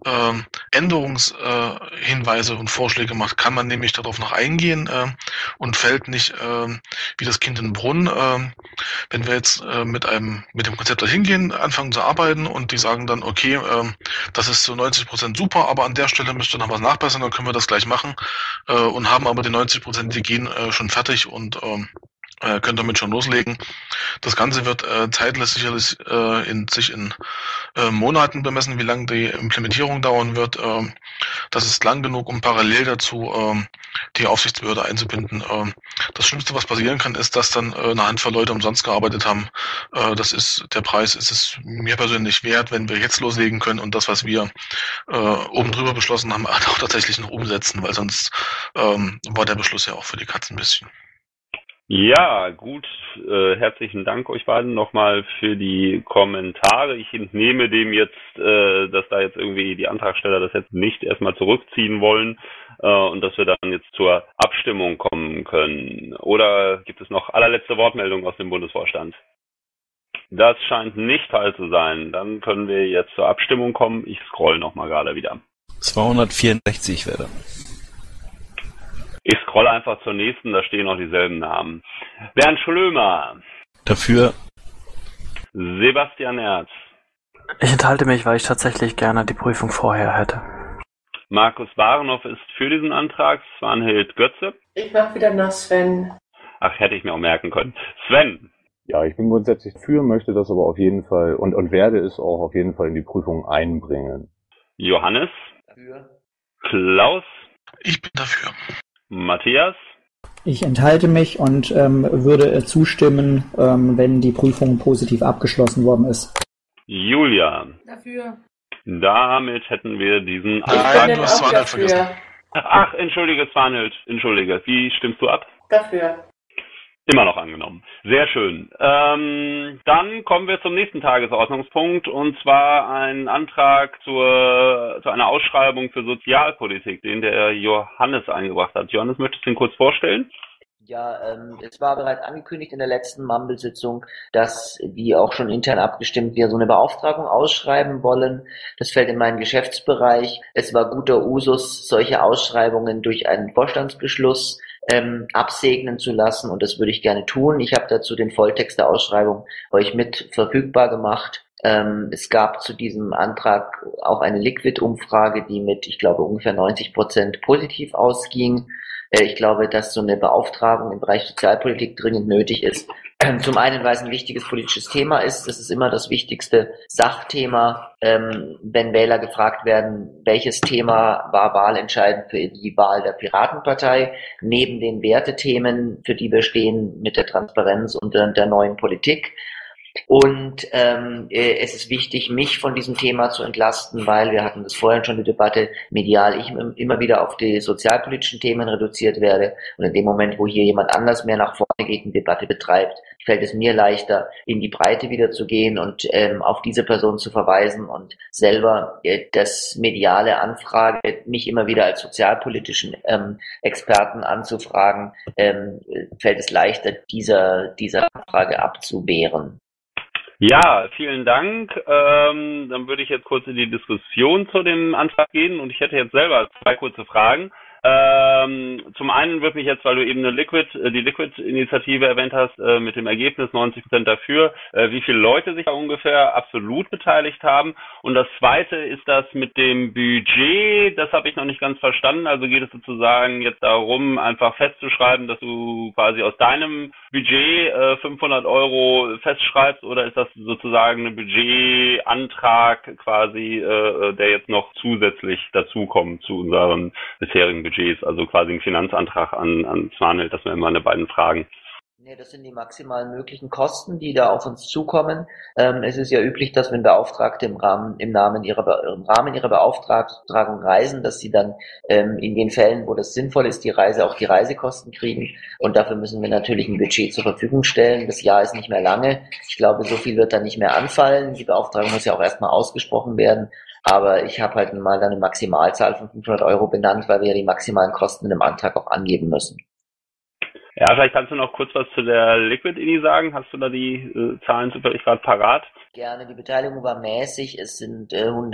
Änderungshinweise und Vorschläge macht, kann man nämlich darauf noch eingehen und fällt nicht wie das Kind in den Brunnen. Wenn wir jetzt mit dem Konzept dahin gehen, anfangen zu arbeiten und die sagen dann, okay, das ist zu 90% super, aber an der Stelle müsst ihr noch was nachbessern, dann können wir das gleich machen und haben aber die 90%, die gehen schon fertig und können damit schon loslegen. Das Ganze wird zeitlich sicherlich in Monaten bemessen, wie lange die Implementierung dauern wird. Das ist lang genug, um parallel dazu die Aufsichtsbehörde einzubinden. Das Schlimmste, was passieren kann, ist, dass dann eine Handvoll Leute umsonst gearbeitet haben. Der Preis ist es mir persönlich wert, wenn wir jetzt loslegen können und das, was wir oben drüber beschlossen haben, auch tatsächlich noch umsetzen, weil sonst war der Beschluss ja auch für die Katze ein bisschen. Ja, gut. Herzlichen Dank euch beiden nochmal für die Kommentare. Ich entnehme dem jetzt, dass da jetzt irgendwie die Antragsteller das jetzt nicht erstmal zurückziehen wollen und dass wir dann jetzt zur Abstimmung kommen können. Oder gibt es noch allerletzte Wortmeldungen aus dem Bundesvorstand? Das scheint nicht Teil zu sein. Dann können wir jetzt zur Abstimmung kommen. Ich scroll nochmal gerade wieder. 264 wäre. Ich scrolle einfach zur nächsten, da stehen noch dieselben Namen. Bernd Schlömer. Dafür. Sebastian Erz. Ich enthalte mich, weil ich tatsächlich gerne die Prüfung vorher hätte. Markus Barenhoff ist für diesen Antrag. Svanhild Götze. Ich mache wieder nach Sven. Ach, hätte ich mir auch merken können. Sven. Ja, ich bin grundsätzlich für, möchte das aber auf jeden Fall und werde es auch auf jeden Fall in die Prüfung einbringen. Johannes. Dafür. Klaus. Ich bin dafür. Matthias? Ich enthalte mich und würde zustimmen, wenn die Prüfung positiv abgeschlossen worden ist. Julia? Dafür. Damit hätten wir diesen Nein, du hast Svanhild vergessen. Ach, entschuldige Svanhild. Entschuldige. Wie stimmst du ab? Dafür. Immer noch angenommen. Sehr schön. Dann kommen wir zum nächsten Tagesordnungspunkt, und zwar ein Antrag zu einer Ausschreibung für Sozialpolitik, den der Johannes eingebracht hat. Johannes, möchtest du ihn kurz vorstellen? Ja, es war bereits angekündigt in der letzten Mumble-Sitzung, dass die auch schon intern abgestimmt wir so eine Beauftragung ausschreiben wollen. Das fällt in meinen Geschäftsbereich. Es war guter Usus, solche Ausschreibungen durch einen Vorstandsbeschluss absegnen zu lassen, und das würde ich gerne tun. Ich habe dazu den Volltext der Ausschreibung euch mit verfügbar gemacht. Es gab zu diesem Antrag auch eine Liquid-Umfrage, die mit, ich glaube, ungefähr 90% positiv ausging. Ich glaube, dass so eine Beauftragung im Bereich Sozialpolitik dringend nötig ist. Zum einen, weil es ein wichtiges politisches Thema ist. Das ist immer das wichtigste Sachthema, wenn Wähler gefragt werden, welches Thema war wahlentscheidend für die Wahl der Piratenpartei, neben den Wertethemen, für die wir stehen, mit der Transparenz und der neuen Politik. Und es ist wichtig, mich von diesem Thema zu entlasten, weil wir hatten das vorhin schon die Debatte, medial ich immer wieder auf die sozialpolitischen Themen reduziert werde. Und in dem Moment, wo hier jemand anders mehr nach vorne geht und Debatte betreibt, fällt es mir leichter, in die Breite wieder zu gehen und auf diese Person zu verweisen und selber das mediale Anfrage, mich immer wieder als sozialpolitischen Experten anzufragen, fällt es leichter, dieser Anfrage abzuwehren. Ja, vielen Dank. Dann würde ich jetzt kurz in die Diskussion zu dem Antrag gehen, und ich hätte jetzt selber 2 kurze Fragen. Zum einen würde mich jetzt, weil du eben die Liquid-Initiative erwähnt hast, mit dem Ergebnis 90% dafür, wie viele Leute sich da ungefähr absolut beteiligt haben. Und das zweite ist das mit dem Budget, das habe ich noch nicht ganz verstanden. Also geht es sozusagen jetzt darum, einfach festzuschreiben, dass du quasi aus deinem Budget 500 € festschreibst, oder ist das sozusagen ein Budgetantrag quasi, der jetzt noch zusätzlich dazukommt zu unseren bisherigen Budgets, also quasi ein Finanzantrag an Zwanhild? Das wären meine beiden Fragen. Nee, das sind die maximalen möglichen Kosten, die da auf uns zukommen. Es ist ja üblich, dass wenn Beauftragte im Rahmen ihrer Beauftragung reisen, dass sie dann in den Fällen, wo das sinnvoll ist, auch die Reisekosten kriegen. Und dafür müssen wir natürlich ein Budget zur Verfügung stellen. Das Jahr ist nicht mehr lange. Ich glaube, so viel wird da nicht mehr anfallen. Die Beauftragung muss ja auch erstmal ausgesprochen werden. Aber ich habe halt mal eine Maximalzahl von 500 € benannt, weil wir ja die maximalen Kosten in dem Antrag auch angeben müssen. Ja, vielleicht kannst du noch kurz was zu der Liquid-Ini sagen. Hast du da die Zahlen zufällig gerade parat? Gerne, die Beteiligung war mäßig. Es sind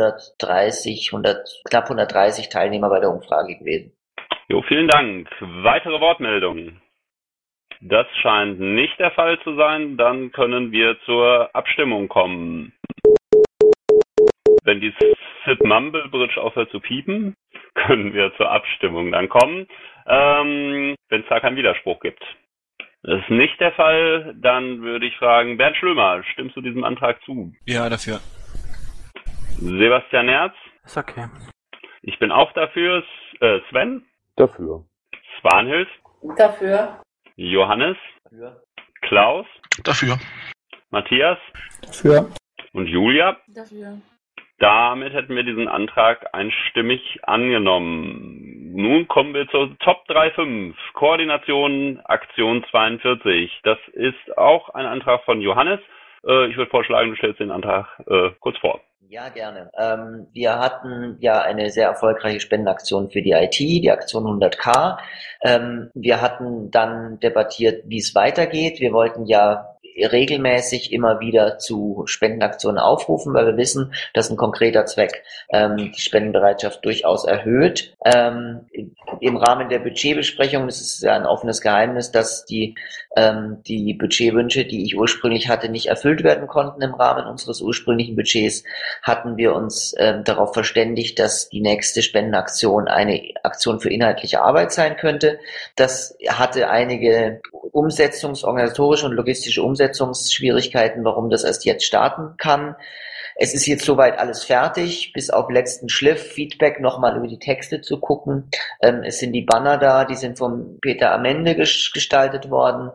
knapp 130 Teilnehmer bei der Umfrage gewesen. Jo, vielen Dank. Weitere Wortmeldungen? Das scheint nicht der Fall zu sein. Dann können wir zur Abstimmung kommen. Wenn die SIP Mumble Bridge aufhört zu piepen, können wir zur Abstimmung dann kommen, wenn es da keinen Widerspruch gibt. Das ist nicht der Fall. Dann würde ich fragen, Bernd Schlömer, stimmst du diesem Antrag zu? Ja, dafür. Sebastian Nerz? Ist okay. Ich bin auch dafür. Sven? Dafür. Zwanhild? Dafür. Johannes? Dafür. Klaus? Dafür. Matthias? Dafür. Und Julia? Dafür. Damit hätten wir diesen Antrag einstimmig angenommen. Nun kommen wir zur Top 3.5, Koordination Aktion 42. Das ist auch ein Antrag von Johannes. Ich würde vorschlagen, du stellst den Antrag kurz vor. Ja, gerne. Wir hatten ja eine sehr erfolgreiche Spendenaktion für die IT, die Aktion 100K. Wir hatten dann debattiert, wie es weitergeht. Wir wollten ja regelmäßig immer wieder zu Spendenaktionen aufrufen, weil wir wissen, dass ein konkreter Zweck die Spendenbereitschaft durchaus erhöht. Im Rahmen der Budgetbesprechung, das ist ja ein offenes Geheimnis, dass die Budgetwünsche, die ich ursprünglich hatte, nicht erfüllt werden konnten im Rahmen unseres ursprünglichen Budgets, hatten wir uns darauf verständigt, dass die nächste Spendenaktion eine Aktion für inhaltliche Arbeit sein könnte. Das hatte einige organisatorische und logistische Umsetzungsschwierigkeiten, warum das erst jetzt starten kann. Es ist jetzt soweit alles fertig, bis auf letzten Schliff, Feedback nochmal über die Texte zu gucken. Es sind die Banner da, die sind vom Peter Amende gestaltet worden.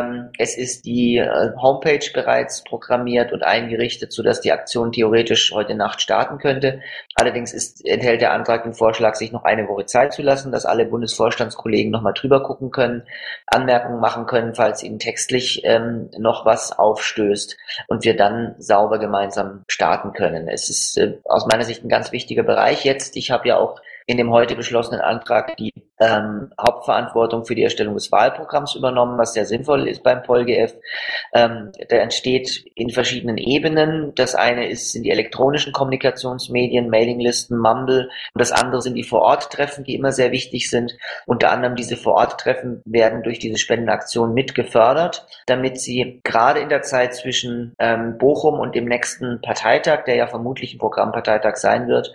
Es ist die Homepage bereits programmiert und eingerichtet, sodass die Aktion theoretisch heute Nacht starten könnte. Allerdings enthält der Antrag den Vorschlag, sich noch eine Woche Zeit zu lassen, dass alle Bundesvorstandskollegen nochmal drüber gucken können, Anmerkungen machen können, falls ihnen textlich noch was aufstößt und wir dann sauber gemeinsam starten können. Es ist aus meiner Sicht ein ganz wichtiger Bereich jetzt. Ich habe ja auch in dem heute beschlossenen Antrag die Hauptverantwortung für die Erstellung des Wahlprogramms übernommen, was sehr sinnvoll ist beim PolGF. Der entsteht in verschiedenen Ebenen. Das eine sind die elektronischen Kommunikationsmedien, Mailinglisten, Mumble, und das andere sind die Vor-Ort-Treffen, die immer sehr wichtig sind. Unter anderem diese Vor-Ort-Treffen werden durch diese Spendenaktion mit gefördert, damit sie gerade in der Zeit zwischen Bochum und dem nächsten Parteitag, der ja vermutlich ein Programmparteitag sein wird,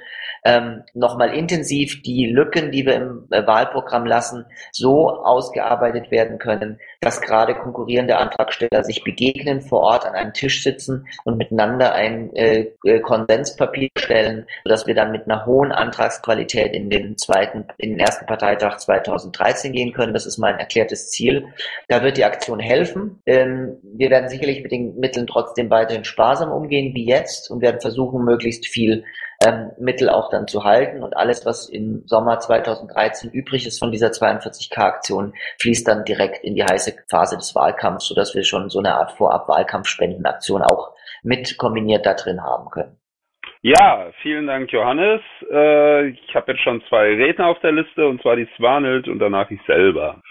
nochmal intensiv die Lücken, die wir im Wahlprogramm lassen, so ausgearbeitet werden können, dass gerade konkurrierende Antragsteller sich begegnen, vor Ort an einem Tisch sitzen und miteinander ein Konsenspapier stellen, sodass wir dann mit einer hohen Antragsqualität in den ersten Parteitag 2013 gehen können. Das ist mein erklärtes Ziel. Da wird die Aktion helfen. Wir werden sicherlich mit den Mitteln trotzdem weiterhin sparsam umgehen wie jetzt und werden versuchen, möglichst viel Mittel auch dann zu halten, und alles, was im Sommer 2013 übrig ist von dieser 42K-Aktion, fließt dann direkt in die heiße Phase des Wahlkampfs, sodass wir schon so eine Art Vorab-Wahlkampfspendenaktion auch mit kombiniert da drin haben können. Ja, vielen Dank, Johannes. Ich habe jetzt schon 2 Redner auf der Liste, und zwar die Swanhild und danach ich selber.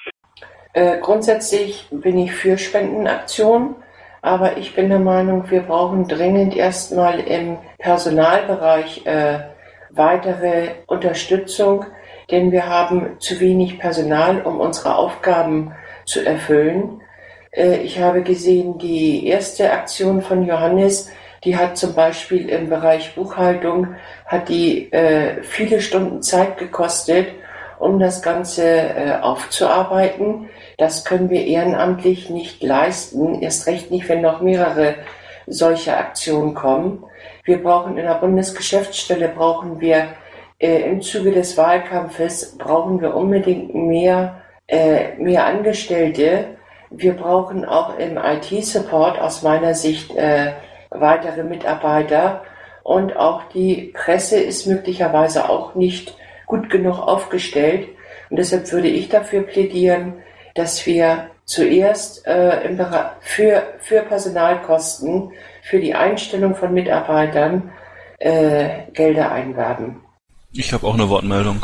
Grundsätzlich bin ich für Spendenaktionen. Aber ich bin der Meinung, wir brauchen dringend erstmal im Personalbereich weitere Unterstützung, denn wir haben zu wenig Personal, um unsere Aufgaben zu erfüllen. Ich habe gesehen, die erste Aktion von Johannes, die hat zum Beispiel im Bereich Buchhaltung, hat die viele Stunden Zeit gekostet, um das Ganze aufzuarbeiten. Das können wir ehrenamtlich nicht leisten, erst recht nicht, wenn noch mehrere solche Aktionen kommen. Wir brauchen in der Bundesgeschäftsstelle, im Zuge des Wahlkampfes, brauchen wir unbedingt mehr Angestellte. Wir brauchen auch im IT-Support aus meiner Sicht weitere Mitarbeiter, und auch die Presse ist möglicherweise auch nicht gut genug aufgestellt, und deshalb würde ich dafür plädieren, dass wir zuerst für Personalkosten, für die Einstellung von Mitarbeitern Gelder einwerben. Ich habe auch eine Wortmeldung.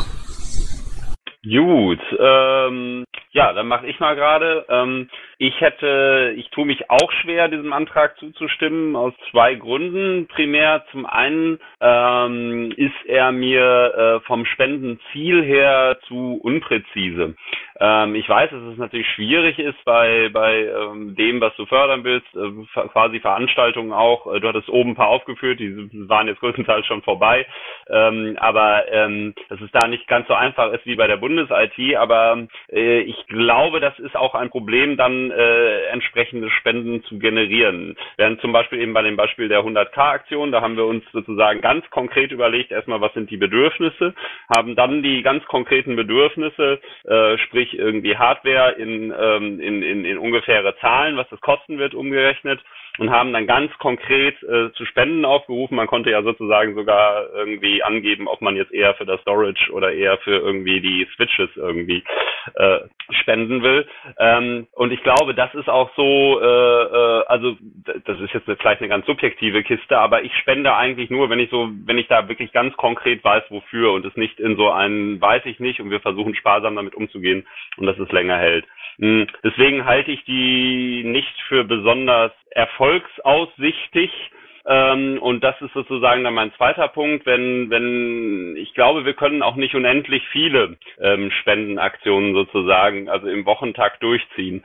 Gut, ja, dann mache ich mal gerade. Ich tue mich auch schwer, diesem Antrag zuzustimmen, aus 2 Gründen. Primär, zum einen ist er mir vom Spendenziel her zu unpräzise. Ich weiß, dass es natürlich schwierig ist bei dem, was du fördern willst, quasi Veranstaltungen auch. Du hattest oben ein paar aufgeführt, die waren jetzt größtenteils schon vorbei, aber dass es da nicht ganz so einfach ist wie bei der Bundes-IT, aber ich glaube, das ist auch ein Problem, dann entsprechende Spenden zu generieren. Während zum Beispiel eben bei dem Beispiel der 100K-Aktion, da haben wir uns sozusagen ganz konkret überlegt, erstmal, was sind die Bedürfnisse, haben dann die ganz konkreten Bedürfnisse, sprich irgendwie Hardware in ungefähre Zahlen, was das kosten wird, umgerechnet, und haben dann ganz konkret zu Spenden aufgerufen. Man konnte ja sozusagen sogar irgendwie angeben, ob man jetzt eher für das Storage oder eher für irgendwie die Switches irgendwie spenden will. Und ich glaube, das ist auch so, also das ist jetzt vielleicht eine ganz subjektive Kiste, aber ich spende eigentlich nur, wenn ich da wirklich ganz konkret weiß, wofür, und es nicht in so einen weiß ich nicht, und wir versuchen sparsam damit umzugehen und dass es länger hält. Deswegen halte ich die nicht für besonders erfolgsaussichtig. Und das ist sozusagen dann mein zweiter Punkt, wenn ich glaube, wir können auch nicht unendlich viele Spendenaktionen sozusagen, also im Wochentakt durchziehen.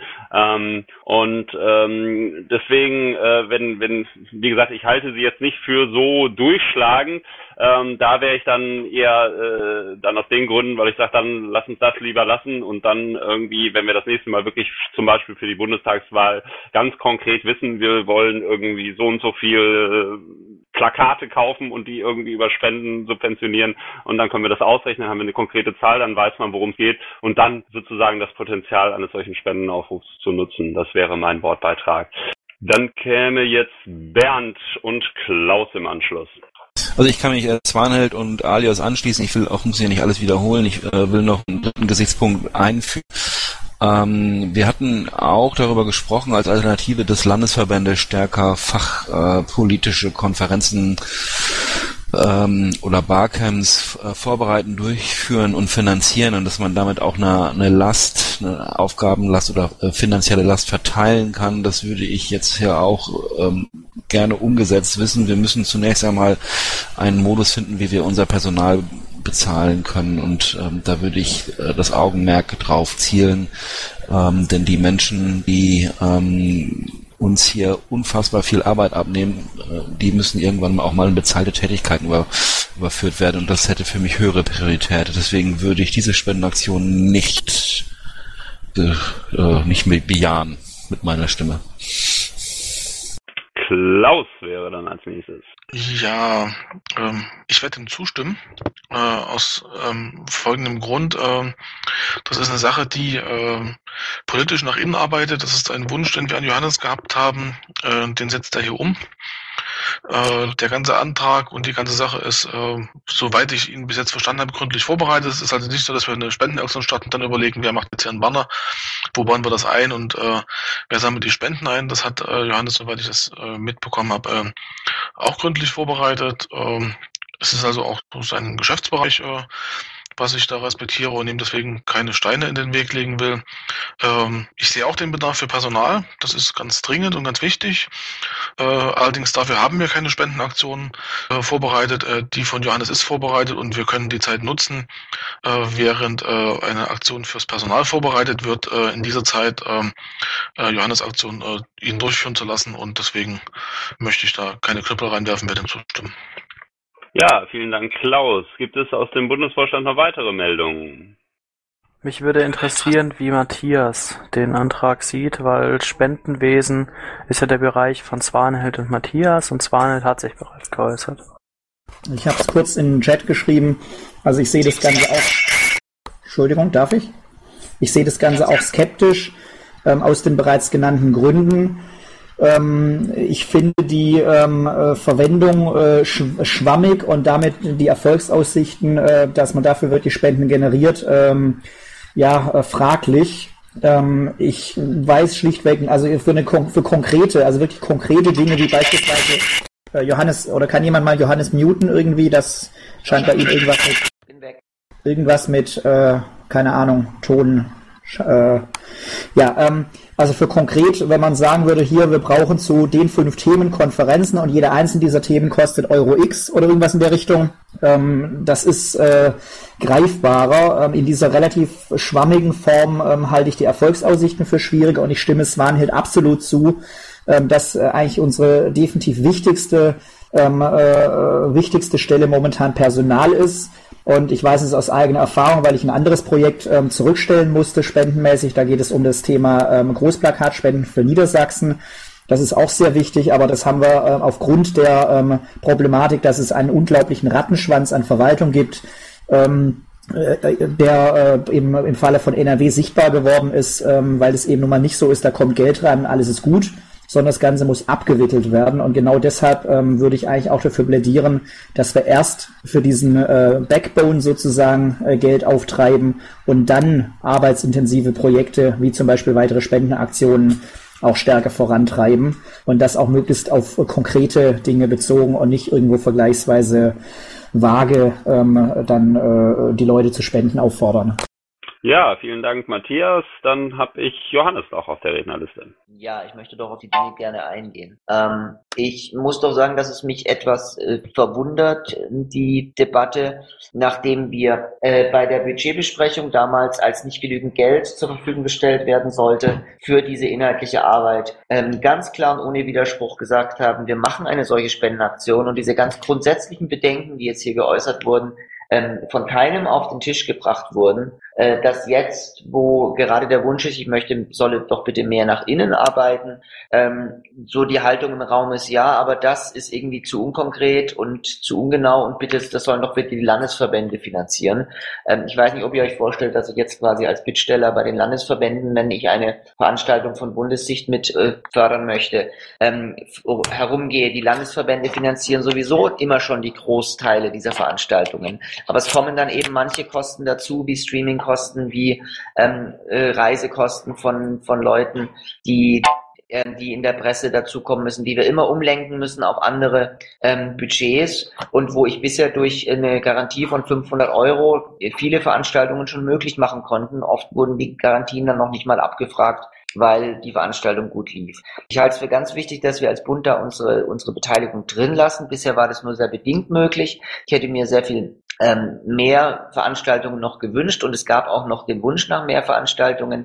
Deswegen, wenn, wie gesagt, ich halte sie jetzt nicht für so durchschlagend, da wäre ich dann eher dann aus den Gründen, weil ich sage, dann lass uns das lieber lassen, und dann irgendwie, wenn wir das nächste Mal wirklich zum Beispiel für die Bundestagswahl ganz konkret wissen, wir wollen irgendwie so und so viel Plakate kaufen und die irgendwie über Spenden subventionieren und dann können wir das ausrechnen, haben wir eine konkrete Zahl, dann weiß man, worum es geht und dann sozusagen das Potenzial eines solchen Spendenaufrufs zu nutzen. Das wäre mein Wortbeitrag. Dann käme jetzt Bernd und Klaus im Anschluss. Also ich kann mich Swanhild und Alias anschließen. Muss ja nicht alles wiederholen. Ich will noch einen dritten Gesichtspunkt einfügen. Wir hatten auch darüber gesprochen, als Alternative des Landesverbände stärker fachpolitische Konferenzen oder Barcamps vorbereiten, durchführen und finanzieren und dass man damit auch eine Aufgabenlast oder finanzielle Last verteilen kann. Das würde ich jetzt hier auch gerne umgesetzt wissen. Wir müssen zunächst einmal einen Modus finden, wie wir unser Personal bezahlen können und da würde ich das Augenmerk drauf zielen, denn die Menschen, die uns hier unfassbar viel Arbeit abnehmen, die müssen irgendwann auch mal in bezahlte Tätigkeiten überführt werden und das hätte für mich höhere Priorität. Deswegen würde ich diese Spendenaktion nicht bejahen mit meiner Stimme. Klaus wäre dann als nächstes. Ja, ich werde ihm zustimmen, aus folgendem Grund. Das ist eine Sache, die politisch nach innen arbeitet. Das ist ein Wunsch, den wir an Johannes gehabt haben. Den setzt er hier um. Der ganze Antrag und die ganze Sache ist, soweit ich ihn bis jetzt verstanden habe, gründlich vorbereitet. Es ist also nicht so, dass wir eine Spendenaktion starten und dann überlegen, wer macht jetzt hier einen Banner, wo bauen wir das ein und wer sammelt die Spenden ein. Das hat Johannes, soweit ich das mitbekommen habe, auch gründlich vorbereitet. Es ist also auch sein Geschäftsbereich, was ich da respektiere und ihm deswegen keine Steine in den Weg legen will. Ich sehe auch den Bedarf für Personal. Das ist ganz dringend und ganz wichtig. Allerdings dafür haben wir keine Spendenaktionen vorbereitet. Die von Johannes ist vorbereitet und wir können die Zeit nutzen, während eine Aktion fürs Personal vorbereitet wird, in dieser Zeit Johannes Aktion ihn durchführen zu lassen und deswegen möchte ich da keine Knüppel reinwerfen, werde ihm zustimmen. Ja, vielen Dank, Klaus. Gibt es aus dem Bundesvorstand noch weitere Meldungen? Mich würde interessieren, wie Matthias den Antrag sieht, weil Spendenwesen ist ja der Bereich von Swanhild und Matthias und Swanhild hat sich bereits geäußert. Ich habe es kurz in den Chat geschrieben. Also ich sehe das Ganze auch... Entschuldigung, darf ich? Ich sehe das Ganze auch skeptisch, aus den bereits genannten Gründen. Ich finde die Verwendung schwammig und damit die Erfolgsaussichten, dass man dafür wirklich Spenden generiert, fraglich. Ich weiß schlichtweg, also für konkrete, also wirklich konkrete Dinge, wie beispielsweise Johannes, oder kann jemand mal Johannes muten irgendwie, das scheint bei ihm irgendwas mit keine Ahnung, Ton, also für konkret, wenn man sagen würde, hier, wir brauchen zu den 5 Themen Konferenzen und jede einzelne dieser Themen kostet Euro X oder irgendwas in der Richtung, das ist greifbarer. In dieser relativ schwammigen Form halte ich die Erfolgsaussichten für schwierig und ich stimme Swanhild absolut zu, dass eigentlich unsere definitiv wichtigste Stelle momentan Personal ist. Und ich weiß es aus eigener Erfahrung, weil ich ein anderes Projekt zurückstellen musste, spendenmäßig. Da geht es um das Thema Großplakatspenden für Niedersachsen. Das ist auch sehr wichtig, aber das haben wir aufgrund der Problematik, dass es einen unglaublichen Rattenschwanz an Verwaltung gibt, der im Falle von NRW sichtbar geworden ist, weil es eben nun mal nicht so ist, da kommt Geld rein und alles ist gut, sondern das Ganze muss abgewickelt werden. Und genau deshalb würde ich eigentlich auch dafür plädieren, dass wir erst für diesen Backbone sozusagen Geld auftreiben und dann arbeitsintensive Projekte, wie zum Beispiel weitere Spendenaktionen, auch stärker vorantreiben und das auch möglichst auf konkrete Dinge bezogen und nicht irgendwo vergleichsweise vage dann die Leute zu Spenden auffordern. Ja, vielen Dank, Matthias. Dann habe ich Johannes auch auf der Rednerliste. Ja, ich möchte doch auf die Dinge gerne eingehen. Ich muss doch sagen, dass es mich etwas verwundert, die Debatte, nachdem wir bei der Budgetbesprechung damals, als nicht genügend Geld zur Verfügung gestellt werden sollte für diese inhaltliche Arbeit, ganz klar und ohne Widerspruch gesagt haben, wir machen eine solche Spendenaktion und diese ganz grundsätzlichen Bedenken, die jetzt hier geäußert wurden, von keinem auf den Tisch gebracht wurden, dass jetzt, wo gerade der Wunsch ist, solle doch bitte mehr nach innen arbeiten, so die Haltung im Raum ist, ja, aber das ist irgendwie zu unkonkret und zu ungenau und bitte, das sollen doch bitte die Landesverbände finanzieren. Ich weiß nicht, ob ihr euch vorstellt, dass ich jetzt quasi als Bittsteller bei den Landesverbänden, wenn ich eine Veranstaltung von Bundessicht mit fördern möchte, herumgehe. Die Landesverbände finanzieren sowieso immer schon die Großteile dieser Veranstaltungen. Aber es kommen dann eben manche Kosten dazu, wie Streamingkosten, wie Reisekosten von Leuten, die in der Presse dazukommen müssen, die wir immer umlenken müssen auf andere Budgets und wo ich bisher durch eine Garantie von 500 € viele Veranstaltungen schon möglich machen konnten. Oft wurden die Garantien dann noch nicht mal abgefragt, weil die Veranstaltung gut lief. Ich halte es für ganz wichtig, dass wir als Bund da unsere Beteiligung drin lassen. Bisher war das nur sehr bedingt möglich. Ich hätte mir sehr viel mehr Veranstaltungen noch gewünscht und es gab auch noch den Wunsch nach mehr Veranstaltungen.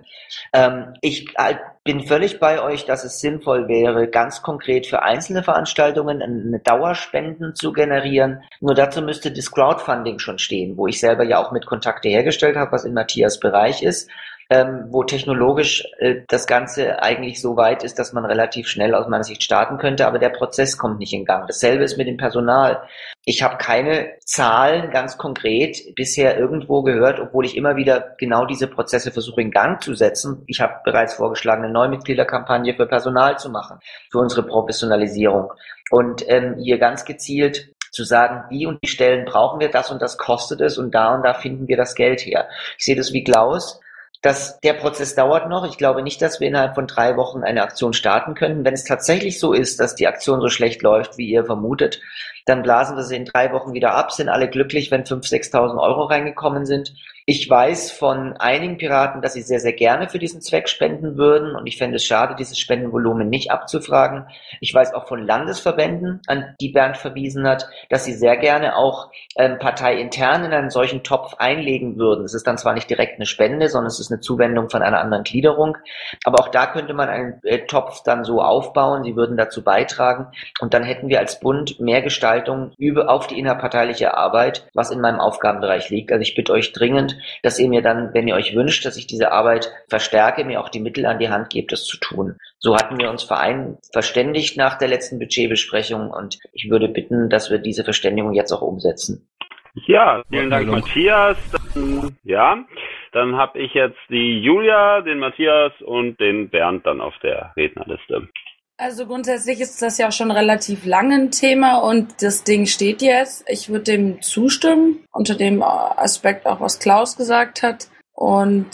Ich bin völlig bei euch, dass es sinnvoll wäre, ganz konkret für einzelne Veranstaltungen eine Dauerspenden zu generieren. Nur dazu müsste das Crowdfunding schon stehen, wo ich selber ja auch mit Kontakte hergestellt habe, was in Matthias Bereich ist. Wo technologisch das Ganze eigentlich so weit ist, dass man relativ schnell aus meiner Sicht starten könnte, aber der Prozess kommt nicht in Gang. Dasselbe ist mit dem Personal. Ich habe keine Zahlen ganz konkret bisher irgendwo gehört, obwohl ich immer wieder genau diese Prozesse versuche in Gang zu setzen. Ich habe bereits vorgeschlagen, eine Neumitgliederkampagne für Personal zu machen, für unsere Professionalisierung. Und hier ganz gezielt zu sagen, die und die Stellen brauchen wir, das und das kostet es und da finden wir das Geld her. Ich sehe das wie Klaus. Der Prozess dauert noch. Ich glaube nicht, dass wir innerhalb von 3 Wochen eine Aktion starten können. Wenn es tatsächlich so ist, dass die Aktion so schlecht läuft, wie ihr vermutet, dann blasen wir sie in 3 Wochen wieder ab, sind alle glücklich, wenn 5.000, 6.000 € reingekommen sind. Ich weiß von einigen Piraten, dass sie sehr, sehr gerne für diesen Zweck spenden würden und ich fände es schade, dieses Spendenvolumen nicht abzufragen. Ich weiß auch von Landesverbänden, an die Bernd verwiesen hat, dass sie sehr gerne auch parteiintern in einen solchen Topf einlegen würden. Es ist dann zwar nicht direkt eine Spende, sondern es ist eine Zuwendung von einer anderen Gliederung, aber auch da könnte man einen Topf dann so aufbauen, sie würden dazu beitragen und dann hätten wir als Bund mehr Gestaltung auf die innerparteiliche Arbeit, was in meinem Aufgabenbereich liegt. Also ich bitte euch dringend, dass ihr mir dann, wenn ihr euch wünscht, dass ich diese Arbeit verstärke, mir auch die Mittel an die Hand gebt, das zu tun. So hatten wir uns verständigt nach der letzten Budgetbesprechung und ich würde bitten, dass wir diese Verständigung jetzt auch umsetzen. Ja, vielen Dank, Matthias. Dann habe ich jetzt die Julia, den Matthias und den Bernd dann auf der Rednerliste. Also grundsätzlich ist das ja schon relativ lange ein Thema und das Ding steht jetzt. Ich würde dem zustimmen, unter dem Aspekt auch, was Klaus gesagt hat. Und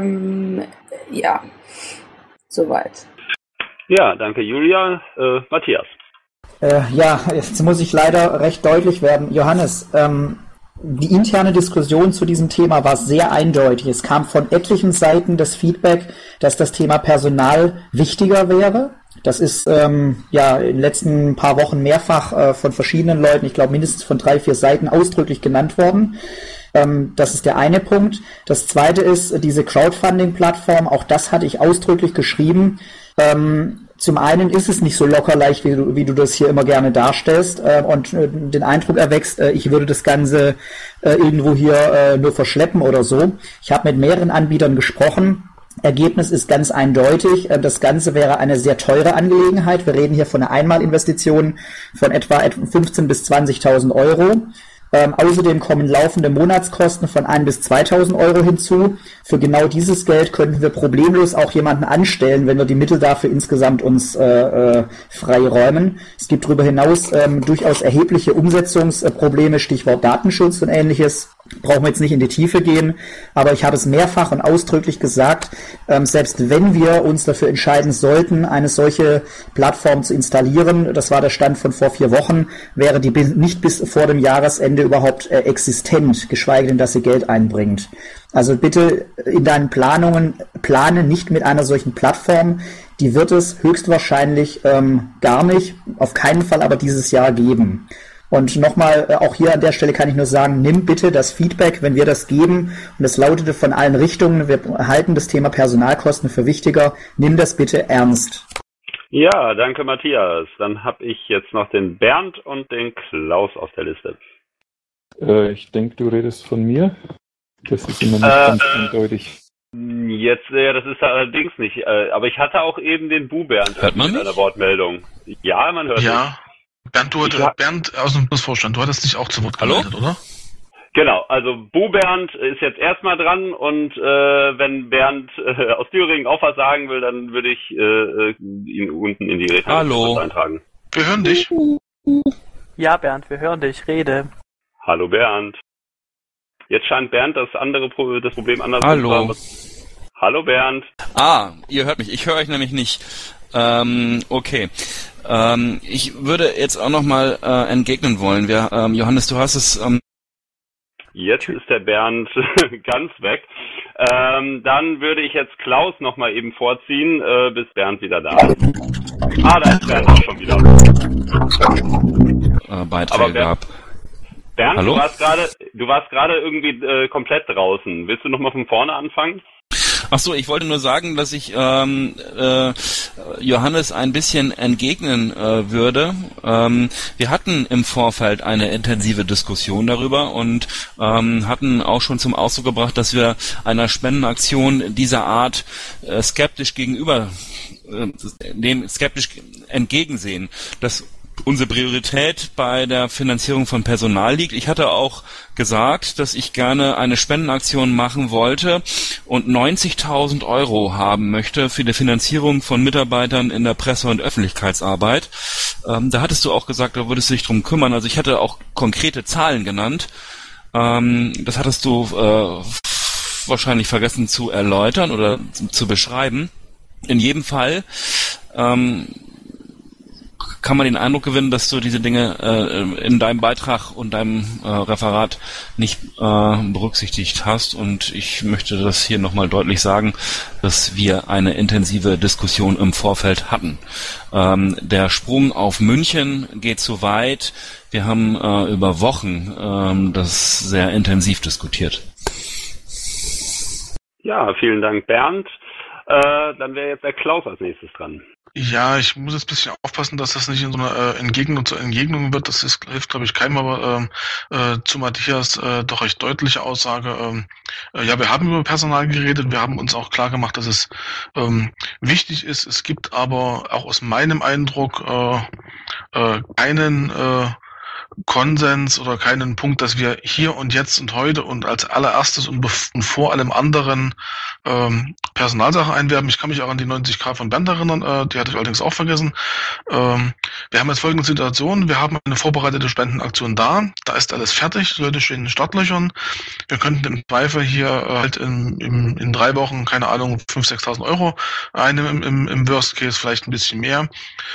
ja, soweit. Ja, danke Julia. Matthias. Ja, jetzt muss ich leider recht deutlich werden. Johannes, die interne Diskussion zu diesem Thema war sehr eindeutig. Es kam von etlichen Seiten das Feedback, dass das Thema Personal wichtiger wäre. Das ist ja in den letzten paar Wochen mehrfach von verschiedenen Leuten, ich glaube mindestens von 3, 4 Seiten ausdrücklich genannt worden. Das ist der eine Punkt. Das zweite ist diese Crowdfunding-Plattform, auch das hatte ich ausdrücklich geschrieben. Zum einen ist es nicht so lockerleicht, wie du das hier immer gerne darstellst und den Eindruck erwächst, ich würde das Ganze irgendwo hier nur verschleppen oder so. Ich habe mit mehreren Anbietern gesprochen. Ergebnis ist ganz eindeutig. Das Ganze wäre eine sehr teure Angelegenheit. Wir reden hier von einer Einmalinvestition von etwa 15.000 bis 20.000 €. Außerdem kommen laufende Monatskosten von 1.000 bis 2.000 € hinzu. Für genau dieses Geld könnten wir problemlos auch jemanden anstellen, wenn wir die Mittel dafür insgesamt uns freiräumen. Es gibt darüber hinaus durchaus erhebliche Umsetzungsprobleme, Stichwort Datenschutz und Ähnliches. Brauchen wir jetzt nicht in die Tiefe gehen, aber ich habe es mehrfach und ausdrücklich gesagt, selbst wenn wir uns dafür entscheiden sollten, eine solche Plattform zu installieren, das war der Stand von vor 4 Wochen, wäre die nicht bis vor dem Jahresende überhaupt existent, geschweige denn, dass sie Geld einbringt. Also bitte in deinen Planungen plane nicht mit einer solchen Plattform, die wird es höchstwahrscheinlich gar nicht, auf keinen Fall aber dieses Jahr geben. Und nochmal, auch hier an der Stelle kann ich nur sagen, nimm bitte das Feedback, wenn wir das geben, und es lautete von allen Richtungen, wir halten das Thema Personalkosten für wichtiger, nimm das bitte ernst. Ja, danke Matthias. Dann habe ich jetzt noch den Bernd und den Klaus auf der Liste. Ich denke, du redest von mir. Das ist immer nicht ganz eindeutig. Jetzt, das ist allerdings nicht. Aber ich hatte auch eben den Bubernd mit einer Wortmeldung. Ja, man hört mich. Bernd aus dem Bundesvorstand, du hattest dich auch zu Wort gemeldet, oder? Genau, also Bubernd ist jetzt erstmal dran und wenn Bernd aus Thüringen auch was sagen will, dann würde ich ihn unten in die Rednerliste eintragen. Wir hören dich. Ja, Bernd, wir hören dich. Rede. Hallo, Bernd. Jetzt scheint Bernd das Problem anders zu haben. Hallo, Bernd. Ihr hört mich. Ich höre euch nämlich nicht. Okay. Ich würde jetzt auch nochmal entgegnen wollen. Johannes, du hast es... Jetzt ist der Bernd ganz weg. Dann würde ich jetzt Klaus nochmal eben vorziehen, bis Bernd wieder da ist. Da ist Bernd auch schon wieder. Beiträge gab. Bernd, hallo? Du warst gerade irgendwie komplett draußen. Willst du nochmal von vorne anfangen? Ach so, ich wollte nur sagen, dass ich Johannes ein bisschen entgegnen würde. Wir hatten im Vorfeld eine intensive Diskussion darüber und hatten auch schon zum Ausdruck gebracht, dass wir einer Spendenaktion dieser Art skeptisch entgegensehen. Dass unsere Priorität bei der Finanzierung von Personal liegt. Ich hatte auch gesagt, dass ich gerne eine Spendenaktion machen wollte und 90.000 € haben möchte für die Finanzierung von Mitarbeitern in der Presse- und Öffentlichkeitsarbeit. Da hattest du auch gesagt, da würdest du dich drum kümmern. Also ich hatte auch konkrete Zahlen genannt. Das hattest du wahrscheinlich vergessen zu erläutern oder zu beschreiben. In jedem Fall kann man den Eindruck gewinnen, dass du diese Dinge in deinem Beitrag und deinem Referat nicht berücksichtigt hast. Und ich möchte das hier nochmal deutlich sagen, dass wir eine intensive Diskussion im Vorfeld hatten. Der Sprung auf München geht zu weit. Wir haben über Wochen das sehr intensiv diskutiert. Ja, vielen Dank, Bernd. Dann wäre jetzt der Klaus als nächstes dran. Ja, ich muss jetzt ein bisschen aufpassen, dass das nicht in so einer Entgegnung zur Entgegnung wird. Das hilft, glaube ich, keinem, aber zu Matthias doch recht deutliche Aussage. Ja, wir haben über Personal geredet, wir haben uns auch klar gemacht, dass es wichtig ist. Es gibt aber auch aus meinem Eindruck keinen Konsens oder keinen Punkt, dass wir hier und jetzt und heute und als allererstes und vor allem anderen Personalsache einwerben. Ich kann mich auch an die 90k von Bernd erinnern, die hatte ich allerdings auch vergessen. Wir haben jetzt folgende Situation, wir haben eine vorbereitete Spendenaktion da ist alles fertig, die Leute stehen in den Startlöchern. Wir könnten im Zweifel hier halt in 3 Wochen, keine Ahnung, 5.000, 6.000 € einnehmen, im Worst Case vielleicht ein bisschen mehr.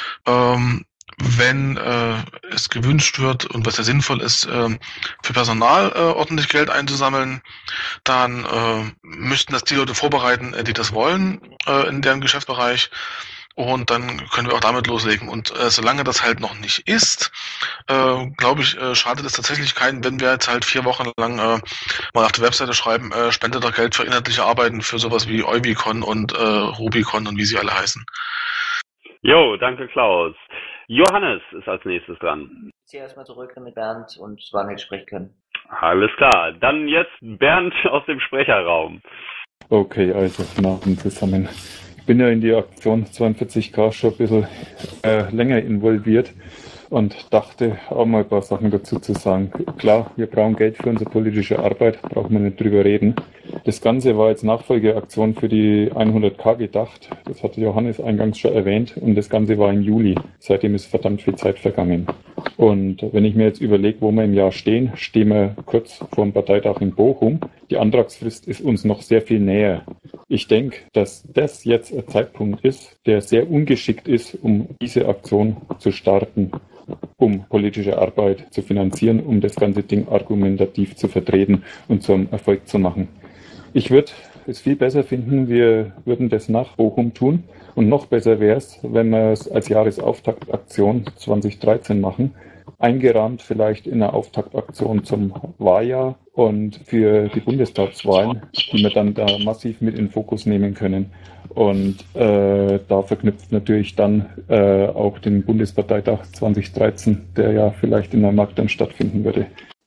Wenn es gewünscht wird und was ja sinnvoll ist, für Personal ordentlich Geld einzusammeln, dann müssten das die Leute vorbereiten, die das wollen, in deren Geschäftsbereich. Und dann können wir auch damit loslegen. Und solange das halt noch nicht ist, glaube ich, schadet es tatsächlich keinen, wenn wir jetzt halt 4 Wochen lang mal auf der Webseite schreiben, spendet doch Geld für inhaltliche Arbeiten für sowas wie Eubicon und Rubicon und wie sie alle heißen. Jo, danke Klaus. Johannes ist als nächstes dran. Ich ziehe erstmal zurück, damit Bernd und Svanhild sprechen können. Alles klar. Dann jetzt Bernd aus dem Sprecherraum. Okay, also Namen zusammen. Ich bin ja in die Aktion 42K schon ein bisschen länger involviert und dachte auch mal ein paar Sachen dazu zu sagen. Klar, wir brauchen Geld für unsere politische Arbeit, brauchen wir nicht drüber reden. Das Ganze war jetzt Nachfolgeaktion für die 100K gedacht. Das hatte Johannes eingangs schon erwähnt und das Ganze war im Juli. Seitdem ist verdammt viel Zeit vergangen. Und wenn ich mir jetzt überlege, wo wir im Jahr stehen wir kurz vor dem Parteitag in Bochum. Die Antragsfrist ist uns noch sehr viel näher. Ich denke, dass das jetzt ein Zeitpunkt ist, der sehr ungeschickt ist, um diese Aktion zu starten, um politische Arbeit zu finanzieren, um das ganze Ding argumentativ zu vertreten und zum Erfolg zu machen. Ich würde es viel besser finden, wir würden das nach Bochum tun. Und noch besser wäre es, wenn wir es als Jahresauftaktaktion 2013 machen. Eingerahmt vielleicht in einer Auftaktaktion zum Wahljahr und für die Bundestagswahlen, die wir dann da massiv mit in den Fokus nehmen können. Und da verknüpft natürlich dann auch den Bundesparteitag 2013, der ja vielleicht in der Markt dann stattfinden würde.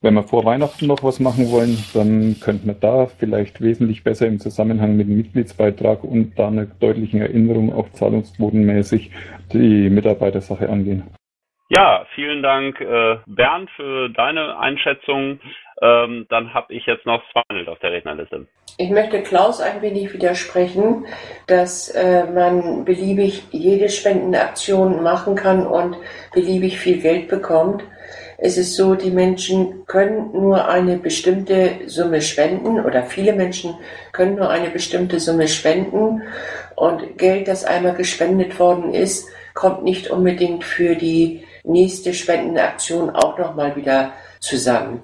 Wenn wir vor Weihnachten noch was machen wollen, dann könnten wir da vielleicht wesentlich besser im Zusammenhang mit dem Mitgliedsbeitrag und da einer deutlichen Erinnerung auch zahlungsquotenmäßig die Mitarbeitersache angehen. Ja, vielen Dank, Bernd, für deine Einschätzung. Dann habe ich jetzt noch Svanhild auf der Rednerliste. Ich möchte Klaus ein wenig widersprechen, dass man beliebig jede Spendenaktion machen kann und beliebig viel Geld bekommt. Es ist so, die Menschen können nur eine bestimmte Summe spenden oder viele Menschen können nur eine bestimmte Summe spenden und Geld, das einmal gespendet worden ist, kommt nicht unbedingt für die nächste Spendenaktion auch nochmal wieder zusammen.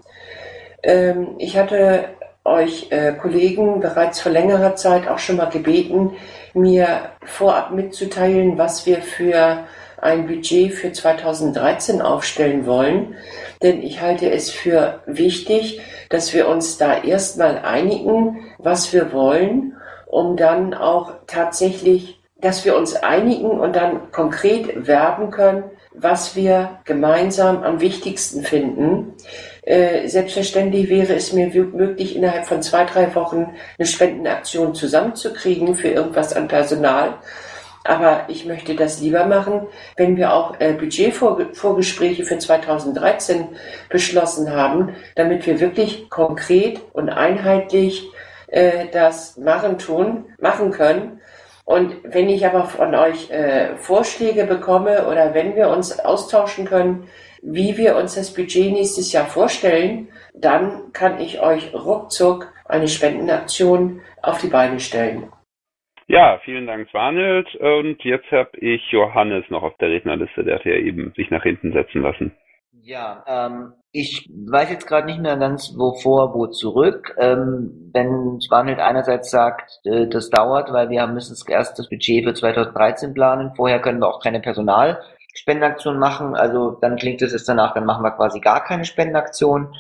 Ich hatte euch Kollegen bereits vor längerer Zeit auch schon mal gebeten, mir vorab mitzuteilen, was wir für ein Budget für 2013 aufstellen wollen, denn ich halte es für wichtig, dass wir uns da erstmal einigen, was wir wollen, um dann auch tatsächlich, dass wir uns einigen und dann konkret werben können, was wir gemeinsam am wichtigsten finden. Selbstverständlich wäre es mir möglich, innerhalb von 2-3 Wochen eine Spendenaktion zusammenzukriegen für irgendwas an Personal. Aber ich möchte das lieber machen, wenn wir auch Budgetvorgespräche für 2013 beschlossen haben, damit wir wirklich konkret und einheitlich das machen können. Und wenn ich aber von euch Vorschläge bekomme oder wenn wir uns austauschen können, wie wir uns das Budget nächstes Jahr vorstellen, dann kann ich euch ruckzuck eine Spendenaktion auf die Beine stellen. Ja, vielen Dank, Svanhild. Und jetzt habe ich Johannes noch auf der Rednerliste, der hat ja eben sich nach hinten setzen lassen. Ja, ich weiß jetzt gerade nicht mehr ganz, wo zurück. Wenn Svanhild einerseits sagt, das dauert, weil wir müssen erst das Budget für 2013 planen, vorher können wir auch keine Personalspendenaktion machen, also dann klingt es jetzt danach, dann machen wir quasi gar keine Spendenaktion.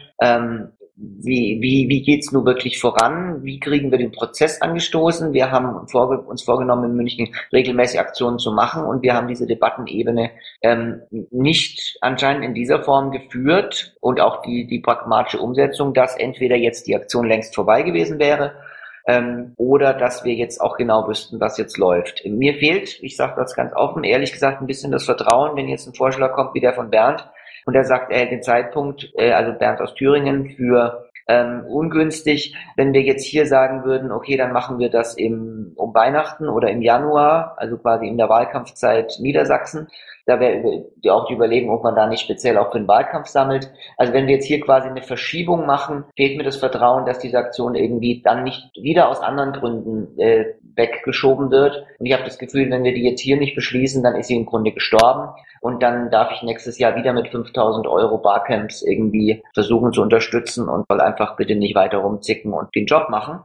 Wie geht's nun wirklich voran? Wie kriegen wir den Prozess angestoßen? Wir haben uns vorgenommen, in München regelmäßig Aktionen zu machen und wir haben diese Debattenebene nicht anscheinend in dieser Form geführt und auch die pragmatische Umsetzung, dass entweder jetzt die Aktion längst vorbei gewesen wäre oder dass wir jetzt auch genau wüssten, was jetzt läuft. Mir fehlt, ich sage das ganz offen, ehrlich gesagt ein bisschen das Vertrauen, wenn jetzt ein Vorschlag kommt wie der von Bernd, und er sagt, er hält den Zeitpunkt, also Bernd aus Thüringen, für ungünstig. Wenn wir jetzt hier sagen würden, okay, dann machen wir das um Weihnachten oder im Januar, also quasi in der Wahlkampfzeit Niedersachsen, da wäre auch die Überlegung, ob man da nicht speziell auch für den Wahlkampf sammelt. Also wenn wir jetzt hier quasi eine Verschiebung machen, fehlt mir das Vertrauen, dass diese Aktion irgendwie dann nicht wieder aus anderen Gründen weggeschoben wird. Und ich habe das Gefühl, wenn wir die jetzt hier nicht beschließen, dann ist sie im Grunde gestorben. Und dann darf ich nächstes Jahr wieder mit 5.000 € Barcamps irgendwie versuchen zu unterstützen und soll einfach bitte nicht weiter rumzicken und den Job machen.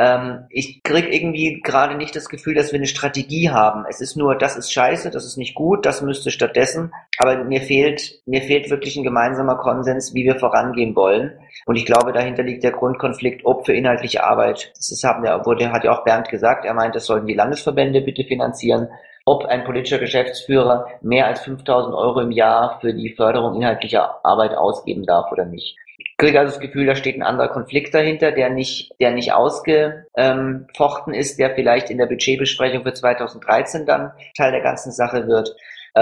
Ich krieg irgendwie gerade nicht das Gefühl, dass wir eine Strategie haben. Es ist nur, das ist scheiße, das ist nicht gut, das müsste stattdessen. Aber mir fehlt wirklich ein gemeinsamer Konsens, wie wir vorangehen wollen. Und ich glaube, dahinter liegt der Grundkonflikt, ob für inhaltliche Arbeit. Hat ja auch Bernd gesagt, er meint, das sollten die Landesverbände bitte finanzieren. Ob ein politischer Geschäftsführer mehr als 5.000 € im Jahr für die Förderung inhaltlicher Arbeit ausgeben darf oder nicht. Ich kriege also das Gefühl, da steht ein anderer Konflikt dahinter, der nicht ausgefochten ist, der vielleicht in der Budgetbesprechung für 2013 dann Teil der ganzen Sache wird.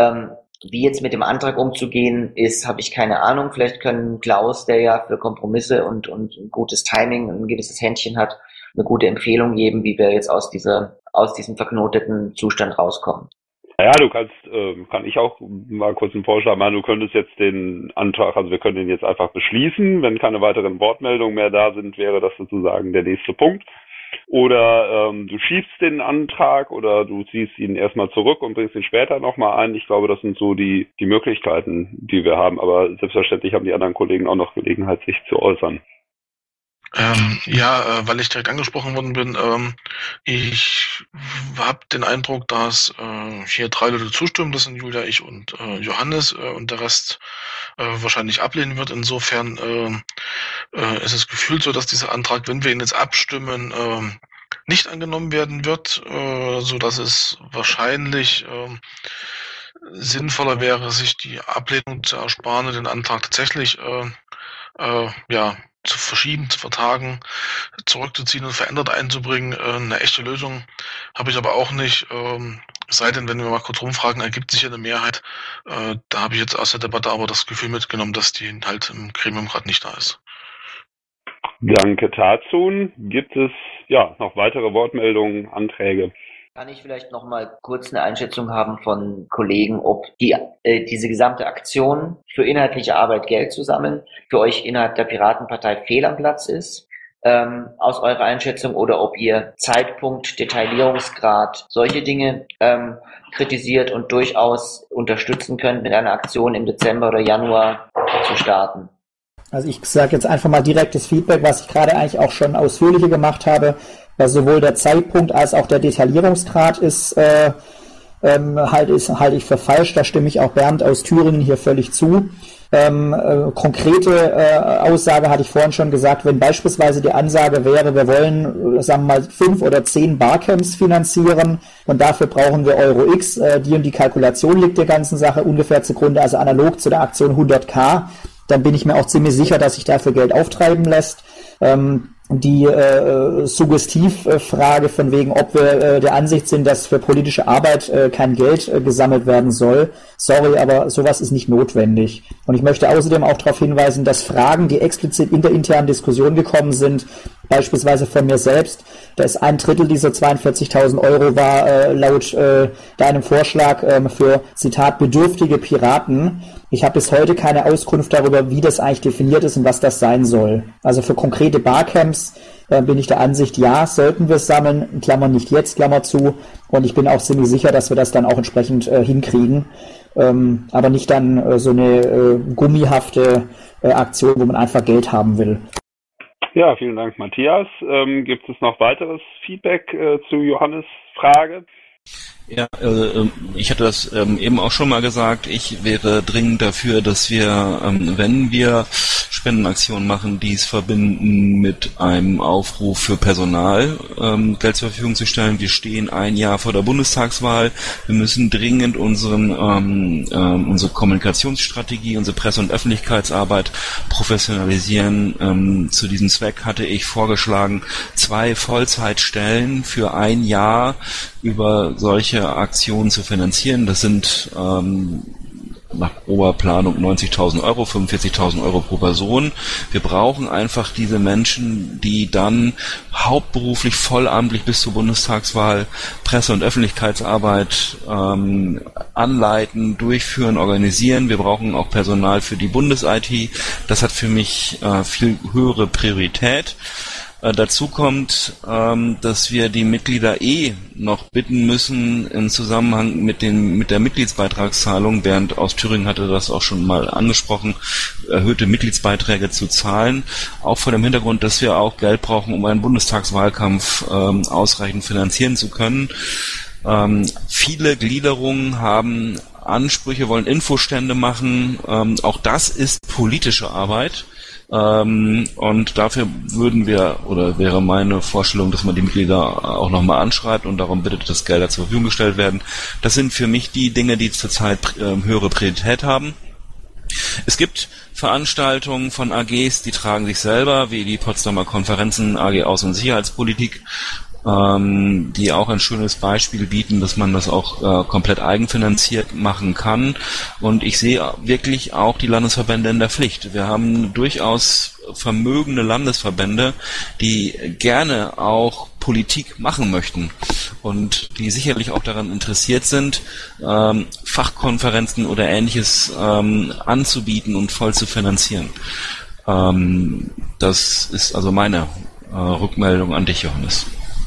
Wie jetzt mit dem Antrag umzugehen ist, habe ich keine Ahnung. Vielleicht können Klaus, der ja für Kompromisse und ein gutes Timing, ein gewisses Händchen hat, eine gute Empfehlung geben, wie wir jetzt aus diesem verknoteten Zustand rauskommen. Naja, kann ich auch mal kurz einen Vorschlag machen, du könntest jetzt den Antrag, also wir können den jetzt einfach beschließen, wenn keine weiteren Wortmeldungen mehr da sind, wäre das sozusagen der nächste Punkt. Oder du schiebst den Antrag oder du ziehst ihn erstmal zurück und bringst ihn später nochmal ein. Ich glaube, das sind so die Möglichkeiten, die wir haben, aber selbstverständlich haben die anderen Kollegen auch noch Gelegenheit, sich zu äußern. Weil ich direkt angesprochen worden bin, ich habe den Eindruck, dass hier 3 Leute zustimmen, das sind Julia, ich und Johannes, und der Rest wahrscheinlich ablehnen wird. Insofern ist es gefühlt so, dass dieser Antrag, wenn wir ihn jetzt abstimmen, nicht angenommen werden wird, so dass es wahrscheinlich sinnvoller wäre, sich die Ablehnung zu ersparen und den Antrag tatsächlich zu verschieben, zu vertagen, zurückzuziehen und verändert einzubringen. Eine echte Lösung habe ich aber auch nicht. Es sei denn, wenn wir mal kurz rumfragen, ergibt sich ja eine Mehrheit. Da habe ich jetzt aus der Debatte aber das Gefühl mitgenommen, dass die halt im Gremium gerade nicht da ist. Danke, Tatsun. Gibt es noch weitere Wortmeldungen, Anträge? Kann ich vielleicht noch mal kurz eine Einschätzung haben von Kollegen, ob diese gesamte Aktion für inhaltliche Arbeit Geld zu sammeln für euch innerhalb der Piratenpartei fehl am Platz ist, aus eurer Einschätzung, oder ob ihr Zeitpunkt, Detaillierungsgrad, solche Dinge kritisiert und durchaus unterstützen könnt, mit einer Aktion im Dezember oder Januar zu starten. Also ich sage jetzt einfach mal direktes Feedback, was ich gerade eigentlich auch schon ausführlicher gemacht habe, weil sowohl der Zeitpunkt als auch der Detaillierungsgrad halte ich für falsch. Da stimme ich auch Bernd aus Thüringen hier völlig zu. Konkrete Aussage hatte ich vorhin schon gesagt, wenn beispielsweise die Ansage wäre, wir wollen, sagen wir mal, 5 oder 10 Barcamps finanzieren und dafür brauchen wir Euro X, die und die Kalkulation liegt der ganzen Sache ungefähr zugrunde, also analog zu der Aktion 100.000, dann bin ich mir auch ziemlich sicher, dass sich dafür Geld auftreiben lässt. Die Suggestivfrage von wegen, ob wir der Ansicht sind, dass für politische Arbeit kein Geld gesammelt werden soll. Sorry, aber sowas ist nicht notwendig. Und ich möchte außerdem auch darauf hinweisen, dass Fragen, die explizit in der internen Diskussion gekommen sind, beispielsweise von mir selbst, da ist 1/3 dieser 42.000 Euro war laut deinem Vorschlag für, Zitat, bedürftige Piraten. Ich habe bis heute keine Auskunft darüber, wie das eigentlich definiert ist und was das sein soll. Also für konkrete Barcamps bin ich der Ansicht, ja, sollten wir es sammeln, in Klammern nicht jetzt, Klammer zu. Und ich bin auch ziemlich sicher, dass wir das dann auch entsprechend hinkriegen. Aber nicht dann so eine gummihafte Aktion, wo man einfach Geld haben will. Ja, vielen Dank, Matthias. Gibt es noch weiteres Feedback zu Johannes' Frage? Ja, ich hatte das eben auch schon mal gesagt. Ich wäre dringend dafür, dass wir, wenn wir Spendenaktionen machen, dies verbinden mit einem Aufruf für Personal, Geld zur Verfügung zu stellen. Wir stehen ein Jahr vor der Bundestagswahl. Wir müssen dringend unsere Kommunikationsstrategie, unsere Presse- und Öffentlichkeitsarbeit professionalisieren. Zu diesem Zweck hatte ich vorgeschlagen, 2 Vollzeitstellen für ein Jahr über solche Aktionen zu finanzieren. Das sind nach Oberplanung 90.000 Euro, 45.000 Euro pro Person. Wir brauchen einfach diese Menschen, die dann hauptberuflich, vollamtlich bis zur Bundestagswahl Presse- und Öffentlichkeitsarbeit anleiten, durchführen, organisieren. Wir brauchen auch Personal für die Bundes-IT. Das hat für mich viel höhere Priorität. Dazu kommt, dass wir die Mitglieder noch bitten müssen im Zusammenhang mit der Mitgliedsbeitragszahlung. Bernd aus Thüringen hatte das auch schon mal angesprochen, erhöhte Mitgliedsbeiträge zu zahlen. Auch vor dem Hintergrund, dass wir auch Geld brauchen, um einen Bundestagswahlkampf ausreichend finanzieren zu können. Viele Gliederungen haben Ansprüche, wollen Infostände machen. Auch das ist politische Arbeit. Und dafür wäre meine Vorstellung, dass man die Mitglieder auch nochmal anschreibt und darum bittet, dass Gelder zur Verfügung gestellt werden. Das sind für mich die Dinge, die zurzeit höhere Priorität haben. Es gibt Veranstaltungen von AGs, die tragen sich selber, wie die Potsdamer Konferenzen, AG Außen- und Sicherheitspolitik, die auch ein schönes Beispiel bieten, dass man das auch komplett eigenfinanziert machen kann. Und ich sehe wirklich auch die Landesverbände in der Pflicht. Wir haben durchaus vermögende Landesverbände, die gerne auch Politik machen möchten und die sicherlich auch daran interessiert sind, Fachkonferenzen oder Ähnliches anzubieten und voll zu finanzieren. Das ist also meine Rückmeldung an dich, Johannes.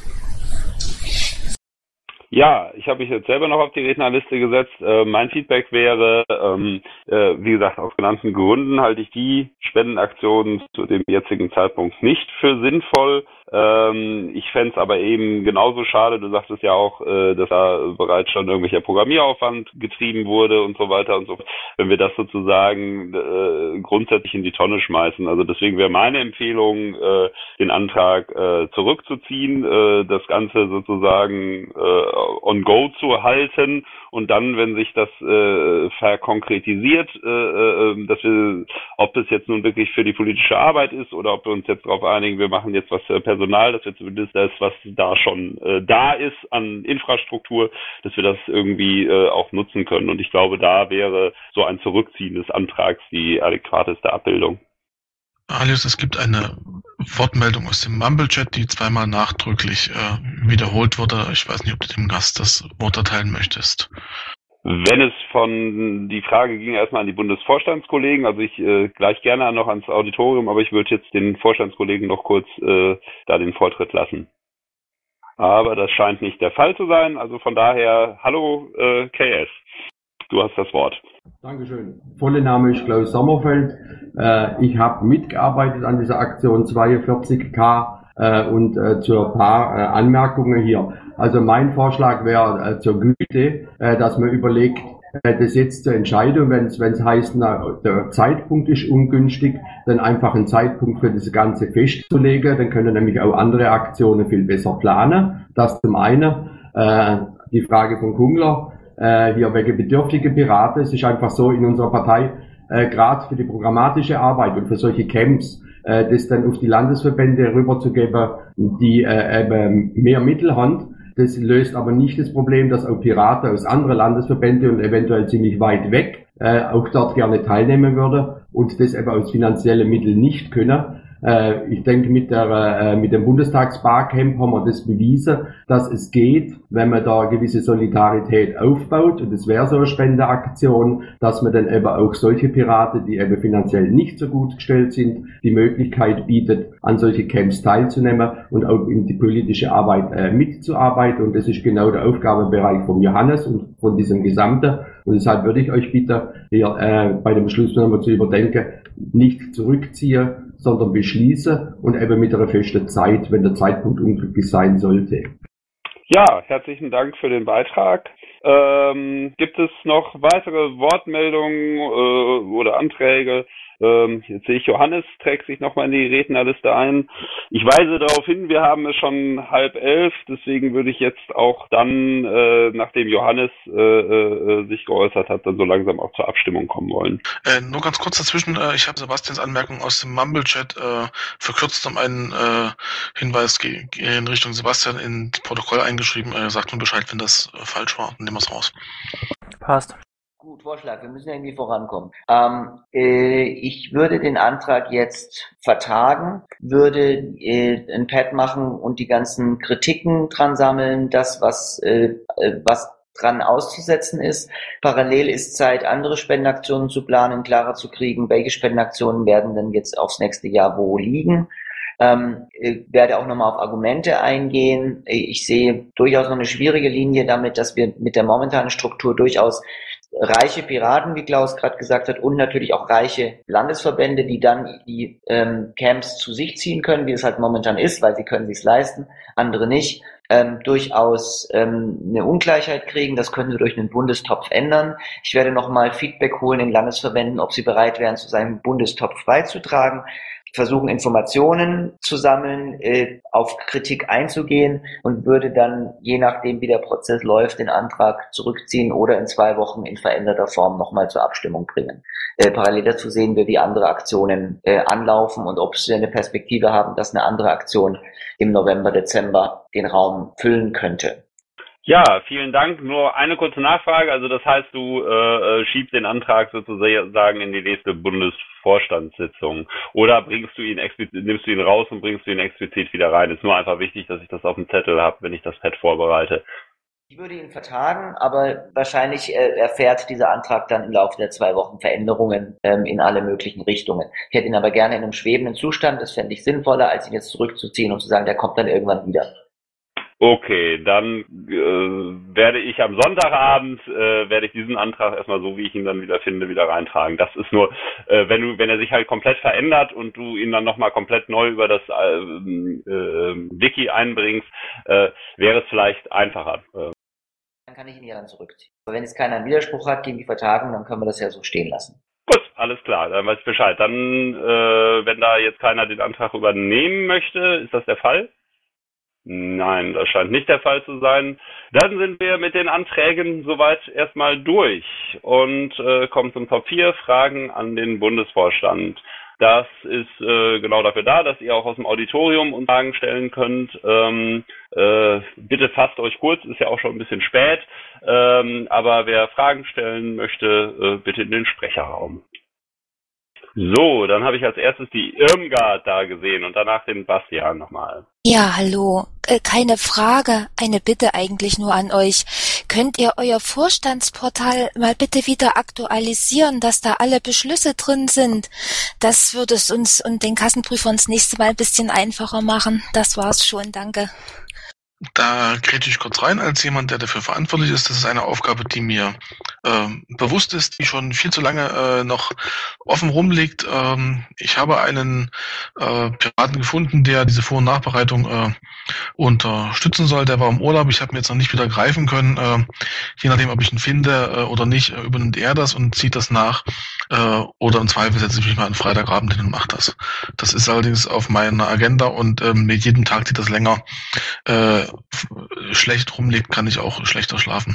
Ja, ich habe mich jetzt selber noch auf die Rednerliste gesetzt. Mein Feedback wäre, wie gesagt, aus genannten Gründen halte ich die Spendenaktionen zu dem jetzigen Zeitpunkt nicht für sinnvoll. Ich fänd's aber eben genauso schade, du sagtest ja auch, dass da bereits schon irgendwelcher Programmieraufwand getrieben wurde und so weiter und so fort, wenn wir das sozusagen grundsätzlich in die Tonne schmeißen. Also deswegen wäre meine Empfehlung, den Antrag zurückzuziehen, das Ganze sozusagen on go zu halten und dann, wenn sich das verkonkretisiert, dass wir, ob es jetzt nun wirklich für die politische Arbeit ist oder ob wir uns jetzt darauf einigen, wir machen jetzt was Personal, dass wir zumindest das, was da schon da ist an Infrastruktur, dass wir das irgendwie auch nutzen können. Und ich glaube, da wäre so ein Zurückziehen des Antrags die adäquateste Abbildung. Alius, es gibt eine Wortmeldung aus dem Mumble-Chat, die zweimal nachdrücklich wiederholt wurde. Ich weiß nicht, ob du dem Gast das Wort erteilen möchtest. Wenn es die Frage ging erstmal an die Bundesvorstandskollegen, also ich gleich gerne noch ans Auditorium, aber ich würde jetzt den Vorstandskollegen noch kurz da den Vortritt lassen. Aber das scheint nicht der Fall zu sein, also von daher, hallo KS, du hast das Wort. Dankeschön. Volle Name ist Klaus Sommerfeld. Ich habe mitgearbeitet an dieser Aktion 42K und zu ein paar Anmerkungen hier. Also mein Vorschlag wäre zur Güte, dass man überlegt, das jetzt zu entscheiden, wenn es heißt, der Zeitpunkt ist ungünstig, dann einfach einen Zeitpunkt für das Ganze festzulegen, dann können nämlich auch andere Aktionen viel besser planen. Das zum einen. Die Frage von Kungler, hier wegen bedürftige Piraten, es ist einfach so in unserer Partei, gerade für die programmatische Arbeit und für solche Camps, das dann auf die Landesverbände rüberzugeben, die eben mehr Mittel haben. Das löst aber nicht das Problem, dass auch Piraten aus anderen Landesverbänden und eventuell ziemlich weit weg auch dort gerne teilnehmen würden und das eben aus finanziellen Mitteln nicht können. Ich denke, mit dem Bundestagsbarcamp haben wir das bewiesen, dass es geht, wenn man da eine gewisse Solidarität aufbaut, und es wäre so eine Spendeaktion, dass man dann eben auch solche Piraten, die eben finanziell nicht so gut gestellt sind, die Möglichkeit bietet, an solche Camps teilzunehmen und auch in die politische Arbeit mitzuarbeiten. Und das ist genau der Aufgabenbereich von Johannes und von diesem Gesamten. Und deshalb würde ich euch bitten, hier bei dem Beschluss nochmal zu überdenken, nicht zurückziehen, sondern beschließen und eben mit einer festen Zeit, wenn der Zeitpunkt unglücklich sein sollte. Ja, herzlichen Dank für den Beitrag. Gibt es noch weitere Wortmeldungen oder Anträge? Jetzt sehe ich, Johannes trägt sich nochmal in die Rednerliste ein. Ich weise darauf hin, wir haben es schon 10:30, deswegen würde ich jetzt auch dann, nachdem Johannes sich geäußert hat, dann so langsam auch zur Abstimmung kommen wollen. Nur ganz kurz dazwischen, ich habe Sebastians Anmerkung aus dem Mumble-Chat verkürzt um einen Hinweis in Richtung Sebastian in das Protokoll eingeschrieben. Sagt mir Bescheid, wenn das falsch war, dann nehmen wir es raus. Passt. Gut, Vorschlag, wir müssen irgendwie vorankommen. Ich würde den Antrag jetzt vertagen, würde ein Pad machen und die ganzen Kritiken dran sammeln, das, was dran auszusetzen ist. Parallel ist Zeit, andere Spendenaktionen zu planen, klarer zu kriegen, welche Spendenaktionen werden denn jetzt aufs nächste Jahr wo liegen. Werde auch nochmal auf Argumente eingehen. Ich sehe durchaus noch eine schwierige Linie damit, dass wir mit der momentanen Struktur durchaus reiche Piraten, wie Klaus gerade gesagt hat, und natürlich auch reiche Landesverbände, die dann die Camps zu sich ziehen können, wie es halt momentan ist, weil sie können sich's leisten, andere nicht, durchaus eine Ungleichheit kriegen. Das können wir durch einen Bundestopf ändern. Ich werde nochmal Feedback holen in Landesverbänden, ob sie bereit wären, zu seinem Bundestopf beizutragen, versuchen Informationen zu sammeln, auf Kritik einzugehen und würde dann, je nachdem wie der Prozess läuft, den Antrag zurückziehen oder in 2 Wochen in veränderter Form nochmal zur Abstimmung bringen. Parallel dazu sehen wir, wie andere Aktionen anlaufen und ob sie eine Perspektive haben, dass eine andere Aktion im November, Dezember den Raum füllen könnte. Ja, vielen Dank. Nur eine kurze Nachfrage. Also das heißt, du schiebst den Antrag sozusagen in die nächste Bundesvorstandssitzung oder nimmst du ihn raus und bringst du ihn explizit wieder rein? Ist nur einfach wichtig, dass ich das auf dem Zettel habe, wenn ich das Pad vorbereite. Ich würde ihn vertagen, aber wahrscheinlich erfährt dieser Antrag dann im Laufe der 2 Wochen Veränderungen in alle möglichen Richtungen. Ich hätte ihn aber gerne in einem schwebenden Zustand. Das fände ich sinnvoller, als ihn jetzt zurückzuziehen und zu sagen, der kommt dann irgendwann wieder. Okay, dann werde ich am Sonntagabend diesen Antrag erstmal so, wie ich ihn dann wieder finde, wieder reintragen. Das ist nur, wenn er sich halt komplett verändert und du ihn dann nochmal komplett neu über das Wiki einbringst, wäre es vielleicht einfacher. Dann kann ich ihn ja dann zurückziehen. Aber wenn jetzt keiner einen Widerspruch hat gegen die Vertagung, dann können wir das ja so stehen lassen. Gut, alles klar, dann weiß ich Bescheid. Dann, wenn da jetzt keiner den Antrag übernehmen möchte, ist das der Fall? Nein, das scheint nicht der Fall zu sein. Dann sind wir mit den Anträgen soweit erstmal durch und kommen zum Top 4, Fragen an den Bundesvorstand. Das ist genau dafür da, dass ihr auch aus dem Auditorium uns Fragen stellen könnt. Bitte fasst euch kurz, ist ja auch schon ein bisschen spät. Aber wer Fragen stellen möchte, bitte in den Sprecherraum. So, dann habe ich als erstes die Irmgard da gesehen und danach den Bastian nochmal. Ja, hallo. Keine Frage, eine Bitte eigentlich nur an euch. Könnt ihr euer Vorstandsportal mal bitte wieder aktualisieren, dass da alle Beschlüsse drin sind? Das würde es uns und den Kassenprüfern das nächste Mal ein bisschen einfacher machen. Das war's schon, danke. Da grätsche ich kurz rein als jemand, der dafür verantwortlich ist. Das ist eine Aufgabe, die mir bewusst ist, die schon viel zu lange noch offen rumliegt. Ich habe einen Piraten gefunden, der diese Vor- und Nachbereitung unterstützen soll. Der war im Urlaub. Ich habe ihn jetzt noch nicht wieder greifen können. Je nachdem, ob ich ihn finde oder nicht, übernimmt er das und zieht das nach. Oder im Zweifel setze ich mich mal an Freitagabend hin und mache das. Das ist allerdings auf meiner Agenda und mit jedem Tag, die das länger schlecht rumliegt, kann ich auch schlechter schlafen.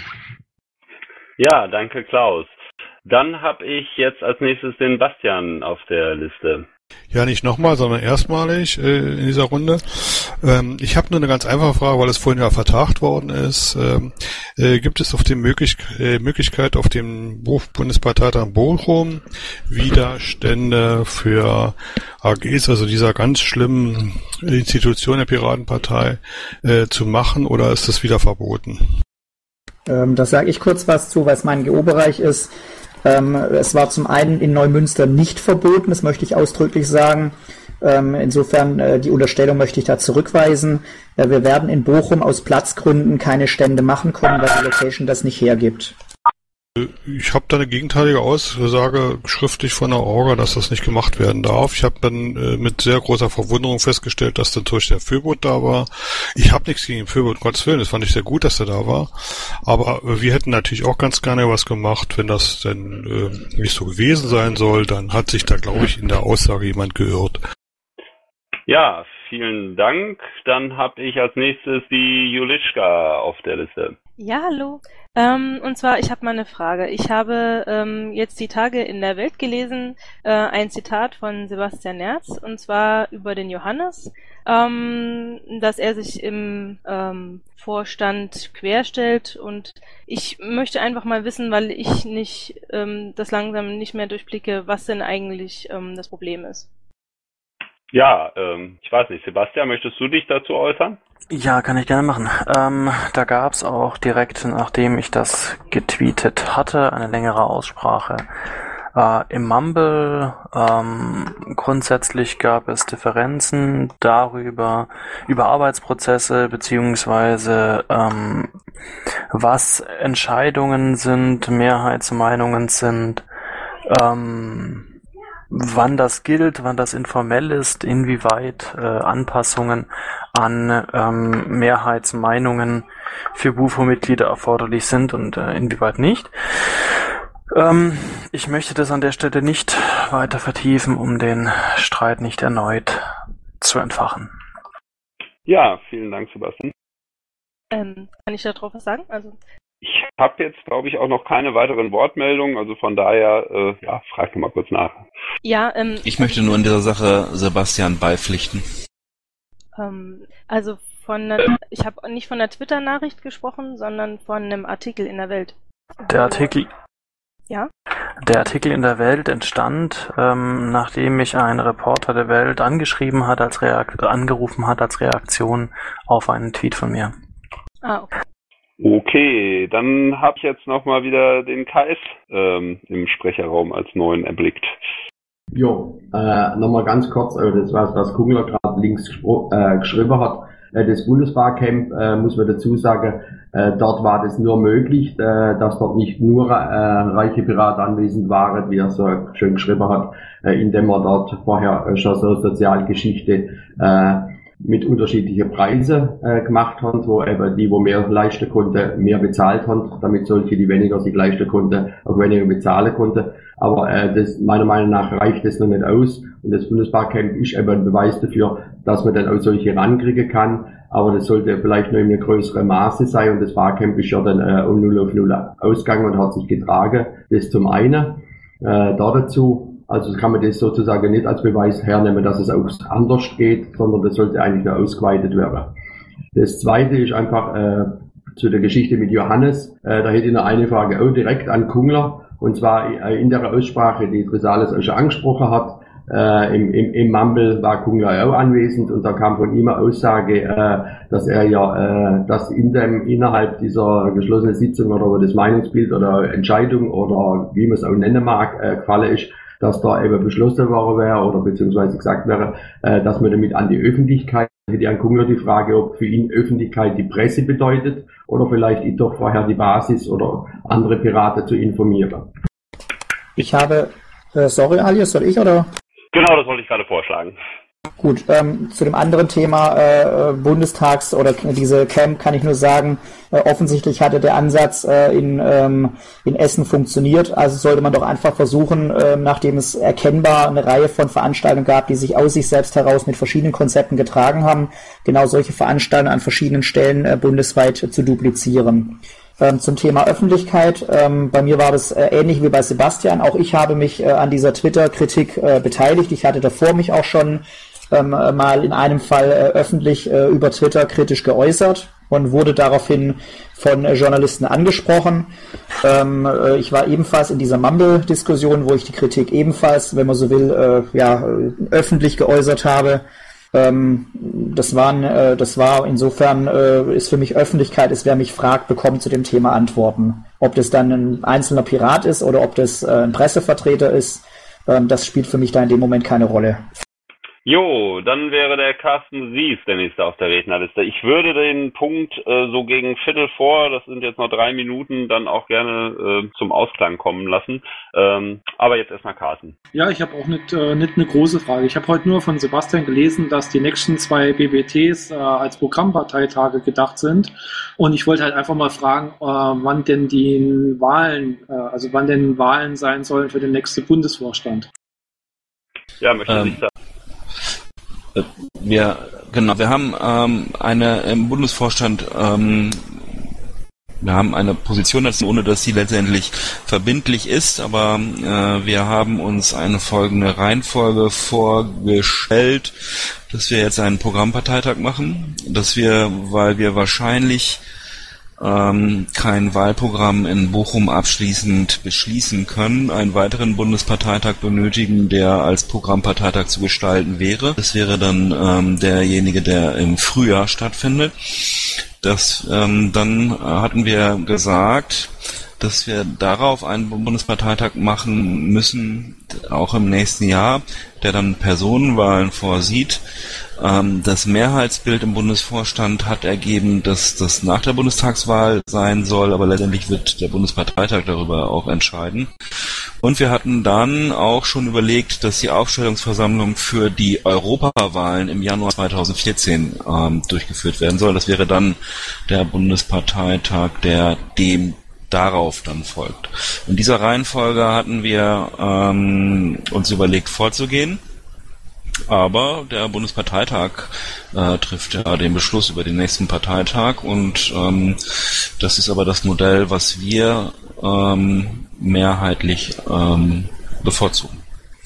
Ja, danke Klaus. Dann habe ich jetzt als nächstes den Bastian auf der Liste. Ja, nicht nochmal, sondern erstmalig in dieser Runde. Ich habe nur eine ganz einfache Frage, weil es vorhin ja vertagt worden ist. Gibt es auf die Möglichkeit auf dem Bundesparteitag Bochum Widerstände für AGs, also dieser ganz schlimmen Institution der Piratenpartei, zu machen, oder ist das wieder verboten? Das sage ich kurz was zu, weil es mein GO-Bereich ist. Es war zum einen in Neumünster nicht verboten, das möchte ich ausdrücklich sagen. Insofern die Unterstellung möchte ich da zurückweisen. Wir werden in Bochum aus Platzgründen keine Stände machen können, weil die Location das nicht hergibt. Ich habe da eine gegenteilige Aussage schriftlich von der Orga, dass das nicht gemacht werden darf. Ich habe dann mit sehr großer Verwunderung festgestellt, dass natürlich der Föbot da war. Ich habe nichts gegen den Föbot, Gottes Willen, das fand ich sehr gut, dass er da war. Aber wir hätten natürlich auch ganz gerne was gemacht, wenn das denn nicht so gewesen sein soll. Dann hat sich da, glaube ich, in der Aussage jemand geirrt. Ja, vielen Dank. Dann habe ich als nächstes die Julischka auf der Liste. Ja, hallo. Und zwar, ich habe mal eine Frage. Ich habe jetzt die Tage in der Welt gelesen, ein Zitat von Sebastian Nerz, und zwar über den Johannes, dass er sich im Vorstand querstellt, und ich möchte einfach mal wissen, weil ich nicht das langsam nicht mehr durchblicke, was denn eigentlich das Problem ist. Ja, ich weiß nicht. Sebastian, möchtest du dich dazu äußern? Ja, kann ich gerne machen. Da gab's auch direkt, nachdem ich das getweetet hatte, eine längere Aussprache. Im Mumble grundsätzlich gab es Differenzen über Arbeitsprozesse, beziehungsweise was Entscheidungen sind, Mehrheitsmeinungen sind, wann das gilt, wann das informell ist, inwieweit Anpassungen an Mehrheitsmeinungen für Bufo-Mitglieder erforderlich sind und inwieweit nicht. Ich möchte das an der Stelle nicht weiter vertiefen, um den Streit nicht erneut zu entfachen. Ja, vielen Dank, Sebastian. Kann ich da drauf was sagen? Ich habe jetzt, glaube ich, auch noch keine weiteren Wortmeldungen, also von daher, frag mal kurz nach. Ja, ich möchte nur in dieser Sache Sebastian beipflichten. Ich habe nicht von der Twitter-Nachricht gesprochen, sondern von einem Artikel in der Welt. Der Artikel in der Welt entstand, nachdem mich ein Reporter der Welt angerufen hat als Reaktion auf einen Tweet von mir. Okay. Okay, dann habe ich jetzt nochmal wieder den KS im Sprecherraum als neuen erblickt. Jo, nochmal ganz kurz, das was Kugler gerade links geschrieben hat. Das Bundesbarcamp, muss man dazu sagen, dort war das nur möglich, dass dort nicht nur reiche Piraten anwesend waren, wie er so schön geschrieben hat, indem er dort vorher schon so Sozialgeschichte mit unterschiedlichen Preisen gemacht haben, wo eben die, wo mehr leisten konnten, mehr bezahlt haben, damit solche, die weniger sich leisten konnten, auch weniger bezahlen konnten. Aber das meiner Meinung nach reicht das noch nicht aus. Und das Bundesbarcamp ist eben ein Beweis dafür, dass man dann auch solche rankriegen kann. Aber das sollte vielleicht noch in einem größeren Maße sein. Und das Barcamp ist ja dann um 0:0 ausgegangen und hat sich getragen. Das zum einen. Dazu, also kann man das sozusagen nicht als Beweis hernehmen, dass es auch anders geht, sondern das sollte eigentlich nur ausgeweitet werden. Das zweite ist einfach zu der Geschichte mit Johannes. Da hätte ich noch eine Frage auch direkt an Kungler. Und zwar in der Aussprache, die Trisales auch schon angesprochen hat, im Mumble war Kungler auch anwesend und da kam von ihm eine Aussage, dass er ja, dass innerhalb dieser geschlossenen Sitzung oder das Meinungsbild oder Entscheidung oder wie man es auch nennen mag, gefallen ist, dass da eben beschlossen worden wäre oder beziehungsweise gesagt wäre, dass man damit an die Öffentlichkeit, hätte an Kungler die Frage, ob für ihn Öffentlichkeit die Presse bedeutet oder vielleicht doch vorher die Basis oder andere Piraten zu informieren. Ich habe, sorry Alias, soll ich oder? Genau, das wollte ich gerade vorschlagen. Gut, zu dem anderen Thema Bundestags- oder diese Camp kann ich nur sagen, offensichtlich hatte der Ansatz in Essen funktioniert, also sollte man doch einfach versuchen, nachdem es erkennbar eine Reihe von Veranstaltungen gab, die sich aus sich selbst heraus mit verschiedenen Konzepten getragen haben, genau solche Veranstaltungen an verschiedenen Stellen bundesweit zu duplizieren. Zum Thema Öffentlichkeit, bei mir war das ähnlich wie bei Sebastian, auch ich habe mich an dieser Twitter-Kritik beteiligt, ich hatte davor mich auch schon mal in einem Fall öffentlich über Twitter kritisch geäußert und wurde daraufhin von Journalisten angesprochen. Ich war ebenfalls in dieser Mumble-Diskussion, wo ich die Kritik ebenfalls, wenn man so will, öffentlich geäußert habe. Das war insofern ist für mich Öffentlichkeit ist, wer mich fragt, bekommt zu dem Thema Antworten. Ob das dann ein einzelner Pirat ist oder ob das ein Pressevertreter ist, das spielt für mich da in dem Moment keine Rolle. Jo, dann wäre der Carsten Sies der nächste auf der Rednerliste. Ich würde den Punkt so gegen Viertel vor, das sind jetzt noch 3 Minuten, dann auch gerne zum Ausklang kommen lassen. Aber jetzt erstmal Carsten. Ja, ich habe auch nicht eine große Frage. Ich habe heute nur von Sebastian gelesen, dass die nächsten 2 BBTs als Programmparteitage gedacht sind. Und ich wollte halt einfach mal fragen, wann denn Wahlen sein sollen für den nächsten Bundesvorstand. Ja, möchte ich sagen. Wir haben im Bundesvorstand wir haben eine Position, ohne dass sie letztendlich verbindlich ist, aber wir haben uns eine folgende Reihenfolge vorgestellt, dass wir jetzt einen Programmparteitag machen, weil wir wahrscheinlich kein Wahlprogramm in Bochum abschließend beschließen können, einen weiteren Bundesparteitag benötigen, der als Programmparteitag zu gestalten wäre. Das wäre dann derjenige, der im Frühjahr stattfindet. Dann hatten wir gesagt, dass wir darauf einen Bundesparteitag machen müssen, auch im nächsten Jahr, der dann Personenwahlen vorsieht. Das Mehrheitsbild im Bundesvorstand hat ergeben, dass das nach der Bundestagswahl sein soll, aber letztendlich wird der Bundesparteitag darüber auch entscheiden. Und wir hatten dann auch schon überlegt, dass die Aufstellungsversammlung für die Europawahlen im Januar 2014 durchgeführt werden soll. Das wäre dann der Bundesparteitag, der dem darauf dann folgt. In dieser Reihenfolge hatten wir uns überlegt, vorzugehen. Aber der Bundesparteitag trifft ja den Beschluss über den nächsten Parteitag und das ist aber das Modell, was wir mehrheitlich bevorzugen.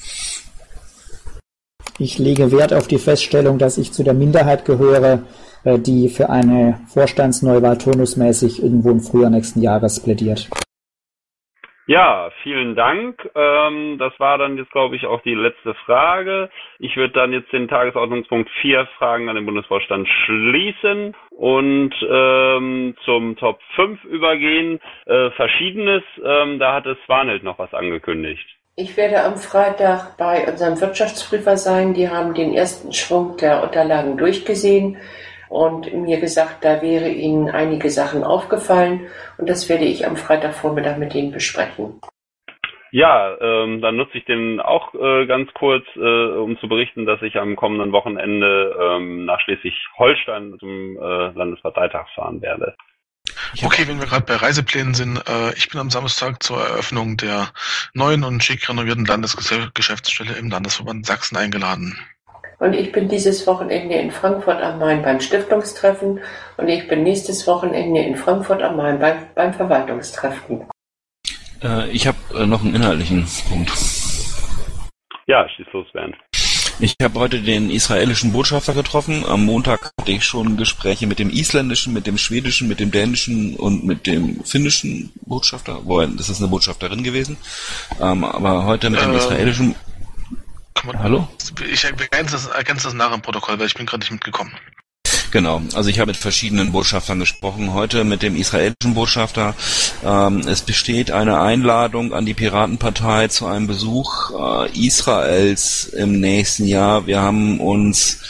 Ich lege Wert auf die Feststellung, dass ich zu der Minderheit gehöre, die für eine Vorstandsneuwahl turnusmäßig irgendwo im Frühjahr nächsten Jahres plädiert. Ja, vielen Dank. Das war dann jetzt, glaube ich, auch die letzte Frage. Ich würde dann jetzt den Tagesordnungspunkt 4 Fragen an den Bundesvorstand schließen und zum Top 5 übergehen. Verschiedenes, da hat es Swanhild noch was angekündigt. Ich werde am Freitag bei unserem Wirtschaftsprüfer sein. Die haben den ersten Schwung der Unterlagen durchgesehen. und mir gesagt, da wäre Ihnen einige Sachen aufgefallen und das werde ich am Freitagvormittag mit Ihnen besprechen. Ja, dann nutze ich den auch ganz kurz, um zu berichten, dass ich am kommenden Wochenende nach Schleswig-Holstein zum Landesparteitag fahren werde. Okay, wenn wir gerade bei Reiseplänen sind, ich bin am Samstag zur Eröffnung der neuen und schick renovierten Landesgeschäftsstelle im Landesverband Sachsen eingeladen. Und ich bin dieses Wochenende in Frankfurt am Main beim Stiftungstreffen und ich bin nächstes Wochenende in Frankfurt am Main beim Verwaltungstreffen. Ich habe noch einen inhaltlichen Punkt. Ja, schieß los, Bernd. Ich habe heute den israelischen Botschafter getroffen. Am Montag hatte ich schon Gespräche mit dem isländischen, mit dem schwedischen, mit dem dänischen und mit dem finnischen Botschafter. Das ist eine Botschafterin gewesen. Aber heute mit dem israelischen... Hallo? Ich ergänze das nach im Protokoll, weil ich bin gerade nicht mitgekommen. Genau, also ich habe mit verschiedenen Botschaftern gesprochen, heute mit dem israelischen Botschafter. Es besteht eine Einladung an die Piratenpartei zu einem Besuch Israels im nächsten Jahr. Wir haben uns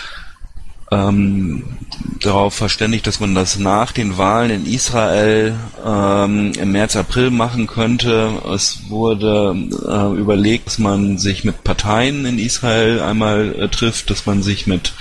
darauf verständigt, dass man das nach den Wahlen in Israel im März, April machen könnte. Es wurde überlegt, dass man sich mit Parteien in Israel einmal trifft, dass man sich mit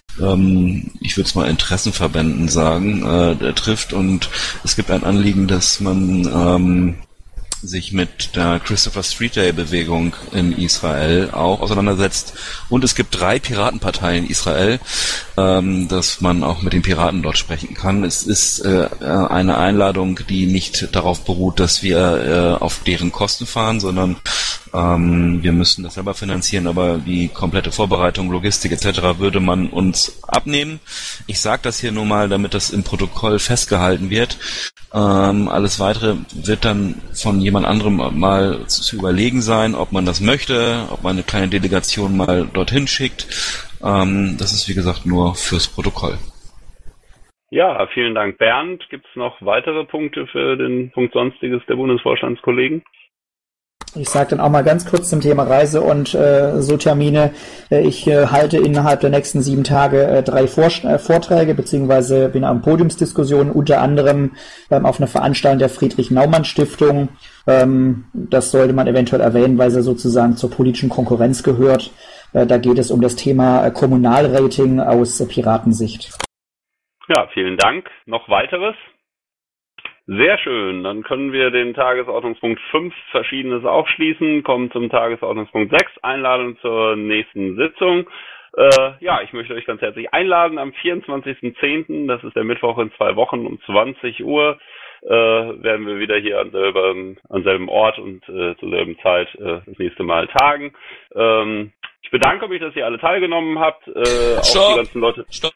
ich würde es mal Interessenverbänden sagen, trifft und es gibt ein Anliegen, dass man sich mit der Christopher Street Day Bewegung in Israel auch auseinandersetzt und es gibt 3 Piratenparteien in Israel, dass man auch mit den Piraten dort sprechen kann. Es ist eine Einladung, die nicht darauf beruht, dass wir auf deren Kosten fahren, sondern wir müssen das selber finanzieren, aber die komplette Vorbereitung, Logistik etc. würde man uns abnehmen. Ich sage das hier nur mal, damit das im Protokoll festgehalten wird. Alles Weitere wird dann von jemand anderem mal zu überlegen sein, ob man das möchte, ob man eine kleine Delegation mal dorthin schickt. Das ist wie gesagt nur fürs Protokoll. Ja, vielen Dank, Bernd. Gibt es noch weitere Punkte für den Punkt Sonstiges der Bundesvorstandskollegen? Ich sage dann auch mal ganz kurz zum Thema Reise und so Termine. Ich halte innerhalb der nächsten 7 Tage 3 Vorträge beziehungsweise bin am Podiumsdiskussionen, unter anderem auf einer Veranstaltung der Friedrich-Naumann-Stiftung. Das sollte man eventuell erwähnen, weil sie sozusagen zur politischen Konkurrenz gehört. Da geht es um das Thema Kommunalrating aus Piratensicht. Ja, vielen Dank. Noch weiteres? Sehr schön, dann können wir den Tagesordnungspunkt 5 Verschiedenes aufschließen, kommen zum Tagesordnungspunkt 6, Einladung zur nächsten Sitzung. Ja, ich möchte euch ganz herzlich einladen am 24.10., das ist der Mittwoch in 2 Wochen um 20 Uhr, werden wir wieder hier am selben Ort und zur selben Zeit das nächste Mal tagen. Ich bedanke mich, dass ihr alle teilgenommen habt. Auch die ganzen Leute. Stopp.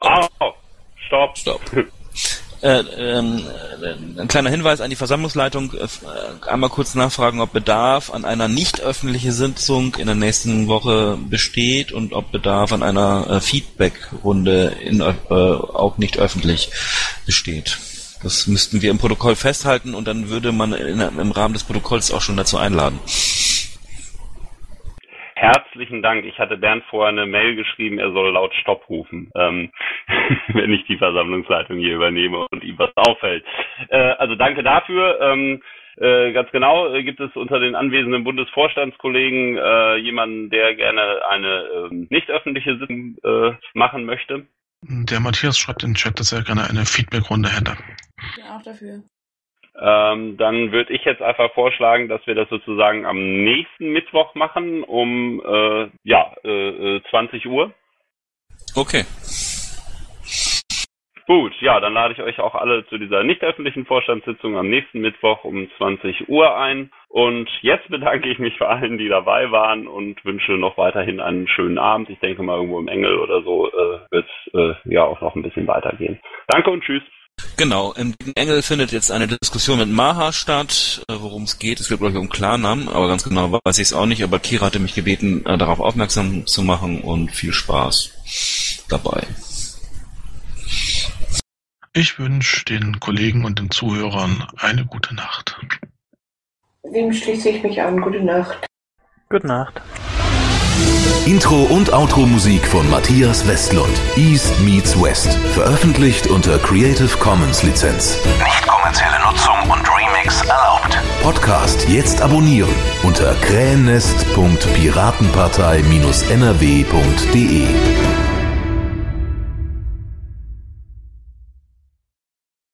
Ein kleiner Hinweis an die Versammlungsleitung, einmal kurz nachfragen, ob Bedarf an einer nicht öffentlichen Sitzung in der nächsten Woche besteht und ob Bedarf an einer Feedback-Runde auch nicht öffentlich besteht. Das müssten wir im Protokoll festhalten und dann würde man im Rahmen des Protokolls auch schon dazu einladen. Herzlichen Dank. Ich hatte Bernd vorher eine Mail geschrieben, er soll laut Stopp rufen, wenn ich die Versammlungsleitung hier übernehme und ihm was auffällt. Also danke dafür. Ganz genau, gibt es unter den anwesenden Bundesvorstandskollegen jemanden, der gerne eine nicht öffentliche Sitzung machen möchte? Der Matthias schreibt in den Chat, dass er gerne eine Feedback-Runde hätte. Ja, auch dafür. Dann würde ich jetzt einfach vorschlagen, dass wir das sozusagen am nächsten Mittwoch machen, um 20 Uhr. Okay. Gut, ja, dann lade ich euch auch alle zu dieser nicht öffentlichen Vorstandssitzung am nächsten Mittwoch um 20 Uhr ein. Und jetzt bedanke ich mich bei allen, die dabei waren und wünsche noch weiterhin einen schönen Abend. Ich denke mal, irgendwo im Engel oder so wird es auch noch ein bisschen weitergehen. Danke und tschüss. Genau, im Engel findet jetzt eine Diskussion mit Maha statt, worum es geht. Es geht, glaube ich, um Klarnamen, aber ganz genau weiß ich es auch nicht. Aber Kira hatte mich gebeten, darauf aufmerksam zu machen und viel Spaß dabei. Ich wünsche den Kollegen und den Zuhörern eine gute Nacht. Dem schließe ich mich an. Gute Nacht. Gute Nacht. Intro- und Outro-Musik von Matthias Westlund. East meets West. Veröffentlicht unter Creative Commons Lizenz. Nicht kommerzielle Nutzung und Remix erlaubt. Podcast jetzt abonnieren unter krähennest.piratenpartei-nrw.de.